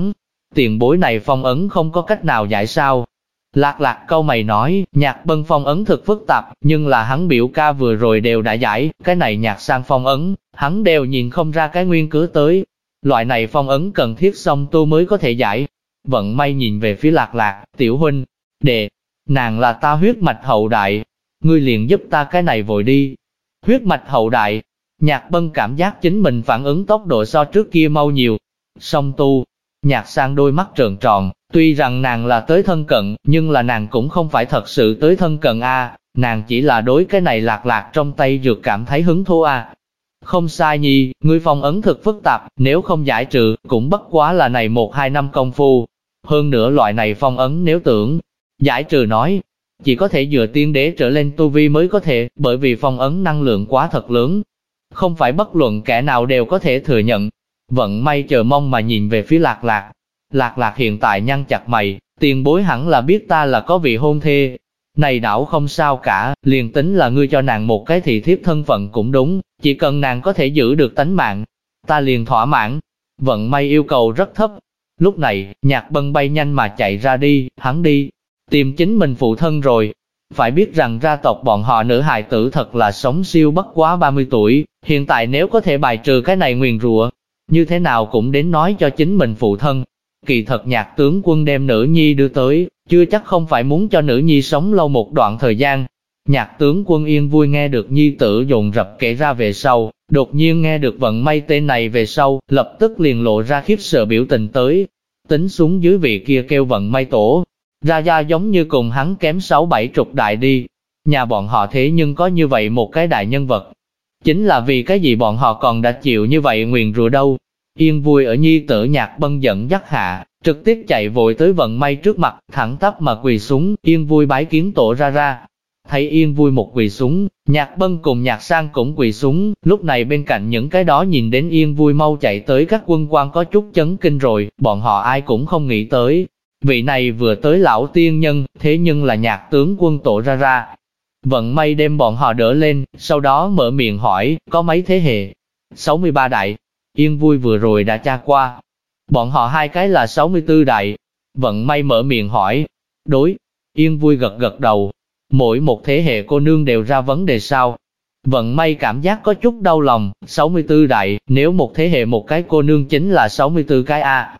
Tiền bối này phong ấn không có cách nào giải sao? Lạc Lạc câu mày nói, Nhạc Bân phong ấn thực phức tạp, nhưng là hắn biểu ca vừa rồi đều đã giải, cái này Nhạc Sang phong ấn, hắn đều nhìn không ra cái nguyên cớ tới. Loại này phong ấn cần thiết song tu mới có thể giải. Vận May nhìn về phía Lạc Lạc, tiểu huynh, đệ, nàng là ta huyết mạch hậu đại, ngươi liền giúp ta cái này vội đi. Huyết mạch hậu đại, Nhạc Bân cảm giác chính mình phản ứng tốc độ so trước kia mau nhiều. Song tu, Nhạc Sang đôi mắt trợn tròn, tuy rằng nàng là tới thân cận, nhưng là nàng cũng không phải thật sự tới thân cận a, nàng chỉ là đối cái này Lạc Lạc trong tay dược cảm thấy hứng thú a. Không sai nhi, ngươi phong ấn thực phức tạp, nếu không giải trừ, cũng bất quá là này 1-2 năm công phu. Hơn nữa loại này phong ấn nếu tưởng giải trừ nói, chỉ có thể dựa tiên đế trở lên tu vi mới có thể, bởi vì phong ấn năng lượng quá thật lớn. Không phải bất luận kẻ nào đều có thể thừa nhận. Vận May chờ mong mà nhìn về phía Lạc Lạc. Lạc Lạc hiện tại nhăn chặt mày, tiền bối hẳn là biết ta là có vị hôn thê. Này đảo không sao cả, liền tính là ngươi cho nàng một cái thị thiếp thân phận cũng đúng, chỉ cần nàng có thể giữ được tánh mạng, ta liền thỏa mãn. Vận May yêu cầu rất thấp. Lúc này, Nhạc Bân bay nhanh mà chạy ra đi, hắn đi tìm chính mình phụ thân rồi. Phải biết rằng gia tộc bọn họ nữ hài tử thật là sống siêu bất quá 30 tuổi, hiện tại nếu có thể bài trừ cái này nguyền rủa, như thế nào cũng đến nói cho chính mình phụ thân. Kỳ thật Nhạc tướng quân đem nữ nhi đưa tới, chưa chắc không phải muốn cho nữ nhi sống lâu một đoạn thời gian. Nhạc tướng quân Yên Vui nghe được nhi tử dồn dập kể ra về sau, đột nhiên nghe được Vận May tên này về sau, lập tức liền lộ ra khiếp sợ biểu tình tới. Tính xuống dưới vị kia kêu Vận May tổ, ra gia giống như cùng hắn kém 6-7 chục đại đi. Nhà bọn họ thế nhưng có như vậy một cái đại nhân vật. Chính là vì cái gì bọn họ còn đã chịu như vậy nguyền rủa đâu. Yên Vui ở nhi tử Nhạc Bân dẫn dắt hạ, trực tiếp chạy vội tới Vận May trước mặt, thẳng tắp mà quỳ xuống, Yên Vui bái kiến tổ ra ra. Thấy Yên Vui một quỳ xuống, Nhạc Bân cùng Nhạc Sang cũng quỳ xuống, lúc này bên cạnh những cái đó nhìn đến Yên Vui mau chạy tới các quân quan có chút chấn kinh rồi, bọn họ ai cũng không nghĩ tới. Vị này vừa tới lão tiên nhân, thế nhưng là Nhạc tướng quân tổ ra ra. Vận May đem bọn họ đỡ lên, sau đó mở miệng hỏi, có mấy thế hệ? 63 đại. Yên Vui vừa rồi đã tra qua. Bọn họ hai cái là 64 đại. Vận May mở miệng hỏi. Đối. Yên Vui gật gật đầu. Mỗi một thế hệ cô nương đều ra vấn đề sao? Vận May cảm giác có chút đau lòng. 64 đại, nếu một thế hệ một cái cô nương chính là 64 cái a.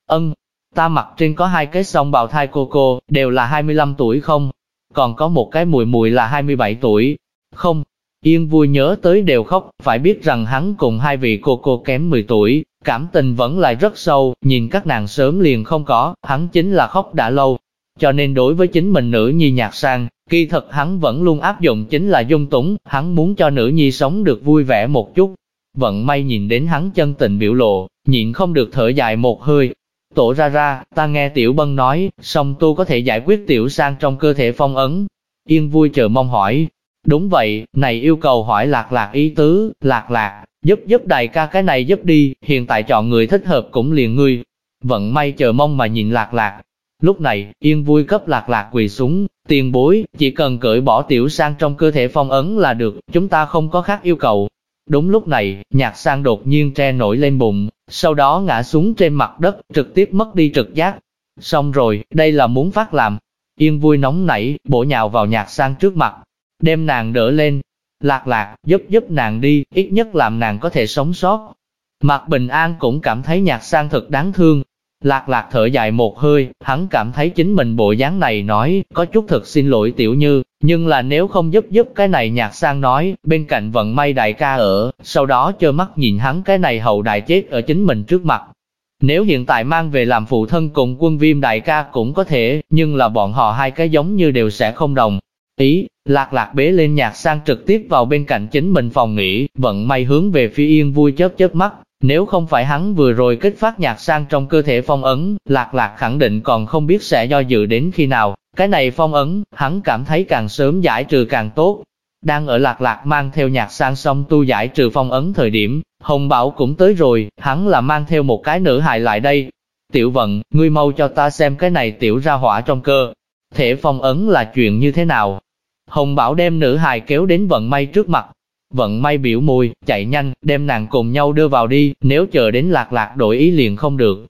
Ta mặt trên có 2 cái song bào thai cô, đều là 25 tuổi không? Còn có một cái mùi mùi là 27 tuổi. Không. Yên Vui nhớ tới đều khóc, phải biết rằng hắn cùng 2 vị cô kém 10 tuổi, cảm tình vẫn lại rất sâu, nhìn các nàng sớm liền không có, hắn chính là khóc đã lâu. Cho nên đối với chính mình nữ nhi Nhạc Sang, kỳ thật hắn vẫn luôn áp dụng chính là dung túng, hắn muốn cho nữ nhi sống được vui vẻ một chút. Vận May nhìn đến hắn chân tình biểu lộ, nhịn không được thở dài một hơi. Tổ ra ra, ta nghe Tiểu Bân nói, song tu có thể giải quyết Tiểu Sang trong cơ thể phong ấn. Yên Vui chờ mong hỏi. Đúng vậy, này yêu cầu hỏi Lạc Lạc ý tứ, Lạc Lạc, giúp đại ca cái này giúp đi, hiện tại chọn người thích hợp cũng liền ngươi. Vận May chờ mong mà nhìn Lạc Lạc. Lúc này, Yên Vui cấp Lạc Lạc quỳ xuống, tiền bối, chỉ cần cởi bỏ Tiểu Sang trong cơ thể phong ấn là được, chúng ta không có khác yêu cầu. Đúng lúc này, Nhạc Sang đột nhiên tre nổi lên bụng, sau đó ngã xuống trên mặt đất, trực tiếp mất đi trực giác. Xong rồi, đây là muốn phát làm. Yên Vui nóng nảy, bổ nhào vào Nhạc Sang trước mặt, đem nàng đỡ lên. Lạc Lạc, giúp nàng đi, ít nhất làm nàng có thể sống sót. Mạc Bình An cũng cảm thấy Nhạc Sang thật đáng thương. Lạc Lạc thở dài một hơi, hắn cảm thấy chính mình bộ dáng này nói, có chút thật xin lỗi Tiểu Như, nhưng là nếu không giúp cái này Nhạc Sang nói, bên cạnh Vận May đại ca ở, sau đó trơ mắt nhìn hắn cái này hậu đại chết ở chính mình trước mặt. Nếu hiện tại mang về làm phụ thân cùng Quân Viêm đại ca cũng có thể, nhưng là bọn họ hai cái giống như đều sẽ không đồng ý. Lạc Lạc bế lên Nhạc Sang trực tiếp vào bên cạnh chính mình phòng nghỉ, Vận May hướng về phía Yên Vui chớp mắt. Nếu không phải hắn vừa rồi kích phát Nhạc Sang trong cơ thể phong ấn, Lạc Lạc khẳng định còn không biết sẽ do dự đến khi nào. Cái này phong ấn, hắn cảm thấy càng sớm giải trừ càng tốt. Đang ở Lạc Lạc mang theo Nhạc Sang xong tu giải trừ phong ấn thời điểm, Hồng Bảo cũng tới rồi, hắn là mang theo một cái nữ hài lại đây. Tiểu Vận, ngươi mau cho ta xem cái này tiểu ra hỏa trong cơ thể phong ấn là chuyện như thế nào. Hồng Bảo đem nữ hài kéo đến Vận May trước mặt. Vận May biểu môi, chạy nhanh, đem nàng cùng nhau đưa vào đi, nếu chờ đến Lạc Lạc đổi ý liền không được.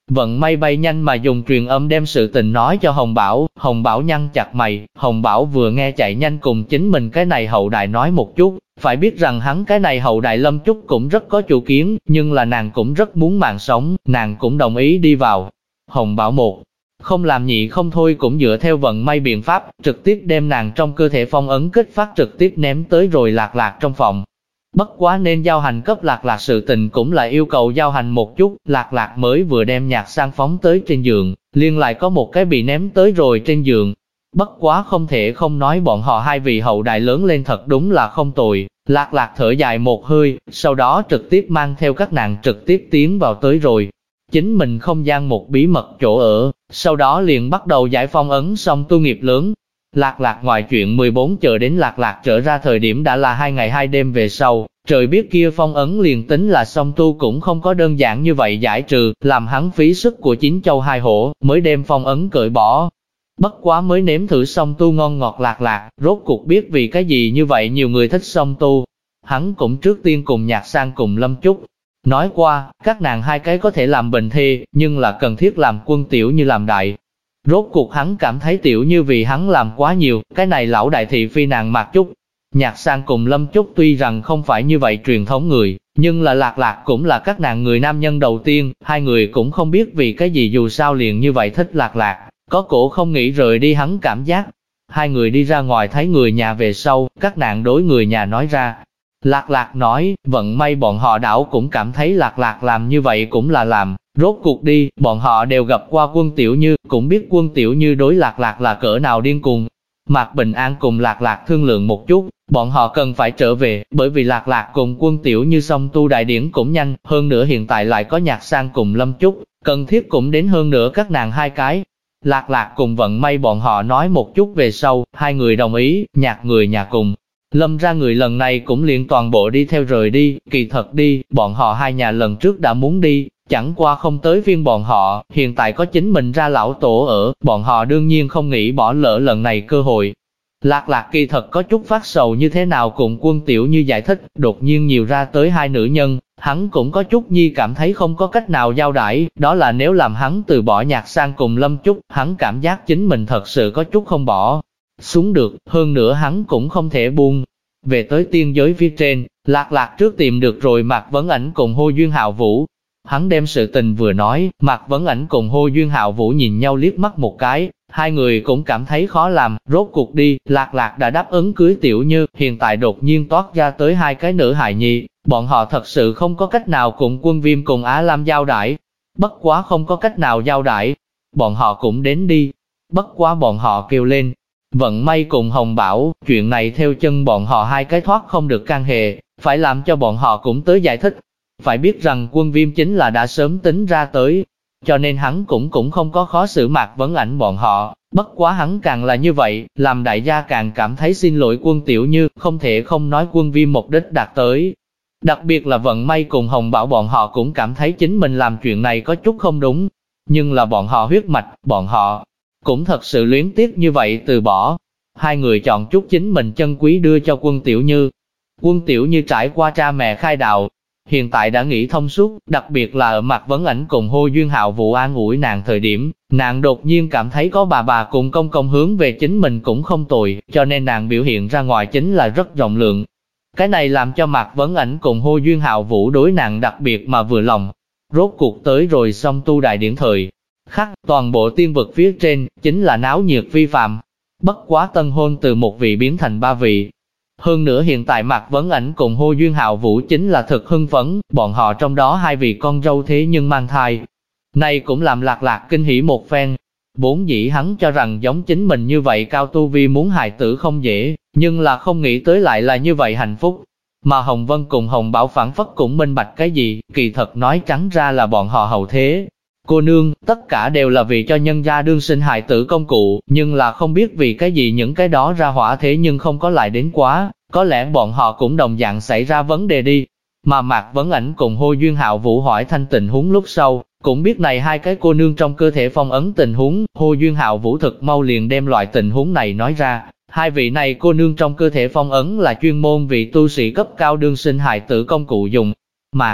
Vận May bay nhanh mà dùng truyền âm đem sự tình nói cho Hồng Bảo nhăn chặt mày, Hồng Bảo vừa nghe chạy nhanh cùng chính mình cái này hậu đại nói một chút, phải biết rằng hắn cái này hậu đại Lâm Chúc cũng rất có chủ kiến, nhưng là nàng cũng rất muốn mạng sống, nàng cũng đồng ý đi vào. Hồng Bảo một không làm nhị không thôi cũng dựa theo Vận May biện pháp, trực tiếp đem nàng trong cơ thể phong ấn kích phát trực tiếp ném tới rồi Lạc trong phòng. Bất quá nên giao hành cấp Lạc sự tình cũng là yêu cầu giao hành một chút, Lạc mới vừa đem Nhạc Sang phóng tới trên giường, liền lại có một cái bị ném tới rồi trên giường. Bất quá không thể không nói bọn họ hai vị hậu đại lớn lên thật đúng là không tồi, Lạc thở dài một hơi, sau đó trực tiếp mang theo các nàng trực tiếp tiến vào tới rồi. Chính mình không gian một bí mật chỗ ở, sau đó liền bắt đầu giải phong ấn xong tu nghiệp lớn. Lạc ngoài chuyện 14 chờ đến Lạc trở ra thời điểm đã là 2 ngày 2 đêm về sau, trời biết kia phong ấn liền tính là song tu cũng không có đơn giản như vậy giải trừ, làm hắn phí sức của 9 châu 2 hổ, mới đem phong ấn cởi bỏ. Bất quá mới nếm thử song tu ngon ngọt Lạc, rốt cuộc biết vì cái gì như vậy nhiều người thích song tu. Hắn cũng trước tiên cùng Nhạc Sang cùng Lâm Chúc nói qua, các nàng hai cái có thể làm bình thê, nhưng là cần thiết làm quân tiểu như làm đại. Rốt cuộc hắn cảm thấy tiểu như vì hắn làm quá nhiều, cái này lão đại thị phi nàng Mạc Chúc. Nhạc Sang cùng Lâm Chúc tuy rằng không phải như vậy truyền thống người, nhưng là Lạc cũng là các nàng người nam nhân đầu tiên, hai người cũng không biết vì cái gì dù sao liền như vậy thích Lạc, có cổ không nghĩ rời đi hắn cảm giác. Hai người đi ra ngoài thấy người nhà về sau, các nàng đối người nhà nói ra. Lạc nói, Vận May bọn họ đảo cũng cảm thấy Lạc làm như vậy cũng là làm, rốt cuộc đi, bọn họ đều gặp qua Quân Tiểu Như, cũng biết Quân Tiểu Như đối Lạc là cỡ nào điên cuồng. Mạc Bình An cùng Lạc thương lượng một chút, bọn họ cần phải trở về, bởi vì Lạc cùng Quân Tiểu Như song tu đại điển cũng nhanh, hơn nữa hiện tại lại có Nhạc Sang cùng Lâm Chúc, cần thiết cũng đến hơn nữa các nàng hai cái. Lạc cùng Vận May bọn họ nói một chút về sau, hai người đồng ý, Nhạc người nhà cùng Lâm ra người lần này cũng liền toàn bộ đi theo rời đi, kỳ thật đi, bọn họ hai nhà lần trước đã muốn đi, chẳng qua không tới phiên bọn họ, hiện tại có chính mình ra lão tổ ở, bọn họ đương nhiên không nghĩ bỏ lỡ lần này cơ hội. Lạc kỳ thật có chút phát sầu như thế nào cùng Quân Tiểu Như giải thích, đột nhiên nhiều ra tới hai nữ nhân, hắn cũng có chút nhi cảm thấy không có cách nào giao đãi, đó là nếu làm hắn từ bỏ Nhạc Sang cùng Lâm Chúc, hắn cảm giác chính mình thật sự có chút không bỏ xuống được, hơn nữa hắn cũng không thể buông. Về tới tiên giới phía trên, Lạc trước tìm được rồi Mạc Vấn Ảnh cùng Hô Duyên Hạo Vũ. Hắn đem sự tình vừa nói, Mạc Vấn Ảnh cùng Hô Duyên Hạo Vũ nhìn nhau liếc mắt một cái, hai người cũng cảm thấy khó làm, rốt cuộc đi, Lạc đã đáp ứng cưới Tiểu Như, hiện tại đột nhiên toát ra tới hai cái nữ hài nhi, bọn họ thật sự không có cách nào cùng Quân Viêm cùng Á Lam giao đãi. Bất quá không có cách nào giao đãi, bọn họ cũng đến đi. Bất quá bọn họ kêu lên, Vận May cùng Hồng Bảo, chuyện này theo chân bọn họ hai cái thoát không được can hệ, phải làm cho bọn họ cũng tới giải thích. Phải biết rằng Quân Viêm chính là đã sớm tính ra tới, cho nên hắn cũng không có khó xử Mạc Vấn Ảnh bọn họ. Bất quá hắn càng là như vậy, làm đại gia càng cảm thấy xin lỗi Quân Tiểu Như, không thể không nói Quân Viêm mục đích đạt tới. Đặc biệt là Vận May cùng Hồng Bảo bọn họ cũng cảm thấy chính mình làm chuyện này có chút không đúng. Nhưng là bọn họ huyết mạch, bọn họ cũng thật sự luyến tiếc như vậy từ bỏ. Hai người chọn chút chính mình chân quý đưa cho Quân Tiểu Như. Quân Tiểu Như trải qua cha mẹ khai đạo, hiện tại đã nghĩ thông suốt, đặc biệt là ở Mạc Vấn Ảnh cùng Hô Duyên Hạo Vũ an ủi nàng thời điểm, nàng đột nhiên cảm thấy có bà cùng công hướng về chính mình cũng không tồi, cho nên nàng biểu hiện ra ngoài chính là rất rộng lượng. Cái này làm cho Mạc Vấn Ảnh cùng Hô Duyên Hạo Vũ đối nàng đặc biệt mà vừa lòng. Rốt cuộc tới rồi song tu đại điển thời khắc, toàn bộ tiên vực phía trên, chính là náo nhiệt phi phàm. Bất quá tân hôn từ một vị biến thành ba vị. Hơn nữa hiện tại Mạc Vấn Ảnh cùng Hô Duyên Hạo Vũ chính là thực hưng phấn, bọn họ trong đó hai vị con dâu thế nhưng mang thai. Này cũng làm Lạc kinh hỉ một phen. Vốn dĩ hắn cho rằng giống chính mình như vậy cao tu vi muốn hài tử không dễ, nhưng là không nghĩ tới lại là như vậy hạnh phúc. Mà Hồng Vân cùng Hồng Bảo phản phất cũng minh bạch cái gì, kỳ thật nói trắng ra là bọn họ hậu thế. Cô nương, tất cả đều là vì cho nhân gia đương sinh hài tử công cụ, nhưng là không biết vì cái gì những cái đó ra hỏa thế nhưng không có lại đến quá, có lẽ bọn họ cũng đồng dạng xảy ra vấn đề đi. Mà Mạc Vấn Ảnh cùng Hô Duyên Hạo Vũ hỏi thanh tình huống lúc sau, cũng biết này hai cái cô nương trong cơ thể phong ấn tình huống, Hô Duyên Hạo Vũ thực mau liền đem loại tình huống này nói ra. Hai vị này cô nương trong cơ thể phong ấn là chuyên môn vị tu sĩ cấp cao đương sinh hài tử công cụ dùng. Mạc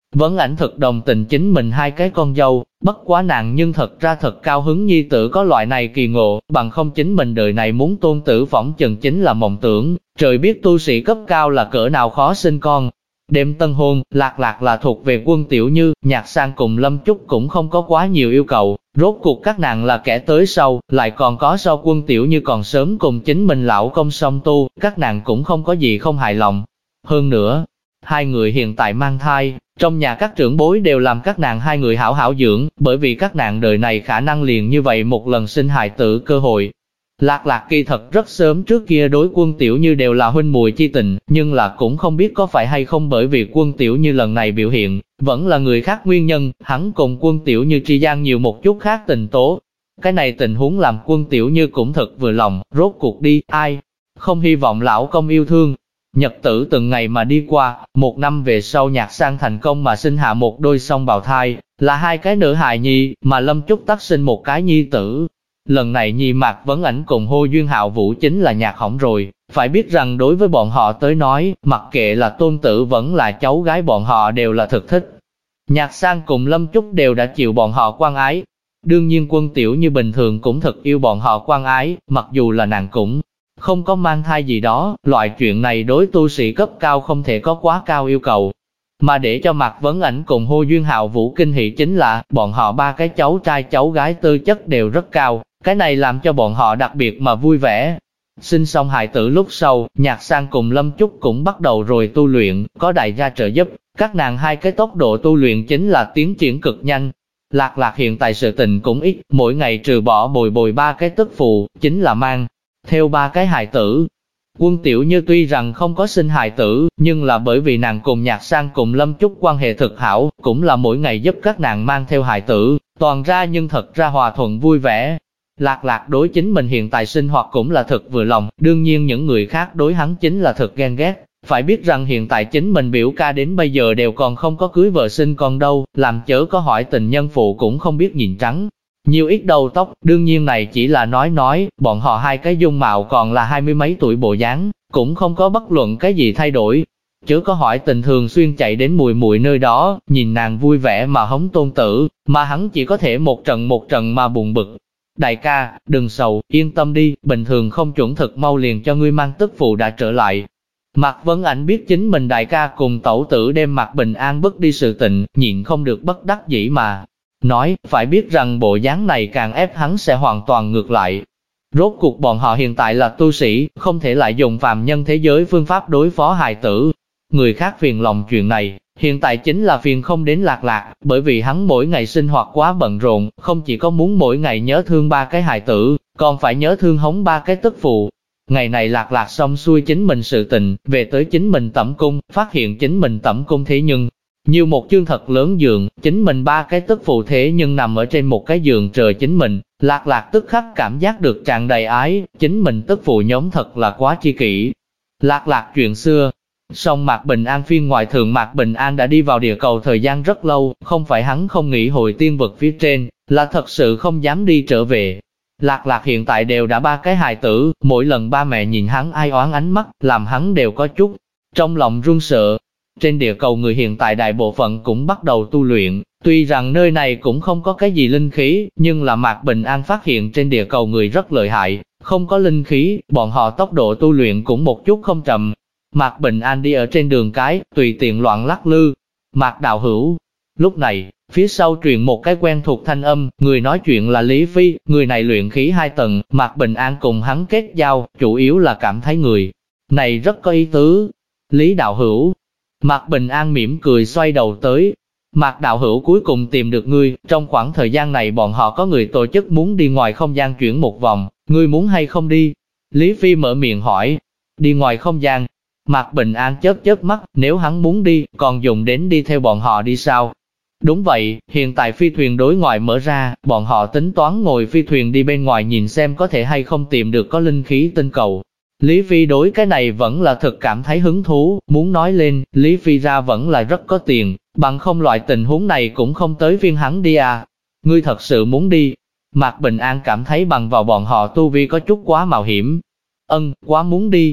Vấn Ảnh thực đồng tình chính mình hai cái con dâu, bất quá nàng nhưng thật ra thật cao hứng nhi tử có loại này kỳ ngộ, bằng không chính mình đời này muốn tôn tử phỏng chừng chính là mộng tưởng, trời biết tu sĩ cấp cao là cỡ nào khó sinh con. Đêm tân hôn, Lạc Lạc là thuộc về Quân Tiểu Như, Nhạc Sang cùng Lâm Chúc cũng không có quá nhiều yêu cầu, rốt cuộc các nàng là kẻ tới sau, lại còn có so Quân Tiểu Như còn sớm cùng chính mình lão công song tu, các nàng cũng không có gì không hài lòng. Hơn nữa, hai người hiện tại mang thai, trong nhà các trưởng bối đều làm các nàng hai người hảo hảo dưỡng, bởi vì các nàng đời này khả năng liền như vậy một lần sinh hài tử cơ hội. Lạc Lạc kỳ thật rất sớm trước kia đối Quân Tiểu Như đều là huynh muội chi tình, nhưng là cũng không biết có phải hay không bởi vì Quân Tiểu Như lần này biểu hiện, vẫn là người khác nguyên nhân, hắn cùng Quân Tiểu Như tri gian nhiều một chút khác tình tố. Cái này tình huống làm Quân Tiểu Như cũng thật vừa lòng, rốt cuộc đi, ai không hy vọng lão công yêu thương. Nhật tử từng ngày mà đi qua, một năm về sau Nhạc Sang thành công mà sinh hạ một đôi song bào thai, là hai cái nữ hài nhi, mà Lâm Chúc tắc sinh một cái nhi tử. Lần này nhi Mạc Vấn Ảnh cùng Hô Duyên Hạo Vũ chính là nhạc hỏng rồi, phải biết rằng đối với bọn họ tới nói, mặc kệ là tôn tử vẫn là cháu gái bọn họ đều là thực thích. Nhạc Sang cùng Lâm Chúc đều đã chịu bọn họ quan ái. Đương nhiên Quân Tiểu Như bình thường cũng thật yêu bọn họ quan ái, mặc dù là nàng cũng không có mang thai gì đó, loại chuyện này đối tu sĩ cấp cao không thể có quá cao yêu cầu. Mà để cho Mạc Vấn Ảnh cùng Hô Duyên Hạo Vũ kinh hỉ chính là, bọn họ ba cái cháu trai cháu gái tư chất đều rất cao, cái này làm cho bọn họ đặc biệt mà vui vẻ. Sinh xong hài tử lúc sau, Nhạc Sang cùng Lâm Chúc cũng bắt đầu rồi tu luyện, có đại gia trợ giúp, các nàng hai cái tốc độ tu luyện chính là tiến triển cực nhanh. Lạc Lạc hiện tại sự tình cũng ít, mỗi ngày trừ bỏ bồi ba cái tức phụ, chính là mang theo ba cái hài tử. Quân Tiểu Như tuy rằng không có sinh hài tử, nhưng là bởi vì nàng cùng Nhạc Sang cùng Lâm Chúc quan hệ thực hảo, cũng là mỗi ngày giúp các nàng mang theo hài tử, toàn ra nhưng thật ra hòa thuận vui vẻ. Lạc Lạc đối chính mình hiện tại sinh hoạt cũng là thật vừa lòng, đương nhiên những người khác đối hắn chính là thật ghen ghét. Phải biết rằng hiện tại chính mình biểu ca đến bây giờ đều còn không có cưới vợ sinh con đâu, làm chớ có hỏi tình nhân phụ cũng không biết nhìn trắng. Nhiều ít đầu tóc, đương nhiên này chỉ là nói, bọn họ hai cái dung mạo còn là 20 mấy tuổi bộ dáng, cũng không có bất luận cái gì thay đổi. Chớ có hỏi tình thường xuyên chạy đến mùi mùi nơi đó, nhìn nàng vui vẻ mà hống tôn tử, mà hắn chỉ có thể một trận mà buồn bực. Đại ca, đừng sầu, yên tâm đi, bình thường không chuẩn thực mau liền cho ngươi mang tức phụ đã trở lại. Mạc Vấn Ảnh biết chính mình đại ca cùng tẩu tử đem Mạc Bình An bức đi sự tình, nhịn không được bất đắc dĩ mà nói, phải biết rằng bộ dáng này càng ép hắn sẽ hoàn toàn ngược lại. Rốt cuộc bọn họ hiện tại là tu sĩ, không thể lại dùng phàm nhân thế giới phương pháp đối phó hài tử. Người khác phiền lòng chuyện này, hiện tại chính là phiền không đến Lạc Lạc, bởi vì hắn mỗi ngày sinh hoạt quá bận rộn, không chỉ có muốn mỗi ngày nhớ thương ba cái hài tử, còn phải nhớ thương hống ba cái tức phụ. Ngày này Lạc Lạc xong xuôi chính mình sự tình, về tới chính mình tẩm cung, phát hiện chính mình tẩm cung thế nhưng nhiều một chương thật lớn giường, chính mình ba cái tức phụ thế nhưng nằm ở trên một cái giường chờ chính mình. Lạc Lạc tức khắc cảm giác được tràn đầy ái, chính mình tức phụ nhóm thật là quá chi kỷ. Lạc Lạc chuyện xưa. Song Mạc Bình An phiên ngoại thượng Mạc Bình An đã đi vào địa cầu thời gian rất lâu, không phải hắn không nghĩ hồi tiên vực phía trên, là thật sự không dám đi trở về. Lạc Lạc hiện tại đều đã ba cái hài tử, mỗi lần ba mẹ nhìn hắn ai oán ánh mắt, làm hắn đều có chút trong lòng run sợ. Trên địa cầu người hiện tại đại bộ phận cũng bắt đầu tu luyện, tuy rằng nơi này cũng không có cái gì linh khí, nhưng là Mạc Bình An phát hiện trên địa cầu người rất lợi hại, không có linh khí, bọn họ tốc độ tu luyện cũng một chút không chậm. Mạc Bình An đi ở trên đường cái, tùy tiện loạn lắc lư. Mạc đạo hữu. Lúc này, phía sau truyền một cái quen thuộc thanh âm, người nói chuyện là Lý Phi, người này luyện khí 2 tầng, Mạc Bình An cùng hắn kết giao, chủ yếu là cảm thấy người này rất có ý tứ. Lý đạo hữu. Mạc Bình An mỉm cười xoay đầu tới. Mạc đạo hữu cuối cùng tìm được ngươi, trong khoảng thời gian này bọn họ có người tổ chức muốn đi ngoài không gian chuyển một vòng, ngươi muốn hay không đi? Lý Phi mở miệng hỏi. Đi ngoài không gian. Mạc Bình An chớp mắt, nếu hắn muốn đi, còn dùng đến đi theo bọn họ đi sao? Đúng vậy, hiện tại phi thuyền đối ngoại mở ra, bọn họ tính toán ngồi phi thuyền đi bên ngoài nhìn xem có thể hay không tìm được có linh khí tinh cầu. Lý Phi đối cái này vẫn là thực cảm thấy hứng thú, muốn nói lên, Lý Phi ra vẫn là rất có tiền, bằng không loại tình huống này cũng không tới phiên hắn đi à. Ngươi thật sự muốn đi? Mạc Bình An cảm thấy bằng vào bọn họ tu vi có chút quá mạo hiểm. Quá muốn đi.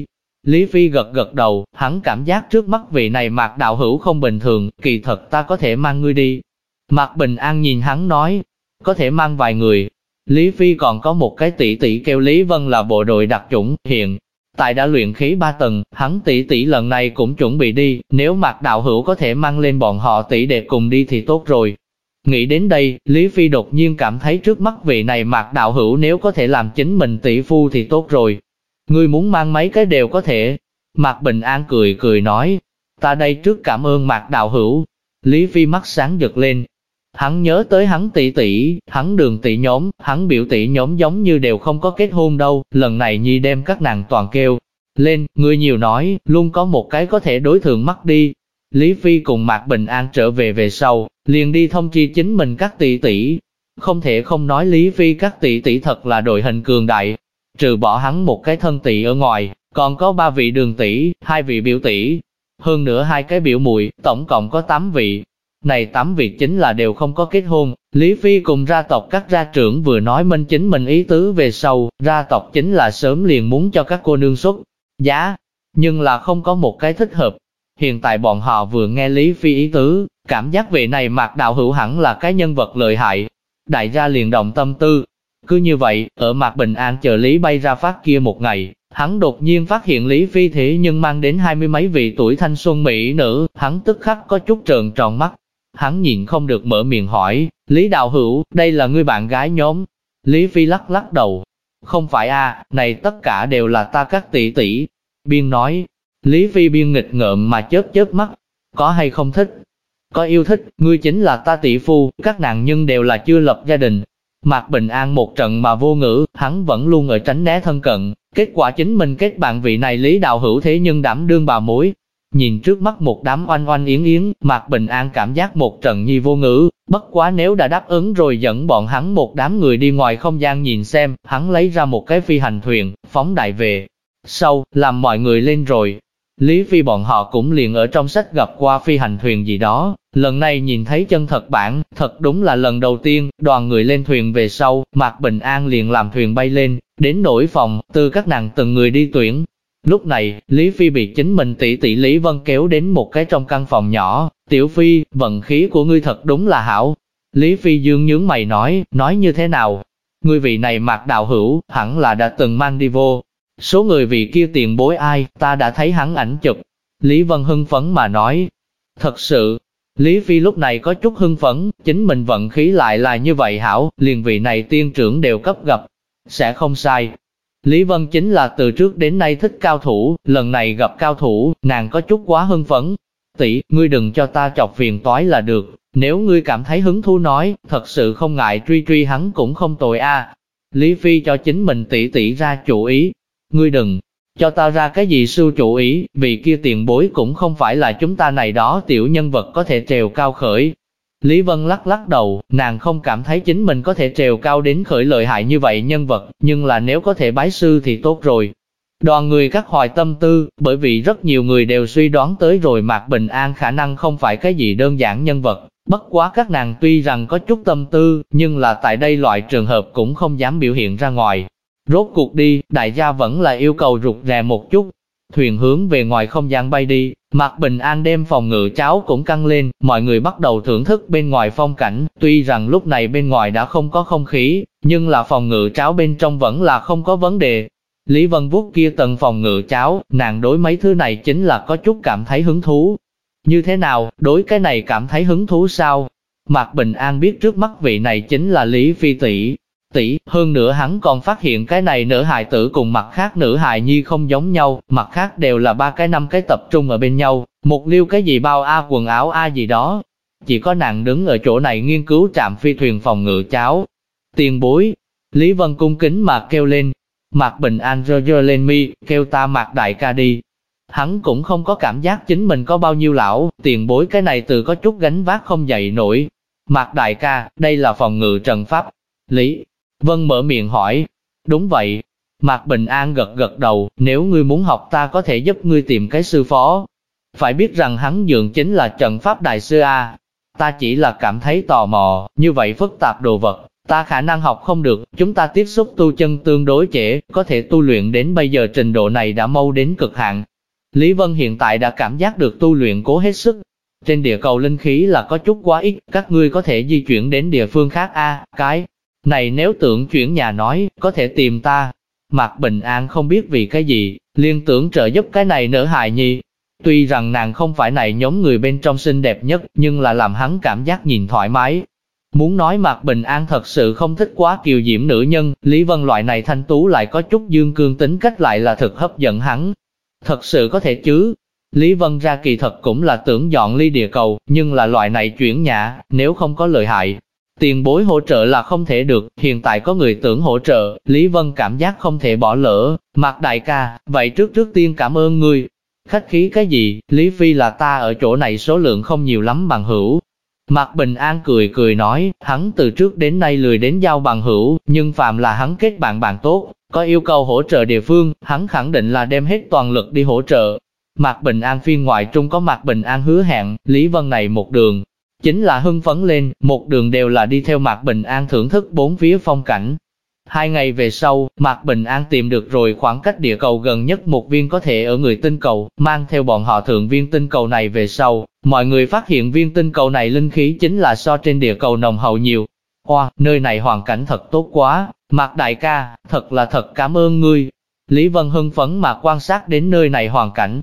Lý Phi gật gật đầu, hắn cảm giác trước mắt vị này Mạc đạo hữu không bình thường, kỳ thật ta có thể mang ngươi đi. Mạc Bình An nhìn hắn nói, có thể mang vài người. Lý Phi còn có một cái tỷ tỷ kêu Lý Vân là bộ đội đặc chủng, hiện tại đã luyện khí 3 tầng, hắn tỷ tỷ lần này cũng chuẩn bị đi, nếu Mạc đạo hữu có thể mang lên bọn họ tỷ đệ cùng đi thì tốt rồi. Nghĩ đến đây, Lý Phi đột nhiên cảm thấy trước mắt vị này Mạc đạo hữu nếu có thể làm chính mình tỷ phu thì tốt rồi. Ngươi muốn mang mấy cái đều có thể. Mạc Bình An cười cười nói, ta đây trước cảm ơn Mạc đạo hữu. Lý Phi mắt sáng giật lên. Hắn nhớ tới hắn tỷ tỷ, hắn Đường tỷ nhóm, hắn biểu tỷ nhóm giống như đều không có kết hôn đâu, lần này nhi đem các nàng toàn kêu lên, người nhiều nói, luôn có một cái có thể đối thường mắt đi. Lý Phi cùng Mạc Bình An trở về sau, liền đi thông chi chính mình các tỷ tỷ. Không thể không nói Lý Phi các tỷ tỷ thật là đội hình cường đại. Trừ bỏ hắn một cái thân tỷ ở ngoài, còn có 3 vị Đường tỷ, 2 vị biểu tỷ, hơn nữa 2 cái biểu muội, tổng cộng có 8 vị. Này 8 vị chính là đều không có kết hôn. Lý Phi cùng gia tộc các gia trưởng vừa nói minh chính mình ý tứ về sau, gia tộc chính là sớm liền muốn cho các cô nương xuất giá, nhưng là không có một cái thích hợp. Hiện tại bọn họ vừa nghe Lý Phi ý tứ, cảm giác vị này Mạc đạo hữu hẳn là cái nhân vật lợi hại. Đại gia liền động tâm tư. Cứ như vậy, ở Mạc Bình An chờ Lý bay ra phát kia một ngày, hắn đột nhiên phát hiện Lý Phi thế nhưng mang đến 20 mấy vị tuổi thanh xuân mỹ nữ, hắn tức khắc có chút trợn tròn mắt. Hắn nhìn không được mở miệng hỏi, Lý đạo hữu, đây là ngươi bạn gái nhóm. Lý Phi lắc lắc đầu, không phải a, này tất cả đều là ta các tỷ tỷ. Biên nói, Lý Phi biên nghịch ngợm mà chớp chớp mắt, có hay không thích? Có yêu thích, ngươi chính là ta tỷ phu, các nàng nhưng đều là chưa lập gia đình. Mạc Bình An một trận mà vô ngữ, hắn vẫn luôn ở tránh né thân cận, kết quả chính mình kết bạn vị này Lý đạo hữu thế nhưng đảm đương bà mối. Nhìn trước mắt một đám oanh oanh yến yến, Mạc Bình An cảm giác một trận nhi vô ngữ, bất quá nếu đã đáp ứng rồi dẫn bọn hắn một đám người đi ngoài không gian nhìn xem, hắn lấy ra một cái phi hành thuyền, phóng đại về sau, làm mọi người lên rồi. Lý Phi bọn họ cũng liền ở trong sách gặp qua phi hành thuyền gì đó, lần này nhìn thấy chân thật bản, thật đúng là lần đầu tiên, đoàn người lên thuyền về sau, Mạc Bình An liền làm thuyền bay lên, đến nổi phòng, từ các nàng từng người đi tuyển. Lúc này, Lý Phi bị chính mình tỷ tỷ Lý Vân kéo đến một cái trong căn phòng nhỏ, Tiểu Phi, vận khí của ngươi thật đúng là hảo. Lý Phi dương nhướng mày nói như thế nào? Ngươi vị này Mạc đạo hữu, hẳn là đã từng mang đi vô. Số người vị kia tiền bối ai, ta đã thấy hắn ảnh chụp. Lý Vân hưng phấn mà nói. Thật sự, Lý Phi lúc này có chút hưng phấn, chính mình vận khí lại là như vậy hảo, liền vị này tiên trưởng đều cấp gặp. Sẽ không sai. Lý Vân chính là từ trước đến nay thích cao thủ, lần này gặp cao thủ, nàng có chút quá hưng phấn. Tỷ, ngươi đừng cho ta chọc phiền toái là được, nếu ngươi cảm thấy hứng thú nói, thật sự không ngại truy hắn cũng không tồi a. Lý Phi cho chính mình tỷ tỷ ra chủ ý. Ngươi đừng cho ta ra cái gì sưu chủ ý, vì kia tiền bối cũng không phải là chúng ta này đó tiểu nhân vật có thể trèo cao khởi. Lý Vân lắc lắc đầu, nàng không cảm thấy chính mình có thể trèo cao đến khởi lợi hại như vậy nhân vật, nhưng là nếu có thể bái sư thì tốt rồi. Đoàn người các hoài tâm tư, bởi vì rất nhiều người đều suy đoán tới rồi Mạc Bình An khả năng không phải cái gì đơn giản nhân vật, bất quá các nàng tuy rằng có chút tâm tư, nhưng là tại đây loại trường hợp cũng không dám biểu hiện ra ngoài. Rốt cuộc đi, đại gia vẫn là yêu cầu rụt rè một chút. Thuyền hướng về ngoài không gian bay đi, Mạc Bình An đem phòng ngự cháo cũng căng lên, mọi người bắt đầu thưởng thức bên ngoài phong cảnh, tuy rằng lúc này bên ngoài đã không có không khí, nhưng là phòng ngự cháo bên trong vẫn là không có vấn đề. Lý Vân vuốt kia tầng phòng ngự cháo, nàng đối mấy thứ này chính là có chút cảm thấy hứng thú. Như thế nào, đối cái này cảm thấy hứng thú sao? Mạc Bình An biết trước mắt vị này chính là Lý Phi tỷ. Hơn nữa hắn còn phát hiện cái này nữ hài tử cùng mặt khác nữ hài nhi không giống nhau, mặt khác đều là 3 cái 5 cái tập trung ở bên nhau, một liêu cái gì bao a quần áo a gì đó. Chỉ có nàng đứng ở chỗ này nghiên cứu trạm phi thuyền phòng ngự cháo. Tiền bối, Lý Vân cung kính mà kêu lên. Mạc Bình An giơ lên mi, kêu ta Mạc đại ca đi. Hắn cũng không có cảm giác chính mình có bao nhiêu lão, tiền bối cái này từ có chút gánh vác không dậy nổi. Mạc đại ca, đây là phòng ngự trận pháp. Lý Vân mở miệng hỏi. Đúng vậy. Mạc Bình An gật gật đầu, nếu ngươi muốn học ta có thể giúp ngươi tìm cái sư phó. Phải biết rằng hắn dường chính là trận pháp đại sư A. Ta chỉ là cảm thấy tò mò, như vậy phức tạp đồ vật, Ta khả năng học không được, chúng ta tiếp xúc tu chân tương đối trễ, có thể tu luyện đến bây giờ trình độ này đã mau đến cực hạn. Lý Vân hiện tại đã cảm giác được tu luyện cố hết sức. Trên địa cầu linh khí là có chút quá ít, các ngươi có thể di chuyển đến địa phương khác cái này nếu tưởng chuyển nhà nói, có thể tìm ta. Mạc Bình An không biết vì cái gì, liên tưởng trợ giúp cái này nữ hài nhi. Tuy rằng nàng không phải này nhóm người bên trong xinh đẹp nhất, nhưng là làm hắn cảm giác nhìn thoải mái. Muốn nói Mạc Bình An thật sự không thích quá kiều diễm nữ nhân, Lý Vân loại này thanh tú lại có chút dương cương tính cách lại là thực hấp dẫn hắn. Thật sự có thể chứ? Lý Vân ra kỳ thật cũng là tưởng dọn ly địa cầu, nhưng là loại này chuyển nhà, nếu không có lợi hại. Tiền bối hỗ trợ là không thể được, hiện tại có người tưởng hỗ trợ, Lý Vân cảm giác không thể bỏ lỡ. Mạc đại ca, vậy trước tiên cảm ơn ngươi. Khách khí cái gì, Lý Phi là ta ở chỗ này số lượng không nhiều lắm bằng hữu. Mạc Bình An cười nói, hắn từ trước đến nay lười đến giao bằng hữu, nhưng phạm là hắn kết bạn tốt, có yêu cầu hỗ trợ địa phương, hắn khẳng định là đem hết toàn lực đi hỗ trợ. Mạc Bình An phiên ngoại trung có Mạc Bình An hứa hẹn, Lý Vân này một đường, chính là hưng phấn lên, một đường đều là đi theo Mạc Bình An thưởng thức bốn phía phong cảnh. 2 ngày về sau, Mạc Bình An tìm được rồi khoảng cách địa cầu gần nhất một viên có thể ở người tinh cầu, mang theo bọn họ thượng viên tinh cầu này về sau, mọi người phát hiện viên tinh cầu này linh khí chính là so trên địa cầu nồng hậu nhiều. Wow, nơi này hoàn cảnh thật tốt quá, Mạc đại ca, thật cảm ơn ngươi. Lý Vân hưng phấn mà quan sát đến nơi này hoàn cảnh.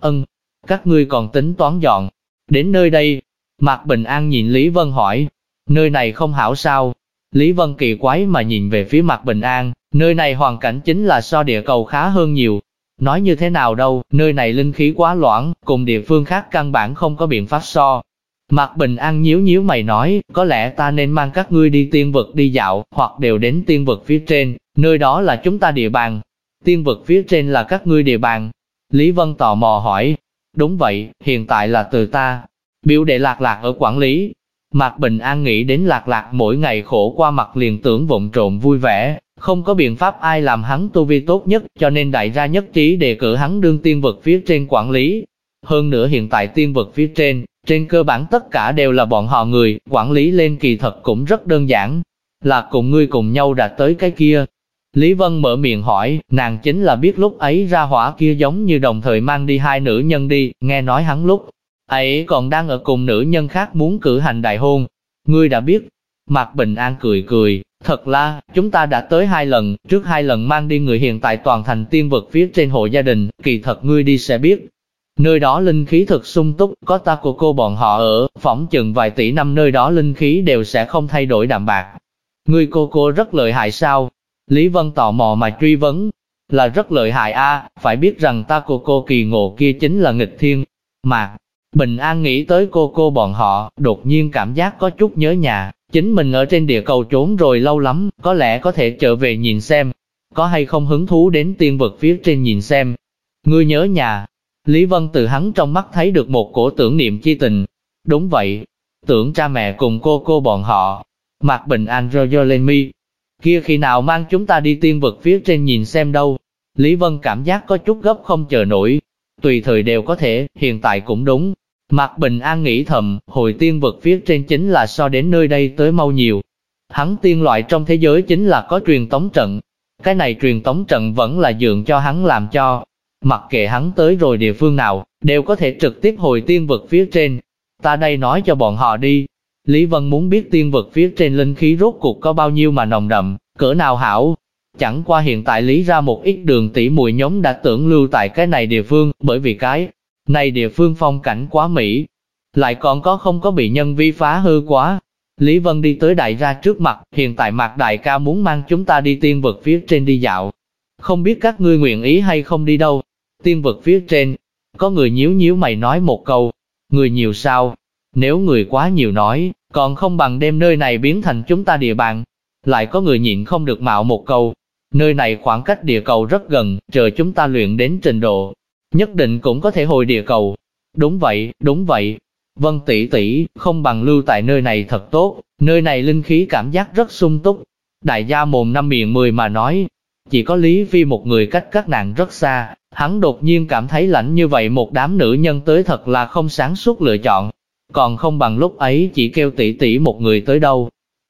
Các ngươi còn tính toán dọn đến nơi đây. Mạc Bình An nhìn Lý Vân hỏi, nơi này không hảo sao? Lý Vân kỳ quái mà nhìn về phía Mạc Bình An, nơi này hoàn cảnh chính là so địa cầu khá hơn nhiều. Nói như thế nào đâu, nơi này linh khí quá loãng, cùng địa phương khác căn bản không có biện pháp so. Mạc Bình An nhíu mày nói, có lẽ ta nên mang các ngươi đi tiên vực đi dạo, hoặc đều đến tiên vực phía trên, nơi đó là chúng ta địa bàn. Tiên vực phía trên là các ngươi địa bàn. Lý Vân tò mò hỏi, đúng vậy, hiện tại là từ ta. Biểu đệ Lạc Lạc ở quản lý. Mạc Bình An nghĩ đến Lạc Lạc mỗi ngày khổ qua mặt liền tưởng vụng trộm vui vẻ, không có biện pháp ai làm hắn tu vi tốt nhất, cho nên đại gia nhất trí đề cử hắn đương tiên vực phía trên quản lý. Hơn nữa hiện tại tiên vực phía trên cơ bản tất cả đều là bọn họ người, quản lý lên kỳ thật cũng rất đơn giản. Là cùng ngươi cùng nhau đã tới cái kia. Lý Vân mở miệng hỏi, nàng chính là biết lúc ấy ra hỏa kia giống như đồng thời mang đi 2 nữ nhân đi, nghe nói hắn lúc ấy còn đang ở cùng nữ nhân khác muốn cử hành đại hôn. Ngươi đã biết. Mạc Bình An cười, thật là, chúng ta đã tới 2 lần, trước 2 lần mang đi người hiện tại toàn thành tiên vực phía trên hộ gia đình, kỳ thật ngươi đi sẽ biết. Nơi đó linh khí thực sung túc, có ta của cô bọn họ ở, phỏng chừng vài tỷ năm nơi đó linh khí đều sẽ không thay đổi đạm bạc. Ngươi cô rất lợi hại sao? Lý Vân tò mò mà truy vấn. Là rất lợi hại phải biết rằng ta của cô kỳ ngộ kia chính là nghịch thiên. Mạc Bình An nghĩ tới cô bọn họ, đột nhiên cảm giác có chút nhớ nhà, chính mình ở trên địa cầu trốn rồi lâu lắm, có lẽ có thể trở về nhìn xem, có hay không hứng thú đến tiên vực phía trên nhìn xem. Ngươi nhớ nhà. Lý Vân từ hắn trong mắt thấy được một cổ tưởng niệm chi tình. Đúng vậy, tưởng cha mẹ cùng cô bọn họ. Mạc Bình An rơ lên mi. Kia khi nào mang chúng ta đi tiên vực phía trên nhìn xem đâu. Lý Vân cảm giác có chút gấp không chờ nổi. Tùy thời đều có thể, hiện tại cũng đúng. Mạc Bình An nghĩ thầm, hồi tiên vực phía trên chính là so đến nơi đây tới mau nhiều. Hắn tiên loại trong thế giới chính là có truyền tống trận. Cái này truyền tống trận vẫn là dượng cho hắn làm cho. Mặc kệ hắn tới rồi địa phương nào, đều có thể trực tiếp hồi tiên vực phía trên. Ta đây nói cho bọn họ đi. Lý Vân muốn biết tiên vực phía trên linh khí rốt cuộc có bao nhiêu mà nồng đậm, cỡ nào hảo. Chẳng qua hiện tại lý ra một ít đường tỷ muội nhóm đã tưởng lưu tại cái này địa phương, bởi vì cái này địa phương phong cảnh quá mỹ, lại còn có không có bị nhân vi phá hư quá. Lý Vân đi tới đại gia trước mặt, hiện tại Mạc đại ca muốn mang chúng ta đi tiên vực phía trên đi dạo. Không biết các ngươi nguyện ý hay không đi đâu. Tiên vực phía trên, có người nhíu mày nói một câu, người nhiều sao? Nếu người quá nhiều nói, còn không bằng đem nơi này biến thành chúng ta địa bàn. Lại có người nhịn không được mạo một câu, nơi này khoảng cách địa cầu rất gần, chờ chúng ta luyện đến trình độ, nhất định cũng có thể hồi địa cầu. Đúng vậy. Vân tỷ, không bằng lưu tại nơi này thật tốt, nơi này linh khí cảm giác rất sung túc. Đại gia mồm năm miệng mười mà nói, chỉ có Lý Phi một người cách các nàng rất xa, hắn đột nhiên cảm thấy lạnh như vậy một đám nữ nhân tới thật là không sáng suốt lựa chọn. Còn không bằng lúc ấy chỉ kêu tỷ một người tới đâu.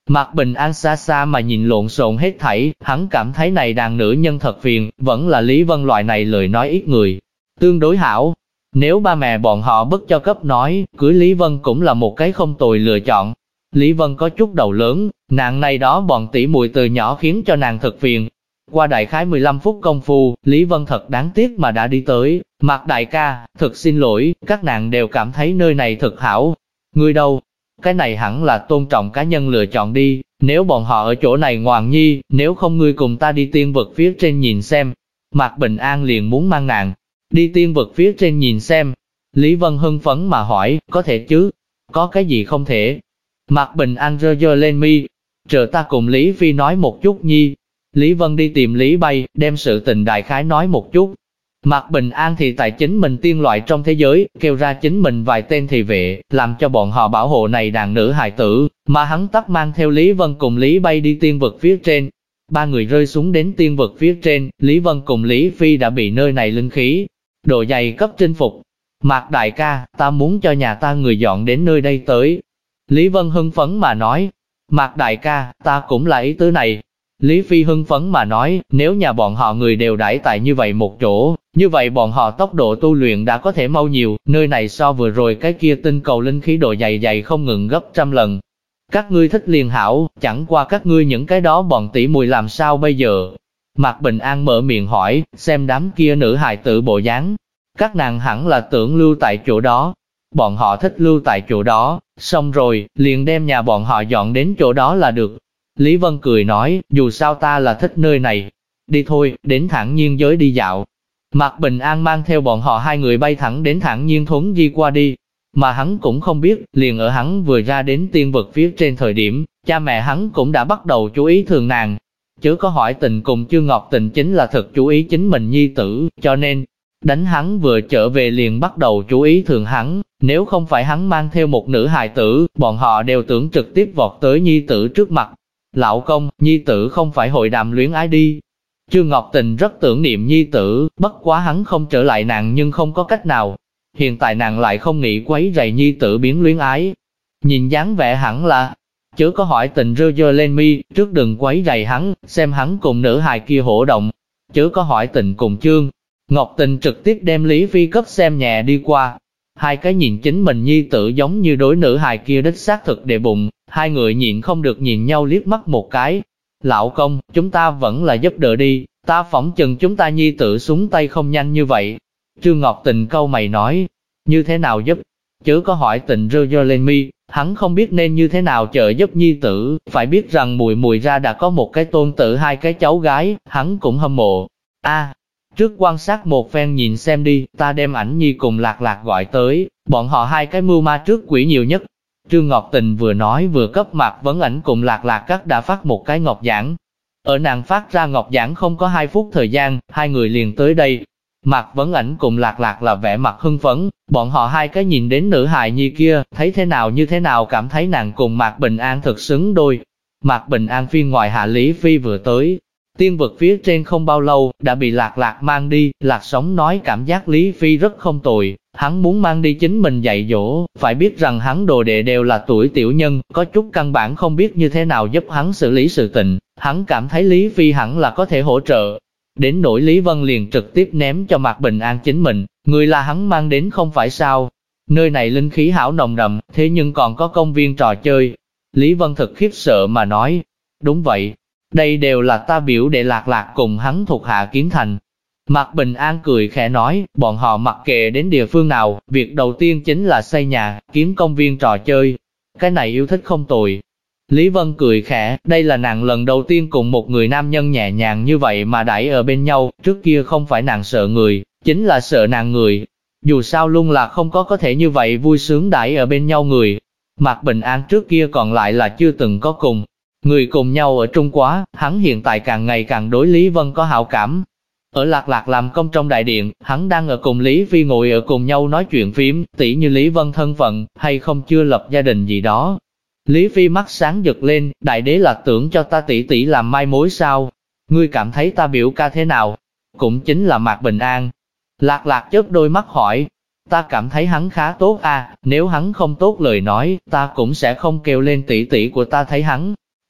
Mạc Bình An xa xa mà nhìn lộn xộn hết thảy, hắn cảm thấy này đàn nữ nhân thật phiền, vẫn là Lý Vân loại này lời nói ít người. Tương đối hảo, nếu ba mẹ bọn họ bất cho cấp nói, cưới Lý Vân cũng là một cái không tồi lựa chọn. Lý Vân có chút đầu lớn, nàng này đó bọn tỷ muội từ nhỏ khiến cho nàng thật phiền. Qua đại khái 15 phút công phu, Lý Vân thật đáng tiếc mà đã đi tới. Mạc đại ca, thật xin lỗi, các nàng đều cảm thấy nơi này thật hảo. Ngươi đâu? Cái này hẳn là tôn trọng cá nhân lựa chọn đi, nếu bọn họ ở chỗ này ngoan nhi, nếu không ngươi cùng ta đi tiên vực phía trên nhìn xem. Mạc Bình An liền muốn mang nàng đi tiên vực phía trên nhìn xem. Lý Vân hưng phấn mà hỏi, có thể chứ? Có cái gì không thể? Mạc Bình An giơ lên mi, chờ ta cùng Lý Phi nói một chút nhi. Lý Vân đi tìm Lý Bay, đem sự tình đại khái nói một chút. Mạc Bình An thì tại chính mình tiên loại trong thế giới, kêu ra chính mình vài tên thị vệ, làm cho bọn họ bảo hộ này đàn nữ hài tử, mà hắn tắt mang theo Lý Vân cùng Lý Bay đi tiên vực phía trên. Ba người rơi xuống đến tiên vực phía trên, Lý Vân cùng Lý Phi đã bị nơi này linh khí độ dày cấp chinh phục. Mạc đại ca, ta muốn cho nhà ta người dọn đến nơi đây tới. Lý Vân hưng phấn mà nói, Mạc đại ca, ta cũng là ý tứ này. Lý Phi hưng phấn mà nói, nếu nhà bọn họ người đều đãi tại như vậy một chỗ, như vậy bọn họ tốc độ tu luyện đã có thể mau nhiều, nơi này so vừa rồi cái kia tinh cầu linh khí độ dày không ngừng gấp 100 lần. Các ngươi thích liền hảo, chẳng qua các ngươi những cái đó bọn tỷ muội làm sao bây giờ? Mạc Bình An mở miệng hỏi, xem đám kia nữ hài tử bộ dáng, các nàng hẳn là tưởng lưu tại chỗ đó. Bọn họ thích lưu tại chỗ đó, xong rồi, liền đem nhà bọn họ dọn đến chỗ đó là được. Lý Vân cười nói, dù sao ta là thích nơi này. Đi thôi, đến Thản Nhiên giới đi dạo. Mạc Bình An mang theo bọn họ hai người bay thẳng đến Thản Nhiên thốn di qua đi. Mà hắn cũng không biết, liền ở hắn vừa ra đến tiên vực phía trên thời điểm, cha mẹ hắn cũng đã bắt đầu chú ý thường nàng. Chứ có hỏi tình cùng Chương Ngọc Tình chính là thật chú ý chính mình nhi tử, cho nên, đánh hắn vừa trở về liền bắt đầu chú ý thường hắn. Nếu không phải hắn mang theo một nữ hài tử, bọn họ đều tưởng trực tiếp vọt tới nhi tử trước mặt. Lão công, nhi tử không phải hội đàm luyến ái đi. Chương Ngọc Tình rất tưởng niệm nhi tử, bất quá hắn không trở lại nàng nhưng không có cách nào. Hiện tại nàng lại không nghĩ quấy rầy nhi tử biến luyến ái. Nhìn dáng vẻ hẳn là, chớ có hỏi tình giơ lên mi, trước đừng quấy rầy hắn, xem hắn cùng nữ hài kia hổ động. Chớ có hỏi tình cùng Chương Ngọc Tình trực tiếp đem Lý Phi cấp xem nhẹ đi qua. Hai cái nhìn chính mình nhi tử giống như đối nữ hài kia đích xác thực đệ bụng, hai người nhịn không được nhìn nhau liếc mắt một cái. Lão công, chúng ta vẫn là giúp đỡ đi, ta phỏng chừng chúng ta nhi tử xuống tay không nhanh như vậy. Trương Ngọc Tình câu mày nói, như thế nào giúp? Chớ có hỏi tình giơ lên mi, hắn không biết nên như thế nào trợ giúp nhi tử, phải biết rằng mùi mùi ra đã có một cái tôn tử hai cái cháu gái, hắn cũng hâm mộ. Trước quan sát một phen nhìn xem đi, ta đem ảnh nhi cùng Lạc Lạc gọi tới, bọn họ hai cái mưu ma trước quỷ nhiều nhất. Trương Ngọc Tình vừa nói vừa cấp Mạc Vấn Ảnh cùng Lạc Lạc các đã phát một cái ngọc giảng. Ở nàng phát ra ngọc giảng không có 2 phút thời gian, hai người liền tới đây. Mạc Vấn Ảnh cùng Lạc Lạc là vẻ mặt hưng phấn, bọn họ hai cái nhìn đến nữ hài nhi kia, thấy thế nào như thế nào cảm thấy nàng cùng Mạc Bình An thực xứng đôi. Mạc Bình An phiên ngoài hạ Lý Phi vừa tới. Tiên vực phía trên không bao lâu, đã bị Lạc Lạc mang đi, Lạc Sống nói cảm giác Lý Phi rất không tồi, hắn muốn mang đi chính mình dạy dỗ, phải biết rằng hắn đồ đệ đều là tuổi tiểu nhân, có chút căn bản không biết như thế nào giúp hắn xử lý sự tình, hắn cảm thấy Lý Phi hẳn là có thể hỗ trợ. Đến nỗi Lý Vân liền trực tiếp ném cho Mạc Bình An chính mình, người là hắn mang đến không phải sao. Nơi này linh khí hảo nồng đậm, thế nhưng còn có công viên trò chơi. Lý Vân thật khiếp sợ mà nói, đúng vậy. Đây đều là ta biểu đệ Lạc Lạc cùng hắn thuộc hạ kiến thành. Mạc Bình An cười khẽ nói, bọn họ mặc kệ đến địa phương nào, việc đầu tiên chính là xây nhà, kiến công viên trò chơi. Cái này yêu thích không tồi. Lý Vân cười khẽ, đây là nàng lần đầu tiên cùng một người nam nhân nhẹ nhàng như vậy mà đãi ở bên nhau, trước kia không phải nàng sợ người, chính là sợ nàng người. Dù sao luôn là không có thể như vậy vui sướng đãi ở bên nhau người. Mạc Bình An trước kia còn lại là chưa từng có cùng người cùng nhau ở Trung quá, hắn hiện tại càng ngày càng đối Lý Vân có hảo cảm. Ở Lạc Lạc làm công trong đại điện, hắn đang ở cùng Lý Phi ngồi ở cùng nhau nói chuyện phím, tỉ như Lý Vân thân phận, hay không chưa lập gia đình gì đó. Lý Phi mắt sáng giật lên, đại đế là tưởng cho ta tỷ tỷ làm mai mối sao? Ngươi cảm thấy ta biểu ca thế nào? Cũng chính là Mạc Bình An. Lạc Lạc chớp đôi mắt hỏi, ta cảm thấy hắn khá tốt à, nếu hắn không tốt lời nói, ta cũng sẽ không kêu lên tỷ tỷ của ta thấy hắn.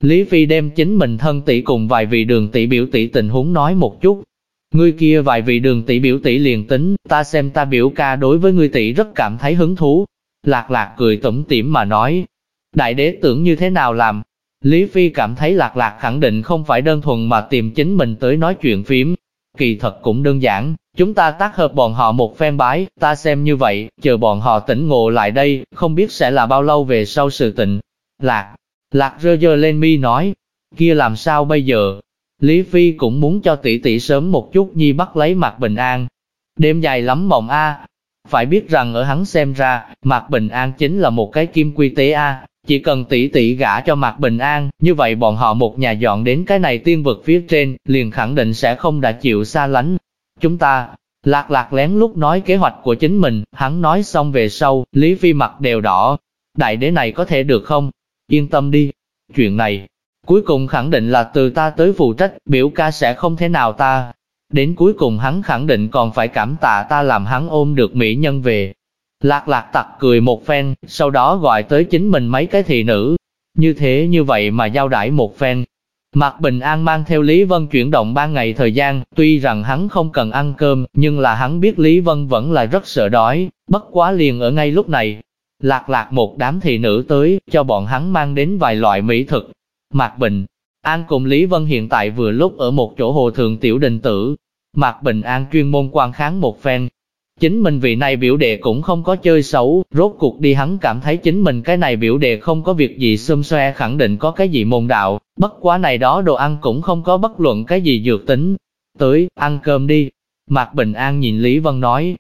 Lý Phi đem chính mình thân tỷ cùng vài vị đường tỷ biểu tỷ tình huống nói một chút. Ngươi kia vài vị đường tỷ biểu tỷ liền tính, ta xem ta biểu ca đối với ngươi tỷ rất cảm thấy hứng thú. Lạc Lạc cười tủm tỉm mà nói. Đại đế tưởng như thế nào làm? Lý Phi cảm thấy Lạc Lạc khẳng định không phải đơn thuần mà tìm chính mình tới nói chuyện phím. Kỳ thật cũng đơn giản, chúng ta tác hợp bọn họ một phen bái, ta xem như vậy, chờ bọn họ tỉnh ngộ lại đây, không biết sẽ là bao lâu về sau sự tình. Lạc giơ lên mi nói, kia làm sao bây giờ? Lý Phi cũng muốn cho tỷ tỷ sớm một chút nhi bắt lấy Mạc Bình An. Đêm dài lắm mộng a. Phải biết rằng ở hắn xem ra, Mạc Bình An chính là một cái kim quy tế a. Chỉ cần tỷ tỷ gả cho Mạc Bình An, như vậy bọn họ một nhà dọn đến cái này tiên vực phía trên, liền khẳng định sẽ không đã chịu xa lánh. Chúng ta, Lạc lén lút nói kế hoạch của chính mình, hắn nói xong về sau, Lý Phi mặt đều đỏ. Đại đế này có thể được không? Yên tâm đi, chuyện này, cuối cùng khẳng định là từ ta tới phụ trách, biểu ca sẽ không thế nào ta. Đến cuối cùng hắn khẳng định còn phải cảm tạ ta làm hắn ôm được mỹ nhân về. Lạc tặc cười một phen, sau đó gọi tới chính mình mấy cái thị nữ. Như vậy mà giao đãi một phen. Mạc Bình An mang theo Lý Vân chuyển động 3 ngày thời gian, tuy rằng hắn không cần ăn cơm, nhưng là hắn biết Lý Vân vẫn là rất sợ đói, bất quá liền ở ngay lúc này. Lạc một đám thị nữ tới, cho bọn hắn mang đến vài loại mỹ thực. Mạc Bình An cùng Lý Vân hiện tại vừa lúc ở một chỗ hồ thượng tiểu đình tử. Mạc Bình An chuyên môn quan kháng một phen. Chính mình vị này biểu đệ cũng không có chơi xấu, rốt cuộc đi hắn cảm thấy chính mình cái này biểu đệ không có việc gì xum xoe khẳng định có cái gì môn đạo, bất quá này đó đồ ăn cũng không có bất luận cái gì dược tính. Tới, ăn cơm đi. Mạc Bình An nhìn Lý Vân nói.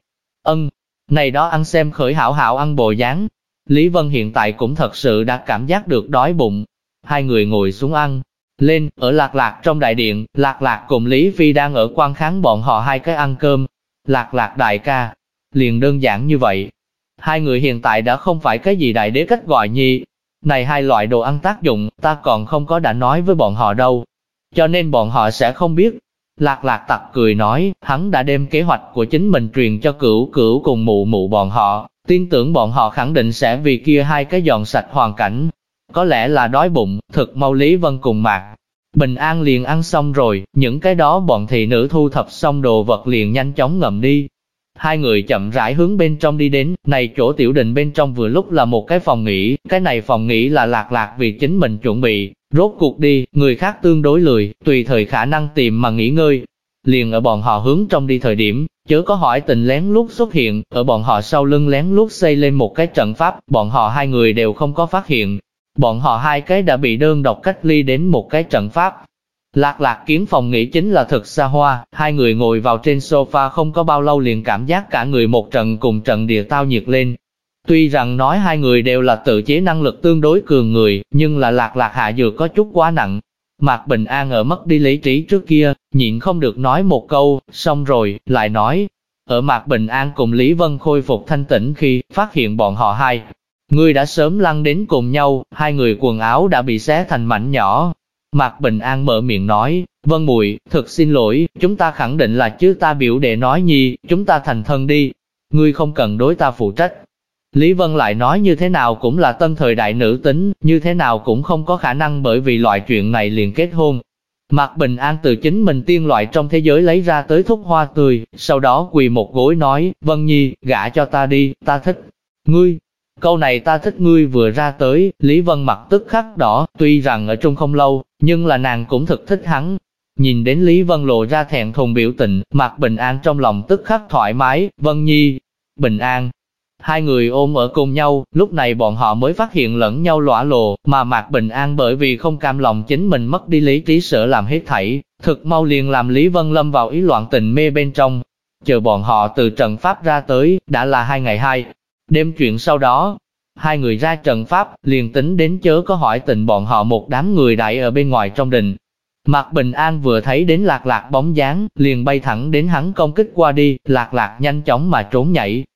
Này đó ăn xem khởi hảo hảo ăn bộ dáng. Lý Vân hiện tại cũng thật sự đã cảm giác được đói bụng. Hai người ngồi xuống ăn. Lên, ở Lạc trong đại điện, Lạc cùng Lý Phi đang ở quan kháng bọn họ hai cái ăn cơm. Lạc đại ca, liền đơn giản như vậy. Hai người hiện tại đã không phải cái gì đại đế cách gọi nhi. Này hai loại đồ ăn tác dụng, ta còn không có đã nói với bọn họ đâu. Cho nên bọn họ sẽ không biết. Lạc tặc cười nói, hắn đã đem kế hoạch của chính mình truyền cho cửu cùng mụ bọn họ. Tin tưởng bọn họ khẳng định sẽ vì kia hai cái dọn sạch hoàn cảnh. Có lẽ là đói bụng, thực mau Lý Vân cùng Mạc Bình An liền ăn xong rồi, những cái đó bọn thị nữ thu thập xong đồ vật liền nhanh chóng ngậm đi. Hai người chậm rãi hướng bên trong đi đến, này chỗ tiểu đình bên trong vừa lúc là một cái phòng nghỉ, cái này phòng nghỉ là Lạc vì chính mình chuẩn bị, rốt cuộc đi, người khác tương đối lười, tùy thời khả năng tìm mà nghỉ ngơi. Liền ở bọn họ hướng trong đi thời điểm, chớ có hỏi tình lén lút xuất hiện, ở bọn họ sau lưng lén lút xây lên một cái trận pháp, bọn họ hai người đều không có phát hiện. Bọn họ hai cái đã bị đơn độc cách ly đến một cái trận pháp. Lạc kiến phòng nghỉ chính là thực xa hoa, hai người ngồi vào trên sofa không có bao lâu liền cảm giác cả người một trận cùng trận địa tao nhiệt lên. Tuy rằng nói hai người đều là tự chế năng lực tương đối cường người, nhưng là Lạc hạ dược có chút quá nặng. Mạc Bình An ở mất đi lý trí trước kia, nhịn không được nói một câu, xong rồi, lại nói. Ở Mạc Bình An cùng Lý Vân khôi phục thanh tĩnh khi phát hiện bọn họ hai người đã sớm lăn đến cùng nhau, hai người quần áo đã bị xé thành mảnh nhỏ. Mạc Bình An mở miệng nói, Vân muội, thực xin lỗi, chúng ta khẳng định là chứ ta biểu đệ nói nhi, chúng ta thành thân đi. Ngươi không cần đối ta phụ trách. Lý Vân lại nói như thế nào cũng là tân thời đại nữ tính, như thế nào cũng không có khả năng bởi vì loại chuyện này liền kết hôn. Mạc Bình An từ chính mình tiên loại trong thế giới lấy ra tới thuốc hoa tươi, sau đó quỳ một gối nói, Vân Nhi, gả cho ta đi, ta thích ngươi. Câu này ta thích ngươi vừa ra tới, Lý Vân mặt tức khắc đỏ, tuy rằng ở chung không lâu, nhưng là nàng cũng thực thích hắn. Nhìn đến Lý Vân lộ ra thẹn thùng biểu tình, Mạc Bình An trong lòng tức khắc thoải mái, Vân Nhi, Bình An. Hai người ôm ở cùng nhau, lúc này bọn họ mới phát hiện lẫn nhau lõa lồ, mà Mạc Bình An bởi vì không cam lòng chính mình mất đi lý trí sợ làm hết thảy, thực mau liền làm Lý Vân lâm vào ý loạn tình mê bên trong. Chờ bọn họ từ trận pháp ra tới, đã là 2 ngày 2 đêm chuyện sau đó. Hai người ra trận pháp, liền tính đến chớ có hỏi tình bọn họ một đám người đại ở bên ngoài trong đình. Mạc Bình An vừa thấy đến Lạc bóng dáng, liền bay thẳng đến hắn công kích qua đi, Lạc nhanh chóng mà trốn nhảy,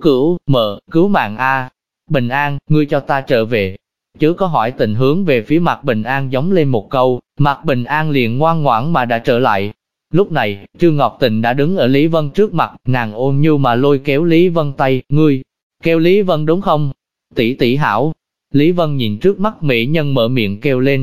cứu mạng a, Bình An, ngươi cho ta trở về. Chớ có hỏi tình hướng về phía Mạc Bình An giống lên một câu, Mạc Bình An liền ngoan ngoãn mà đã trở lại. Lúc này, Trương Ngọc Tình đã đứng ở Lý Vân trước mặt, nàng ôn nhu mà lôi kéo Lý Vân tay, ngươi kêu Lý Vân đúng không? Tỷ tỷ hảo. Lý Vân nhìn trước mắt mỹ nhân mở miệng kêu lên.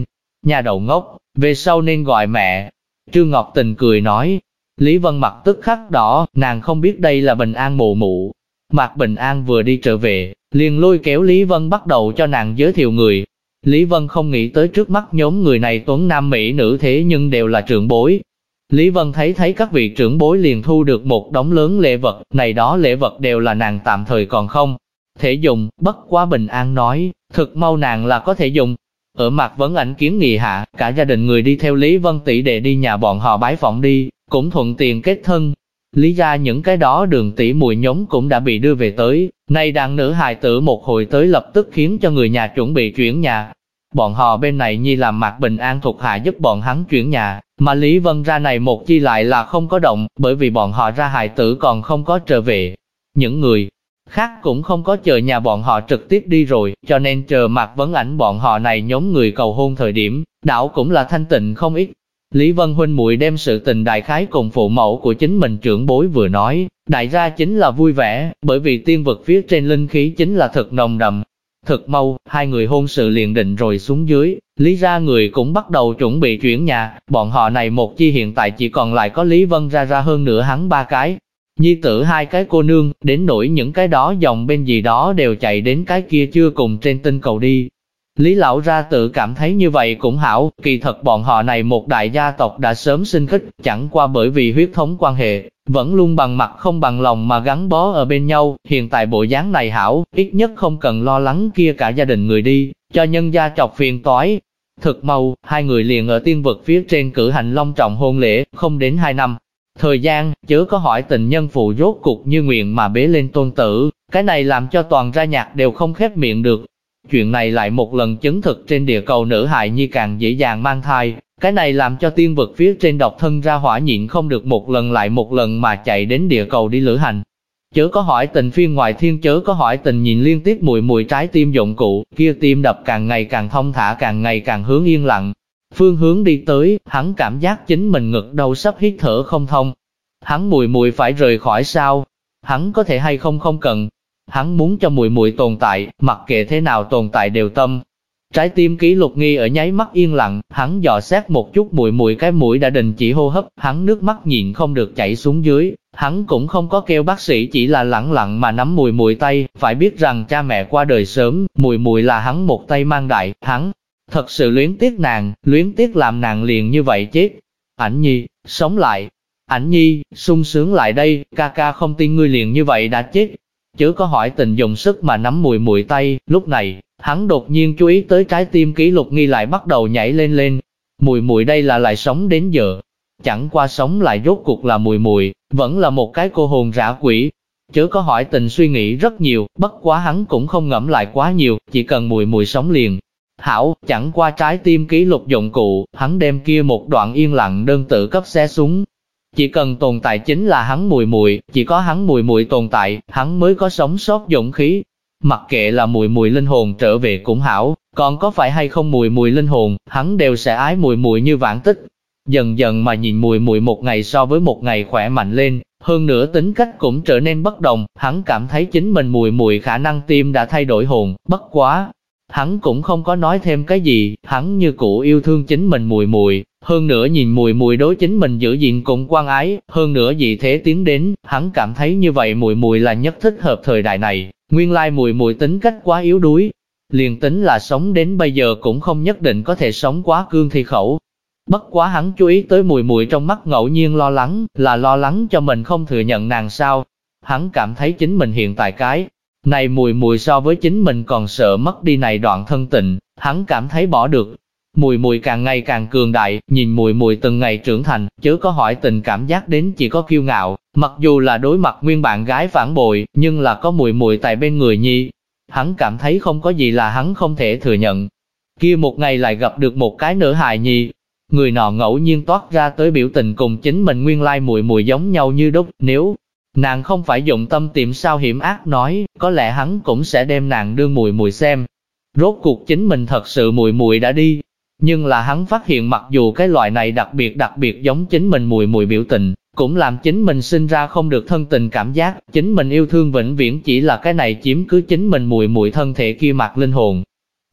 Nhà đầu ngốc, về sau nên gọi mẹ. Trương Ngọc Tình cười nói. Lý Vân mặt tức khắc đỏ, nàng không biết đây là Bình An mụ mụ. Mạc Bình An vừa đi trở về, liền lôi kéo Lý Vân bắt đầu cho nàng giới thiệu người. Lý Vân không nghĩ tới trước mắt nhóm người này tuấn nam mỹ nữ thế nhưng đều là trưởng bối. Lý Vân thấy các vị trưởng bối liền thu được một đống lớn lễ vật, này đó lễ vật đều là nàng tạm thời còn không thể dùng, bất quá Bình An nói, thực mau nàng là có thể dùng. Ở Mạc Vấn Ảnh kiến nghị hạ, cả gia đình người đi theo Lý Vân tỷ đệ đi nhà bọn họ bái phỏng đi, cũng thuận tiện kết thân. Lý ra những cái đó Đường tỷ muội nhóm cũng đã bị đưa về tới, nay đàn nữ hài tử một hồi tới lập tức khiến cho người nhà chuẩn bị chuyển nhà. Bọn họ bên này nhi làm Mạc Bình An thuộc hạ giúp bọn hắn chuyển nhà, mà Lý Vân ra này một chi lại là không có động, bởi vì bọn họ ra hài tử còn không có trở về. Những người khác cũng không có chờ nhà bọn họ trực tiếp đi rồi, cho nên chờ Mạc Vấn Ảnh bọn họ này nhóm người cầu hôn thời điểm, đảo cũng là thanh tịnh không ít. Lý Vân huynh muội đem sự tình đại khái cùng phụ mẫu của chính mình trưởng bối vừa nói, đại ra chính là vui vẻ, bởi vì tiên vực phía trên linh khí chính là thực nồng đậm. Thực mau, hai người hôn sự liền định rồi xuống dưới, Lý ra người cũng bắt đầu chuẩn bị chuyển nhà, bọn họ này một chi hiện tại chỉ còn lại có Lý Vân ra hơn nữa hắn ba cái. Nhi tử hai cái cô nương, đến nỗi những cái đó dòng bên gì đó đều chạy đến cái kia chưa cùng trên tinh cầu đi. Lý lão ra tự cảm thấy như vậy cũng hảo, kỳ thật bọn họ này một đại gia tộc đã sớm sinh khích, chẳng qua bởi vì huyết thống quan hệ, vẫn luôn bằng mặt không bằng lòng mà gắn bó ở bên nhau, hiện tại bộ dáng này hảo, ít nhất không cần lo lắng kia cả gia đình người đi, cho nhân gia chọc phiền toái. Thực mau, hai người liền ở tiên vực phía trên cử hành long trọng hôn lễ, không đến 2 năm. Thời gian, chớ có hỏi tình nhân phụ rốt cục như nguyện mà bế lên tôn tử, cái này làm cho toàn ra nhạc đều không khép miệng được. Chuyện này lại một lần chứng thực trên địa cầu nữ hài nhi càng dễ dàng mang thai, cái này làm cho tiên vực phía trên độc thân ra hỏa nhịn không được một lần lại một lần mà chạy đến địa cầu đi lữ hành. Chớ có hỏi tình phiên ngoài thiên, chớ có hỏi tình nhìn liên tiếp mùi mùi trái tim dụng cụ, kia tim đập càng ngày càng thông thả, càng ngày càng hướng yên lặng. Phương hướng đi tới, hắn cảm giác chính mình ngực đầu sắp hít thở không thông. Hắn mùi mùi phải rời khỏi sao? Hắn có thể hay không không cần. Hắn muốn cho mùi mùi tồn tại, mặc kệ thế nào tồn tại đều tâm. Trái tim Kỷ Lục Nghi ở nháy mắt yên lặng, hắn dò xét một chút mùi mùi cái mũi đã đình chỉ hô hấp, hắn nước mắt nhịn không được chảy xuống dưới. Hắn cũng không có kêu bác sĩ, chỉ là lẳng lặng mà nắm mùi mùi tay, phải biết rằng cha mẹ qua đời sớm, mùi mùi là hắn một tay mang đại, hắn thật sự luyến tiếc nàng, luyến tiếc làm nàng liền như vậy chết. Ảnh Nhi, sống lại. Ảnh Nhi, sung sướng lại đây, ca ca không tin ngươi liền như vậy đã chết. Chớ có hỏi tình dùng sức mà nắm mùi mùi tay, lúc này, hắn đột nhiên chú ý tới trái tim Kỷ Lục Nghi lại bắt đầu nhảy lên. Mùi mùi đây là lại sống đến giờ. Chẳng qua sống lại rốt cuộc là mùi mùi, vẫn là một cái cô hồn rã quỷ. Chớ có hỏi tình suy nghĩ rất nhiều, bất quá hắn cũng không ngẫm lại quá nhiều, chỉ cần mùi mùi sống liền. Hảo, chẳng qua trái tim Kỷ Lục dụng cụ, hắn đem kia một đoạn yên lặng đơn tự cấp xé xuống. Chỉ cần tồn tại chính là hắn mùi mùi, chỉ có hắn mùi mùi tồn tại, hắn mới có sống sót dũng khí. Mặc kệ là mùi mùi linh hồn trở về cũng hảo, còn có phải hay không mùi mùi linh hồn, hắn đều sẽ ái mùi mùi như vãng tích. Dần dần mà nhìn mùi mùi một ngày so với một ngày khỏe mạnh lên, hơn nữa tính cách cũng trở nên bất đồng, hắn cảm thấy chính mình mùi mùi khả năng tim đã thay đổi hồn, bất quá. Hắn cũng không có nói thêm cái gì, hắn như cũ yêu thương chính mình mùi mùi, hơn nữa nhìn mùi mùi đối chính mình giữ gìn cũng quan ái, hơn nữa vì thế tiến đến, hắn cảm thấy như vậy mùi mùi là nhất thích hợp thời đại này, nguyên lai mùi mùi tính cách quá yếu đuối, liền tính là sống đến bây giờ cũng không nhất định có thể sống quá cương thi khẩu. Bất quá hắn chú ý tới mùi mùi trong mắt ngẫu nhiên lo lắng, là lo lắng cho mình không thừa nhận nàng sao. Hắn cảm thấy chính mình hiện tại cái này mùi mùi so với chính mình còn sợ mất đi này đoạn thân tình, hắn cảm thấy bỏ được. Mùi mùi càng ngày càng cường đại, nhìn mùi mùi từng ngày trưởng thành, chớ có hỏi tình cảm giác đến chỉ có kiêu ngạo, mặc dù là đối mặt nguyên bạn gái phản bội, nhưng là có mùi mùi tại bên người nhi. Hắn cảm thấy không có gì là hắn không thể thừa nhận. Kia một ngày lại gặp được một cái nữ hài nhi, người nọ ngẫu nhiên toát ra tới biểu tình cùng chính mình nguyên lai mùi mùi giống nhau như đúc, nếu nàng không phải dụng tâm tìm sao hiểm ác nói, có lẽ hắn cũng sẽ đem nàng đưa mùi mùi xem. Rốt cuộc chính mình thật sự mùi mùi đã đi, nhưng là hắn phát hiện mặc dù cái loại này đặc biệt giống chính mình mùi mùi biểu tình, cũng làm chính mình sinh ra không được thân tình cảm giác, chính mình yêu thương vĩnh viễn chỉ là cái này chiếm cứ chính mình mùi mùi thân thể kia mặt linh hồn.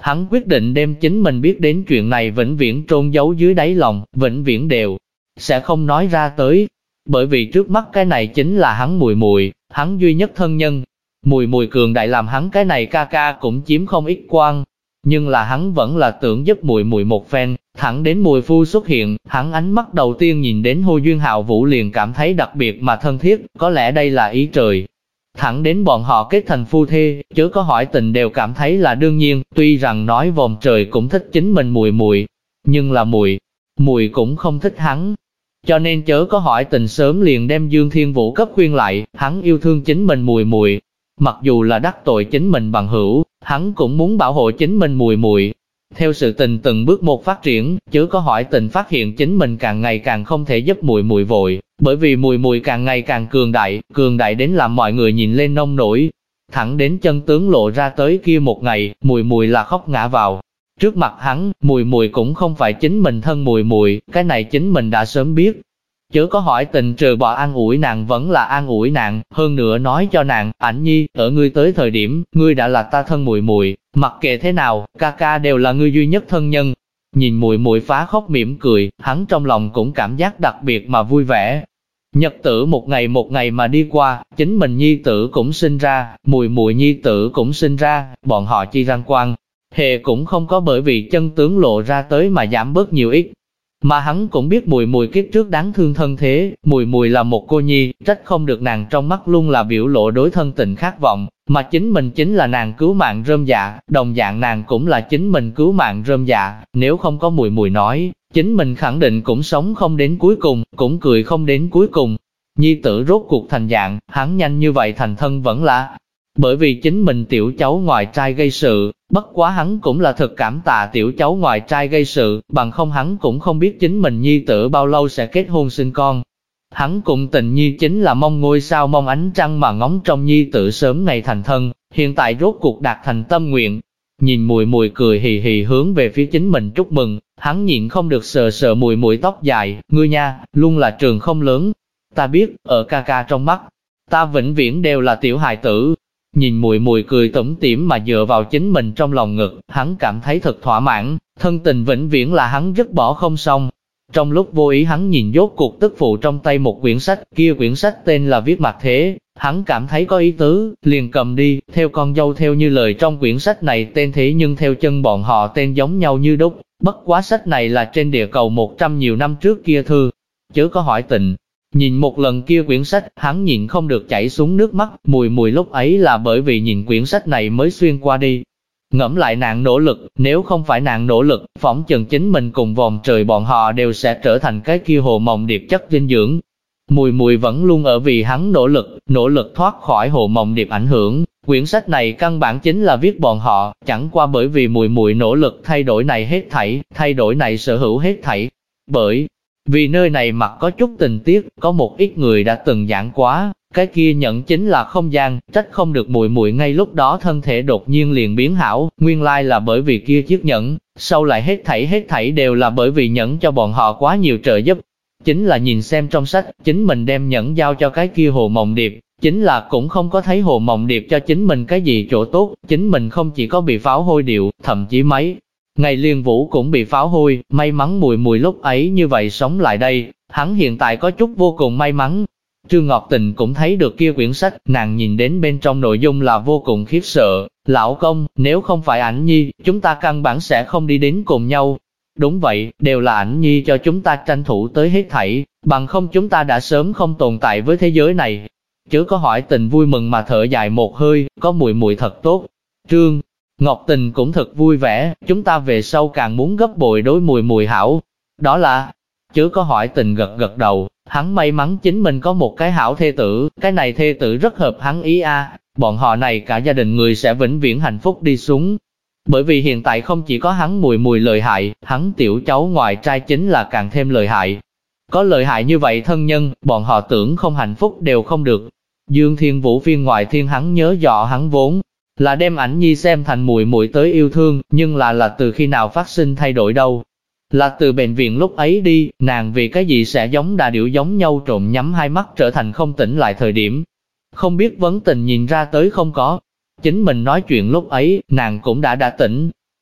Hắn quyết định đem chính mình biết đến chuyện này vĩnh viễn trôn giấu dưới đáy lòng, vĩnh viễn đều sẽ không nói ra tới. Bởi vì trước mắt cái này chính là hắn Mùi Mùi, hắn duy nhất thân nhân. Mùi Mùi cường đại làm hắn cái này ca ca cũng chiếm không ít quan. Nhưng là hắn vẫn là tưởng giúp Mùi Mùi một phen, thẳng đến Mùi Phu xuất hiện, hắn ánh mắt đầu tiên nhìn đến Hồ Duyên Hạo Vũ liền cảm thấy đặc biệt mà thân thiết, có lẽ đây là ý trời. Thẳng đến bọn họ kết thành phu thê, chớ có hỏi tình đều cảm thấy là đương nhiên, tuy rằng nói vòm trời cũng thích chính mình Mùi Mùi, nhưng là Mùi Mùi cũng không thích hắn. Cho nên chớ có hỏi tình sớm liền đem Dương Thiên Vũ cấp khuyên lại, hắn yêu thương chính mình Mùi Mùi. Mặc dù là đắc tội chính mình bằng hữu, hắn cũng muốn bảo hộ chính mình Mùi Mùi. Theo sự tình từng bước một phát triển, chớ có hỏi tình phát hiện chính mình càng ngày càng không thể giúp Mùi Mùi vội, bởi vì Mùi Mùi càng ngày càng cường đại đến làm mọi người nhìn lên nông nổi. Thẳng đến chân tướng lộ ra tới kia một ngày, Mùi Mùi là khóc ngã vào. Trước mặt hắn, Mùi Mùi cũng không phải chính mình thân Mùi Mùi, cái này chính mình đã sớm biết. Chớ có hỏi tình trừ bỏ an ủi nàng vẫn là an ủi nàng, hơn nữa nói cho nàng, Ảnh Nhi, ở ngươi tới thời điểm, ngươi đã là ta thân Mùi Mùi, mặc kệ thế nào, ca ca đều là ngươi duy nhất thân nhân. Nhìn Mùi Mùi phá khóc mỉm cười, hắn trong lòng cũng cảm giác đặc biệt mà vui vẻ. Nhật tử một ngày mà đi qua, chính mình nhi tử cũng sinh ra, Mùi Mùi nhi tử cũng sinh ra, bọn họ chi răng quan. Hệ cũng không có bởi vì chân tướng lộ ra tới mà giảm bớt nhiều ít. Mà hắn cũng biết Mùi Mùi kiếp trước đáng thương thân thế, Mùi Mùi là một cô nhi, trách không được nàng trong mắt luôn là biểu lộ đối thân tình khát vọng, mà chính mình chính là nàng cứu mạng rơm dạ, đồng dạng nàng cũng là chính mình cứu mạng rơm dạ, nếu không có Mùi Mùi nói, chính mình khẳng định cũng sống không đến cuối cùng, cũng cười không đến cuối cùng. Nhi tử rốt cuộc thành dạng, hắn nhanh như vậy thành thân vẫn là bởi vì chính mình tiểu cháu ngoại trai gây sự, bất quá hắn cũng là thật cảm tạ tiểu cháu ngoại trai gây sự, bằng không hắn cũng không biết chính mình nhi tử bao lâu sẽ kết hôn sinh con. Hắn cũng tình nhi chính là mong ngôi sao mong ánh trăng mà ngóng trong nhi tử sớm ngày thành thân, hiện tại rốt cuộc đạt thành tâm nguyện. Nhìn Mùi Mùi cười hì hì hướng về phía chính mình chúc mừng, hắn nhịn không được sờ sờ Mùi Mùi tóc dài, ngươi nha, luôn là trường không lớn. Ta biết, ở ca ca trong mắt, ta vĩnh viễn đều là tiểu hài tử. Nhìn Mùi Mùi cười tủm tỉm mà dựa vào chính mình trong lòng ngực, hắn cảm thấy thật thỏa mãn, thân tình vĩnh viễn là hắn dứt bỏ không xong. Trong lúc vô ý hắn nhìn dốt cuộc tức phụ trong tay một quyển sách, kia quyển sách tên là Viết Mặt Thế, hắn cảm thấy có ý tứ, liền cầm đi, theo con dâu theo như lời trong quyển sách này tên thế nhưng theo chân bọn họ tên giống nhau như đúc, bất quá sách này là trên địa cầu 100 nhiều năm trước kia thư, chớ có hỏi tình. Nhìn một lần kia quyển sách, hắn nhịn không được chảy xuống nước mắt, Mùi Mùi lúc ấy là bởi vì nhìn quyển sách này mới xuyên qua đi. Ngẫm lại nàng nỗ lực, nếu không phải nàng nỗ lực, phỏng chừng chính mình cùng vòm trời bọn họ đều sẽ trở thành cái kia hồ mộng điệp chất dinh dưỡng. Mùi Mùi vẫn luôn ở vì hắn nỗ lực thoát khỏi hồ mộng điệp ảnh hưởng. Quyển sách này căn bản chính là viết bọn họ, chẳng qua bởi vì Mùi Mùi nỗ lực thay đổi này hết thảy, thay đổi này sở hữu hết thảy. Bởi vì nơi này mặc có chút tình tiết, có một ít người đã từng giảng quá, cái kia nhẫn chính là không gian, trách không được Mùi Mùi ngay lúc đó thân thể đột nhiên liền biến hảo, nguyên lai là bởi vì kia chiếc nhẫn, sau lại hết thảy đều là bởi vì nhẫn cho bọn họ quá nhiều trợ giúp. Chính là nhìn xem trong sách, chính mình đem nhẫn giao cho cái kia Hồ Mộng Điệp, chính là cũng không có thấy Hồ Mộng Điệp cho chính mình cái gì chỗ tốt, chính mình không chỉ có bị pháo hôi điệu, thậm chí mấy ngày liên vũ cũng bị pháo hôi, may mắn Mùi Mùi lúc ấy như vậy sống lại đây, hắn hiện tại có chút vô cùng may mắn. Trương Ngọc Tình cũng thấy được kia quyển sách, nàng nhìn đến bên trong nội dung là vô cùng khiếp sợ, lão công, nếu không phải Ảnh Nhi, chúng ta căn bản sẽ không đi đến cùng nhau. Đúng vậy, đều là Ảnh Nhi cho chúng ta tranh thủ tới hết thảy, bằng không chúng ta đã sớm không tồn tại với thế giới này. Chớ có hỏi Tình vui mừng mà thở dài một hơi, có Mùi Mùi thật tốt. Trương Ngọc Tình cũng thật vui vẻ, chúng ta về sau càng muốn gấp bội đối Mùi Mùi hảo. Đó là, chớ có hỏi Tình gật gật đầu, hắn may mắn chính mình có một cái hảo thê tử, cái này thê tử rất hợp hắn ý a, bọn họ này cả gia đình người sẽ vĩnh viễn hạnh phúc đi xuống. Bởi vì hiện tại không chỉ có hắn Mùi Mùi lợi hại, hắn tiểu cháu ngoại trai chính là càng thêm lợi hại. Có lợi hại như vậy thân nhân, bọn họ tưởng không hạnh phúc đều không được. Dương Thiên Vũ phiên ngoại thiên hắn nhớ rõ hắn vốn là đem Ảnh Nhi xem thành Mùi Mùi tới yêu thương, nhưng là từ khi nào phát sinh thay đổi đâu. Là từ bệnh viện lúc ấy đi, nàng vì cái gì sẽ giống đà điểu giống nhau trộm nhắm hai mắt trở thành không tỉnh lại thời điểm. Không biết Vấn Tình nhìn ra tới không có. Chính mình nói chuyện lúc ấy, nàng cũng đã tỉnh.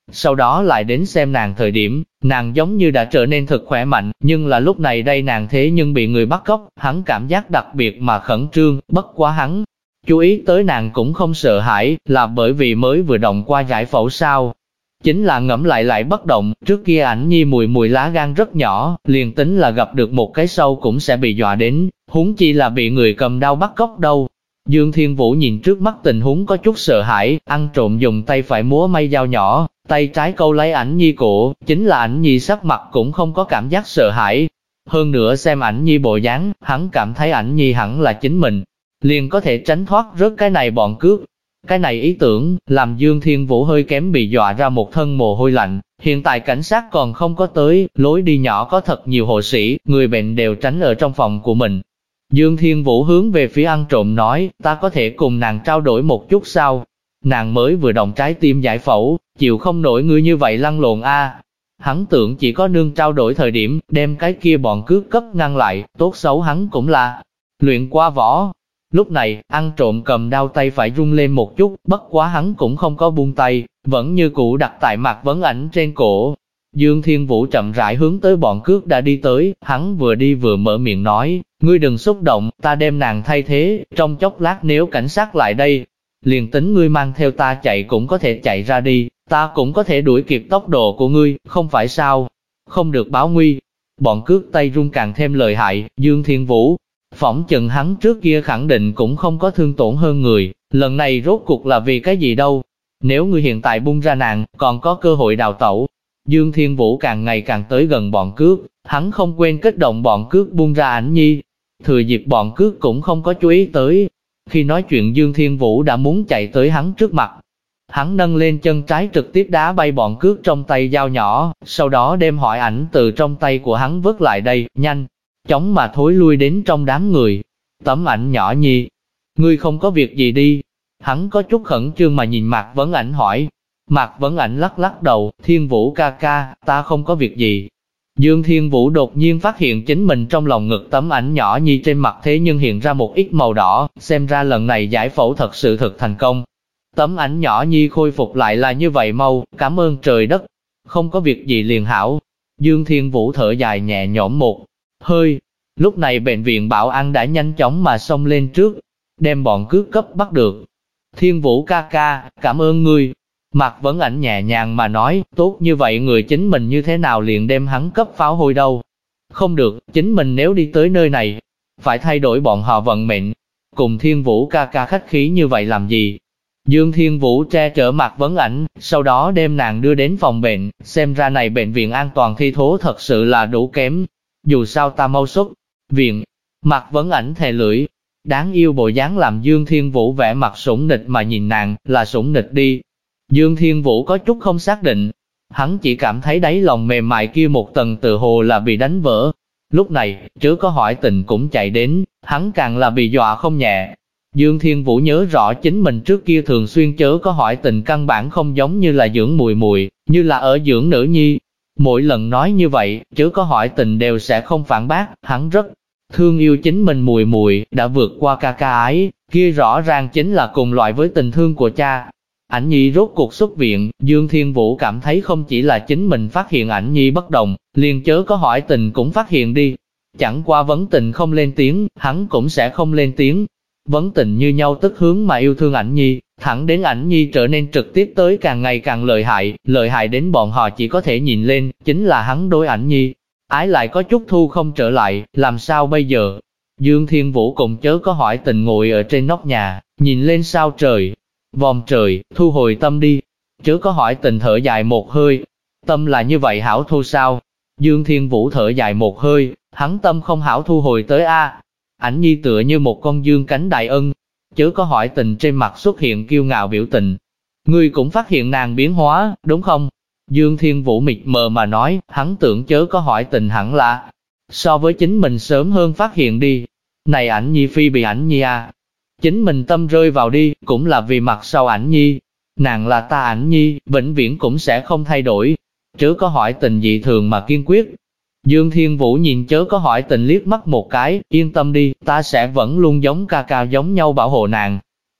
sau đó lại đến xem nàng thời điểm, nàng giống như đã trở nên thực khỏe mạnh, nhưng là lúc này đây nàng thế nhưng bị người bắt cóc, hắn cảm giác đặc biệt mà khẩn trương, bất quá hắn chú ý tới nàng cũng không sợ hãi, là bởi vì mới vừa động qua giải phẫu sao. Chính là ngẫm lại bất động, trước kia ảnh nhi mùi lá gan rất nhỏ, liền tính là gặp được một cái sâu cũng sẽ bị dọa đến, huống chi là bị người cầm đao bắt cóc đâu. Dương Thiên Vũ nhìn trước mắt tình huống có chút sợ hãi, ăn trộm dùng tay phải múa may dao nhỏ, tay trái câu lấy ảnh nhi cổ, chính là ảnh nhi sắc mặt cũng không có cảm giác sợ hãi. Hơn nữa xem ảnh nhi bộ dáng, hắn cảm thấy ảnh nhi hẳn là chính mình, liền có thể tránh thoát rớt cái này bọn cướp. Cái này ý tưởng, làm Dương Thiên Vũ hơi kém bị dọa ra một thân mồ hôi lạnh. Hiện tại cảnh sát còn không có tới, lối đi nhỏ có thật nhiều hộ sĩ, người bệnh đều tránh ở trong phòng của mình. Dương Thiên Vũ hướng về phía ăn trộm nói, ta có thể cùng nàng trao đổi một chút sao? Nàng mới vừa động trái tim giải phẫu, chịu không nổi ngươi như vậy lăn lộn a. Hắn tưởng chỉ có nương trao đổi thời điểm, đem cái kia bọn cướp cấp ngăn lại, tốt xấu hắn cũng là luyện qua võ. Lúc này, ăn trộm cầm đao tay phải rung lên một chút, bất quá hắn cũng không có buông tay, vẫn như cũ đặt tại Mạc Vấn Ảnh trên cổ. Dương Thiên Vũ chậm rãi hướng tới bọn cướp đã đi tới, hắn vừa đi vừa mở miệng nói, ngươi đừng xúc động, ta đem nàng thay thế, trong chốc lát nếu cảnh sát lại đây, liền tính ngươi mang theo ta chạy cũng có thể chạy ra đi, ta cũng có thể đuổi kịp tốc độ của ngươi, không phải sao, không được báo nguy. Bọn cướp tay run càng thêm lợi hại, Dương Thiên Vũ phỏng chừng hắn trước kia khẳng định cũng không có thương tổn hơn người, lần này rốt cuộc là vì cái gì đâu. Nếu ngươi hiện tại buông ra nàng, còn có cơ hội đào tẩu. Dương Thiên Vũ càng ngày càng tới gần bọn cướp, hắn không quên kích động bọn cướp buông ra ảnh nhi. Thừa dịp bọn cướp cũng không có chú ý tới. Khi nói chuyện Dương Thiên Vũ đã muốn chạy tới hắn trước mặt. Hắn nâng lên chân trái trực tiếp đá bay bọn cướp trong tay dao nhỏ, sau đó đem Hỏi Ảnh từ trong tay của hắn vớt lại đây, nhanh chóng mà thối lui đến trong đám người. Tấm Ảnh nhỏ nhi, ngươi không có việc gì đi. Hắn có chút khẩn trương mà nhìn Mạc Vấn Ảnh hỏi. Mạc Vấn Ảnh lắc lắc đầu, Thiên Vũ ca ca, ta không có việc gì. Dương Thiên Vũ đột nhiên phát hiện chính mình trong lòng ngực tấm ảnh nhỏ nhi trên mặt thế nhưng hiện ra một ít màu đỏ, xem ra lần này giải phẫu thật sự thực thành công. Tấm ảnh nhỏ nhi khôi phục lại là như vậy mau, cảm ơn trời đất, không có việc gì liền hảo. Dương Thiên Vũ thở dài nhẹ nhõm một hơi. Lúc này bệnh viện bảo an đã nhanh chóng mà xông lên trước, đem bọn cướp cấp bắt được. Thiên Vũ ca ca, cảm ơn ngươi. Mạc Vấn Ảnh nhẹ nhàng mà nói, tốt như vậy người chính mình như thế nào liền đem hắn cấp pháo hôi đâu. Không được, chính mình nếu đi tới nơi này, phải thay đổi bọn họ vận mệnh. Cùng Thiên Vũ ca ca khách khí như vậy làm gì? Dương Thiên Vũ che chở Mạc Vấn Ảnh, sau đó đem nàng đưa đến phòng bệnh, xem ra này bệnh viện an toàn thi thố thật sự là đủ kém. Dù sao ta mau xuất viện. Mạc Vấn Ảnh thè lưỡi, đáng yêu bộ dáng làm Dương Thiên Vũ vẻ mặt sủng nịch mà nhìn nàng, là sủng nịch đi. Dương Thiên Vũ có chút không xác định, hắn chỉ cảm thấy đáy lòng mềm mại kia một tầng tự hồ là bị đánh vỡ. Lúc này, Chớ Có Hỏi Tình cũng chạy đến, hắn càng là bị dọa không nhẹ. Dương Thiên Vũ nhớ rõ chính mình trước kia thường xuyên Chớ Có Hỏi Tình căn bản không giống như là dưỡng mùi mùi, như là ở dưỡng nữ nhi. Mỗi lần nói như vậy, Chớ Có Hỏi Tình đều sẽ không phản bác, hắn rất thương yêu chính mình mùi mùi, đã vượt qua ca ca ái, kia rõ ràng chính là cùng loại với tình thương của cha. Ảnh nhi rốt cuộc xuất viện, Dương Thiên Vũ cảm thấy không chỉ là chính mình phát hiện ảnh nhi bất đồng, liền Chớ Có Hỏi Tình cũng phát hiện đi. Chẳng qua Vấn Tình không lên tiếng, hắn cũng sẽ không lên tiếng. Vấn Tình như nhau tức hướng mà yêu thương ảnh nhi, thẳng đến ảnh nhi trở nên trực tiếp tới càng ngày càng lợi hại đến bọn họ chỉ có thể nhìn lên, chính là hắn đối ảnh nhi. Ái lại có chút thu không trở lại, làm sao bây giờ? Dương Thiên Vũ cùng Chớ Có Hỏi Tình ngồi ở trên nóc nhà, nhìn lên sao trời. Vòm trời, thu hồi tâm đi. Chớ Có Hỏi Tình thở dài một hơi. Tâm là như vậy hảo thu sao? Dương Thiên Vũ thở dài một hơi, hắn tâm không hảo thu hồi tới a. Ảnh nhi tựa như một con dương cánh đại ân. Chớ Có Hỏi Tình trên mặt xuất hiện kiêu ngạo biểu tình. Ngươi cũng phát hiện nàng biến hóa, đúng không? Dương Thiên Vũ mịt mờ mà nói, hắn tưởng Chớ Có Hỏi Tình hẳn là so với chính mình sớm hơn phát hiện đi. Này ảnh nhi phi bị ảnh nhi à. Chính mình tâm rơi vào đi, cũng là vì mặt sau ảnh nhi. Nàng là ta ảnh nhi, vĩnh viễn cũng sẽ không thay đổi. Chớ Có Hỏi Tình dị thường mà kiên quyết. Dương Thiên Vũ nhìn Chớ Có Hỏi Tình liếc mắt một cái, yên tâm đi, ta sẽ vẫn luôn giống ca ca giống nhau bảo hộ nàng.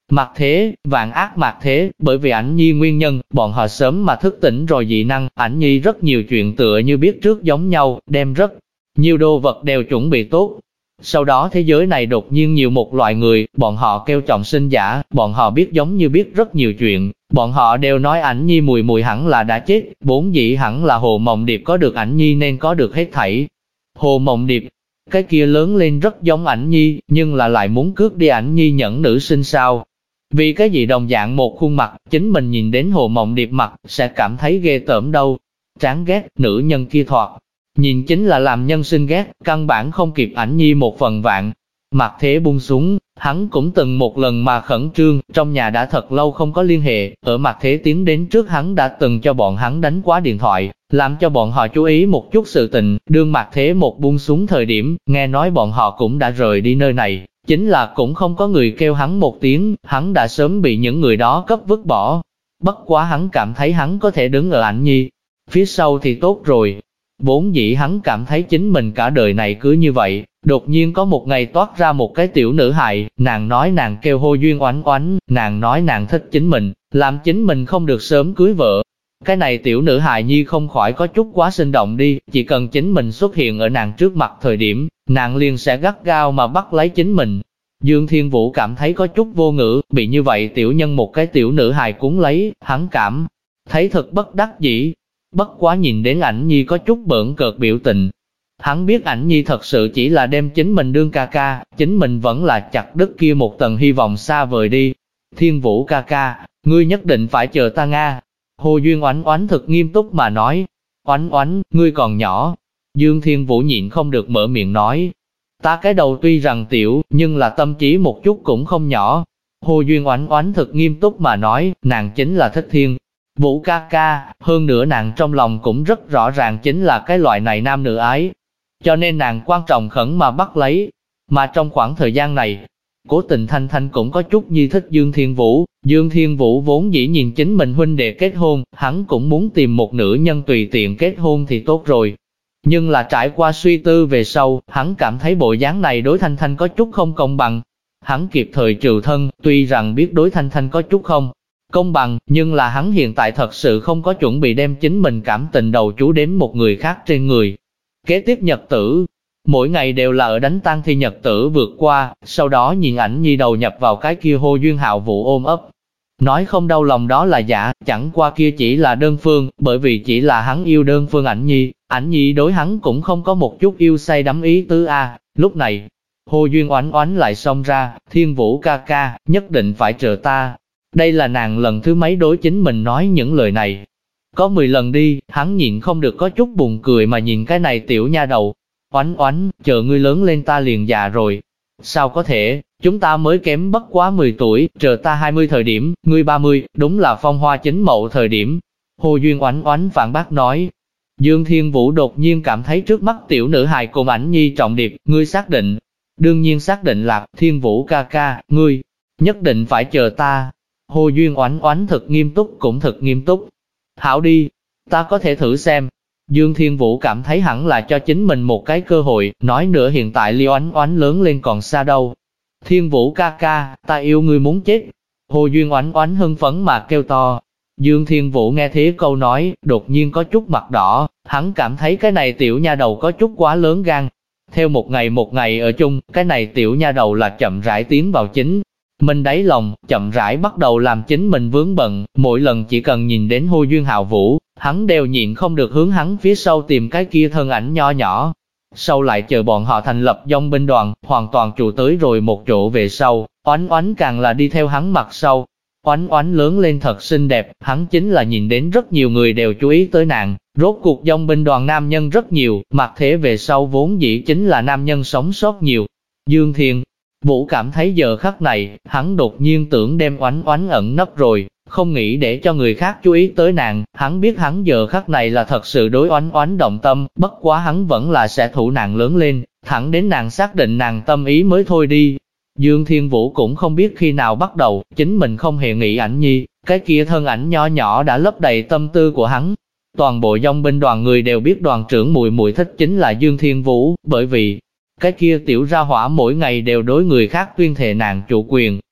Mặt thế, vạn ác mặt thế, bởi vì Ảnh Nhi nguyên nhân, bọn họ sớm mà thức tỉnh rồi dị năng, Ảnh Nhi rất nhiều chuyện tựa như biết trước giống nhau, đem rất nhiều đồ vật đều chuẩn bị tốt. Sau đó thế giới này đột nhiên nhiều một loại người, bọn họ kêu trọng sinh giả, bọn họ biết giống như biết rất nhiều chuyện, bọn họ đều nói Ảnh Nhi mùi mùi hẳn là đã chết, vốn dĩ hẳn là Hồ Mộng Điệp có được Ảnh Nhi nên có được hết thảy. Hồ Mộng Điệp, cái kia lớn lên rất giống Ảnh Nhi, nhưng là lại muốn cướp đi Ảnh Nhi nhẫn nữ sinh sao? Vì cái gì đồng dạng một khuôn mặt, chính mình nhìn đến Hồ Mộng Điệp mặt, sẽ cảm thấy ghê tởm đâu. Chán ghét, nữ nhân kia thoạt nhìn chính là làm nhân sinh ghét, căn bản không kịp Ảnh Nhi một phần vạn. Mặt thế buông xuống, hắn cũng từng một lần mà khẩn trương, trong nhà đã thật lâu không có liên hệ, ở mặt thế tiến đến trước hắn đã từng cho bọn hắn đánh quá điện thoại, làm cho bọn họ chú ý một chút sự tình, đương mặt thế một buông xuống thời điểm, nghe nói bọn họ cũng đã rời đi nơi này, chính là cũng không có người kêu hắn một tiếng, hắn đã sớm bị những người đó cấp vứt bỏ. Bất quá hắn cảm thấy hắn có thể đứng ở Ảnh Nhi phía sau thì tốt rồi. Vốn dĩ hắn cảm thấy chính mình cả đời này cứ như vậy, đột nhiên có một ngày toát ra một cái tiểu nữ hài, nàng nói nàng kêu Hồ Duyên Oánh Oánh, nàng nói nàng thích chính mình, làm chính mình không được sớm cưới vợ. Cái này tiểu nữ hài nhi không khỏi có chút quá sinh động đi, chỉ cần chính mình xuất hiện ở nàng trước mặt thời điểm, nàng liền sẽ gắt gao mà bắt lấy chính mình. Dương Thiên Vũ cảm thấy có chút vô ngữ, bị như vậy tiểu nhân một cái tiểu nữ hài cuốn lấy, hắn cảm thấy thật bất đắc dĩ. Bất quá nhìn đến Ảnh Nhi có chút bỡn cợt biểu tình. Hắn biết Ảnh Nhi thật sự chỉ là đem chính mình đương ca ca, chính mình vẫn là chặt đứt kia một tầng hy vọng xa vời đi. Thiên Vũ ca ca, ngươi nhất định phải chờ ta Nga. Hồ Duyên Oánh Oánh thật nghiêm túc mà nói. Oánh Oánh, ngươi còn nhỏ. Dương Thiên Vũ nhịn không được mở miệng nói. Ta cái đầu tuy rằng tiểu, nhưng là tâm trí một chút cũng không nhỏ. Hồ Duyên Oánh Oánh thật nghiêm túc mà nói, nàng chính là thích Thiên Vũ ca ca, hơn nữa nàng trong lòng cũng rất rõ ràng chính là cái loại này nam nữ ái. Cho nên nàng quan trọng khẩn mà bắt lấy. Mà trong khoảng thời gian này, Cố Tình Thanh Thanh cũng có chút như thích Dương Thiên Vũ. Dương Thiên Vũ vốn dĩ nhìn chính mình huynh đệ kết hôn, hắn cũng muốn tìm một nữ nhân tùy tiện kết hôn thì tốt rồi. Nhưng là trải qua suy tư về sau, hắn cảm thấy bộ dáng này đối Thanh Thanh có chút không công bằng. Hắn kịp thời trừ thân, tuy rằng biết đối Thanh Thanh có chút không công bằng, nhưng là hắn hiện tại thật sự không có chuẩn bị đem chính mình cảm tình đầu chú đến một người khác trên người. Kế tiếp nhật tử, mỗi ngày đều là ở đánh tang thi nhật tử vượt qua, sau đó nhìn Ảnh Nhi đầu nhập vào cái kia Hồ Duyên Hạo Vũ ôm ấp. Nói không đau lòng đó là giả, chẳng qua kia chỉ là đơn phương, bởi vì chỉ là hắn yêu đơn phương Ảnh Nhi đối hắn cũng không có một chút yêu say đắm ý tứ a. Lúc này, Hồ Duyên Oánh Oánh lại xông ra, Thiên Vũ ca ca, nhất định phải chờ ta. Đây là nàng lần thứ mấy đối chính mình nói những lời này. Có 10 lần đi, hắn nhịn không được có chút buồn cười mà nhìn cái này tiểu nha đầu. Oánh Oánh, chờ ngươi lớn lên ta liền già rồi. Sao có thể, chúng ta mới kém bất quá 10 tuổi, chờ ta 20 thời điểm, ngươi 30, đúng là phong hoa chính mậu thời điểm. Hồ Duyên Oánh Oánh phản bác nói. Dương Thiên Vũ đột nhiên cảm thấy trước mắt tiểu nữ hài cùng Ảnh Nhi trọng điệp, ngươi xác định. Đương nhiên xác định là, Thiên Vũ ca ca, ngươi nhất định phải chờ ta. Hồ Duyên Oánh Oánh thật nghiêm túc cũng thật nghiêm túc. Hảo đi, ta có thể thử xem. Dương Thiên Vũ cảm thấy hẳn là cho chính mình một cái cơ hội, nói nữa hiện tại ly Oánh Oánh lớn lên còn xa đâu. Thiên Vũ ca ca, ta yêu ngươi muốn chết. Hồ Duyên Oánh Oánh hưng phấn mà kêu to. Dương Thiên Vũ nghe thế câu nói, đột nhiên có chút mặt đỏ, hắn cảm thấy cái này tiểu nha đầu có chút quá lớn gan. Theo một ngày ở chung, cái này tiểu nha đầu là chậm rãi tiến vào chính mình đáy lòng, chậm rãi bắt đầu làm chính mình vướng bận, mỗi lần chỉ cần nhìn đến Hồ Duyên Hạo Vũ, hắn đều nhịn không được hướng hắn phía sau tìm cái kia thân ảnh nho nhỏ. Sau lại chờ bọn họ thành lập dòng binh đoàn, hoàn toàn trụ tới rồi một chỗ về sau, Oánh Oánh càng là đi theo hắn mặt sau. Oánh Oánh lớn lên thật xinh đẹp, hắn chính là nhìn đến rất nhiều người đều chú ý tới nàng. Rốt cuộc dòng binh đoàn nam nhân rất nhiều, mặt thế về sau vốn dĩ chính là nam nhân sống sót nhiều. Dương Thiên Vũ cảm thấy giờ khắc này, hắn đột nhiên tưởng đem Oánh Oánh ẩn nấp rồi, không nghĩ để cho người khác chú ý tới nàng. Hắn biết hắn giờ khắc này là thật sự đối Oánh Oánh động tâm, bất quá hắn vẫn là sẽ thủ nàng lớn lên, thẳng đến nàng xác định nàng tâm ý mới thôi đi. Dương Thiên Vũ cũng không biết khi nào bắt đầu, chính mình không hề nghĩ Ảnh Nhi, cái kia thân ảnh nho nhỏ đã lấp đầy tâm tư của hắn. Toàn bộ dòng binh đoàn người đều biết đoàn trưởng Mùi Mùi thích chính là Dương Thiên Vũ, bởi vì cái kia tiểu ra hỏa mỗi ngày đều đối người khác tuyên thệ nàng chủ quyền,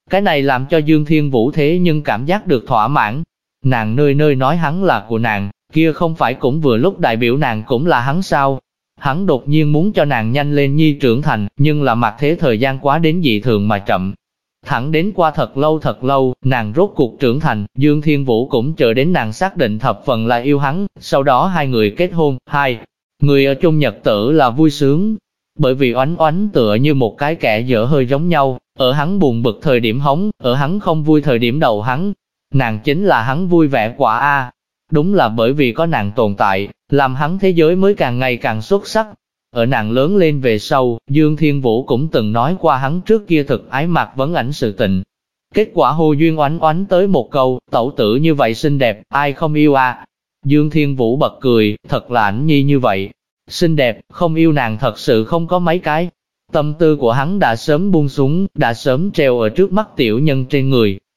Cái này làm cho Dương Thiên Vũ thế nhưng cảm giác được thỏa mãn. Nàng nơi nơi nói hắn là của nàng, kia không phải cũng vừa lúc đại biểu nàng cũng là hắn sao? Hắn đột nhiên muốn cho nàng nhanh lên nhi trưởng thành, nhưng là mặt thế thời gian quá đến dị thường mà chậm. Thẳng đến qua thật lâu, nàng rốt cuộc trưởng thành, Dương Thiên Vũ cũng chờ đến nàng xác định thập phần là yêu hắn, sau đó hai người kết hôn, hai người ở chung nhật tử là vui sướng. Bởi vì Oánh Oánh tựa như một cái kẻ dở hơi giống nhau, ở hắn buồn bực thời điểm hống, ở hắn không vui thời điểm đầu hắn. Nàng chính là hắn vui vẻ quả a. Đúng là bởi vì có nàng tồn tại, làm hắn thế giới mới càng ngày càng xuất sắc. Ở nàng lớn lên về sau, Dương Thiên Vũ cũng từng nói qua hắn trước kia thực ái Mạc Vấn Ảnh sự tình. Kết quả Hồ Duyên Oánh Oánh tới một câu, tẩu tử như vậy xinh đẹp, ai không yêu a? Dương Thiên Vũ bật cười, thật là Ảnh nhi như vậy. Xinh đẹp, không yêu nàng thật sự không có mấy cái. Tâm tư của hắn đã sớm buông xuống, đã sớm treo ở trước mắt tiểu nhân trên người.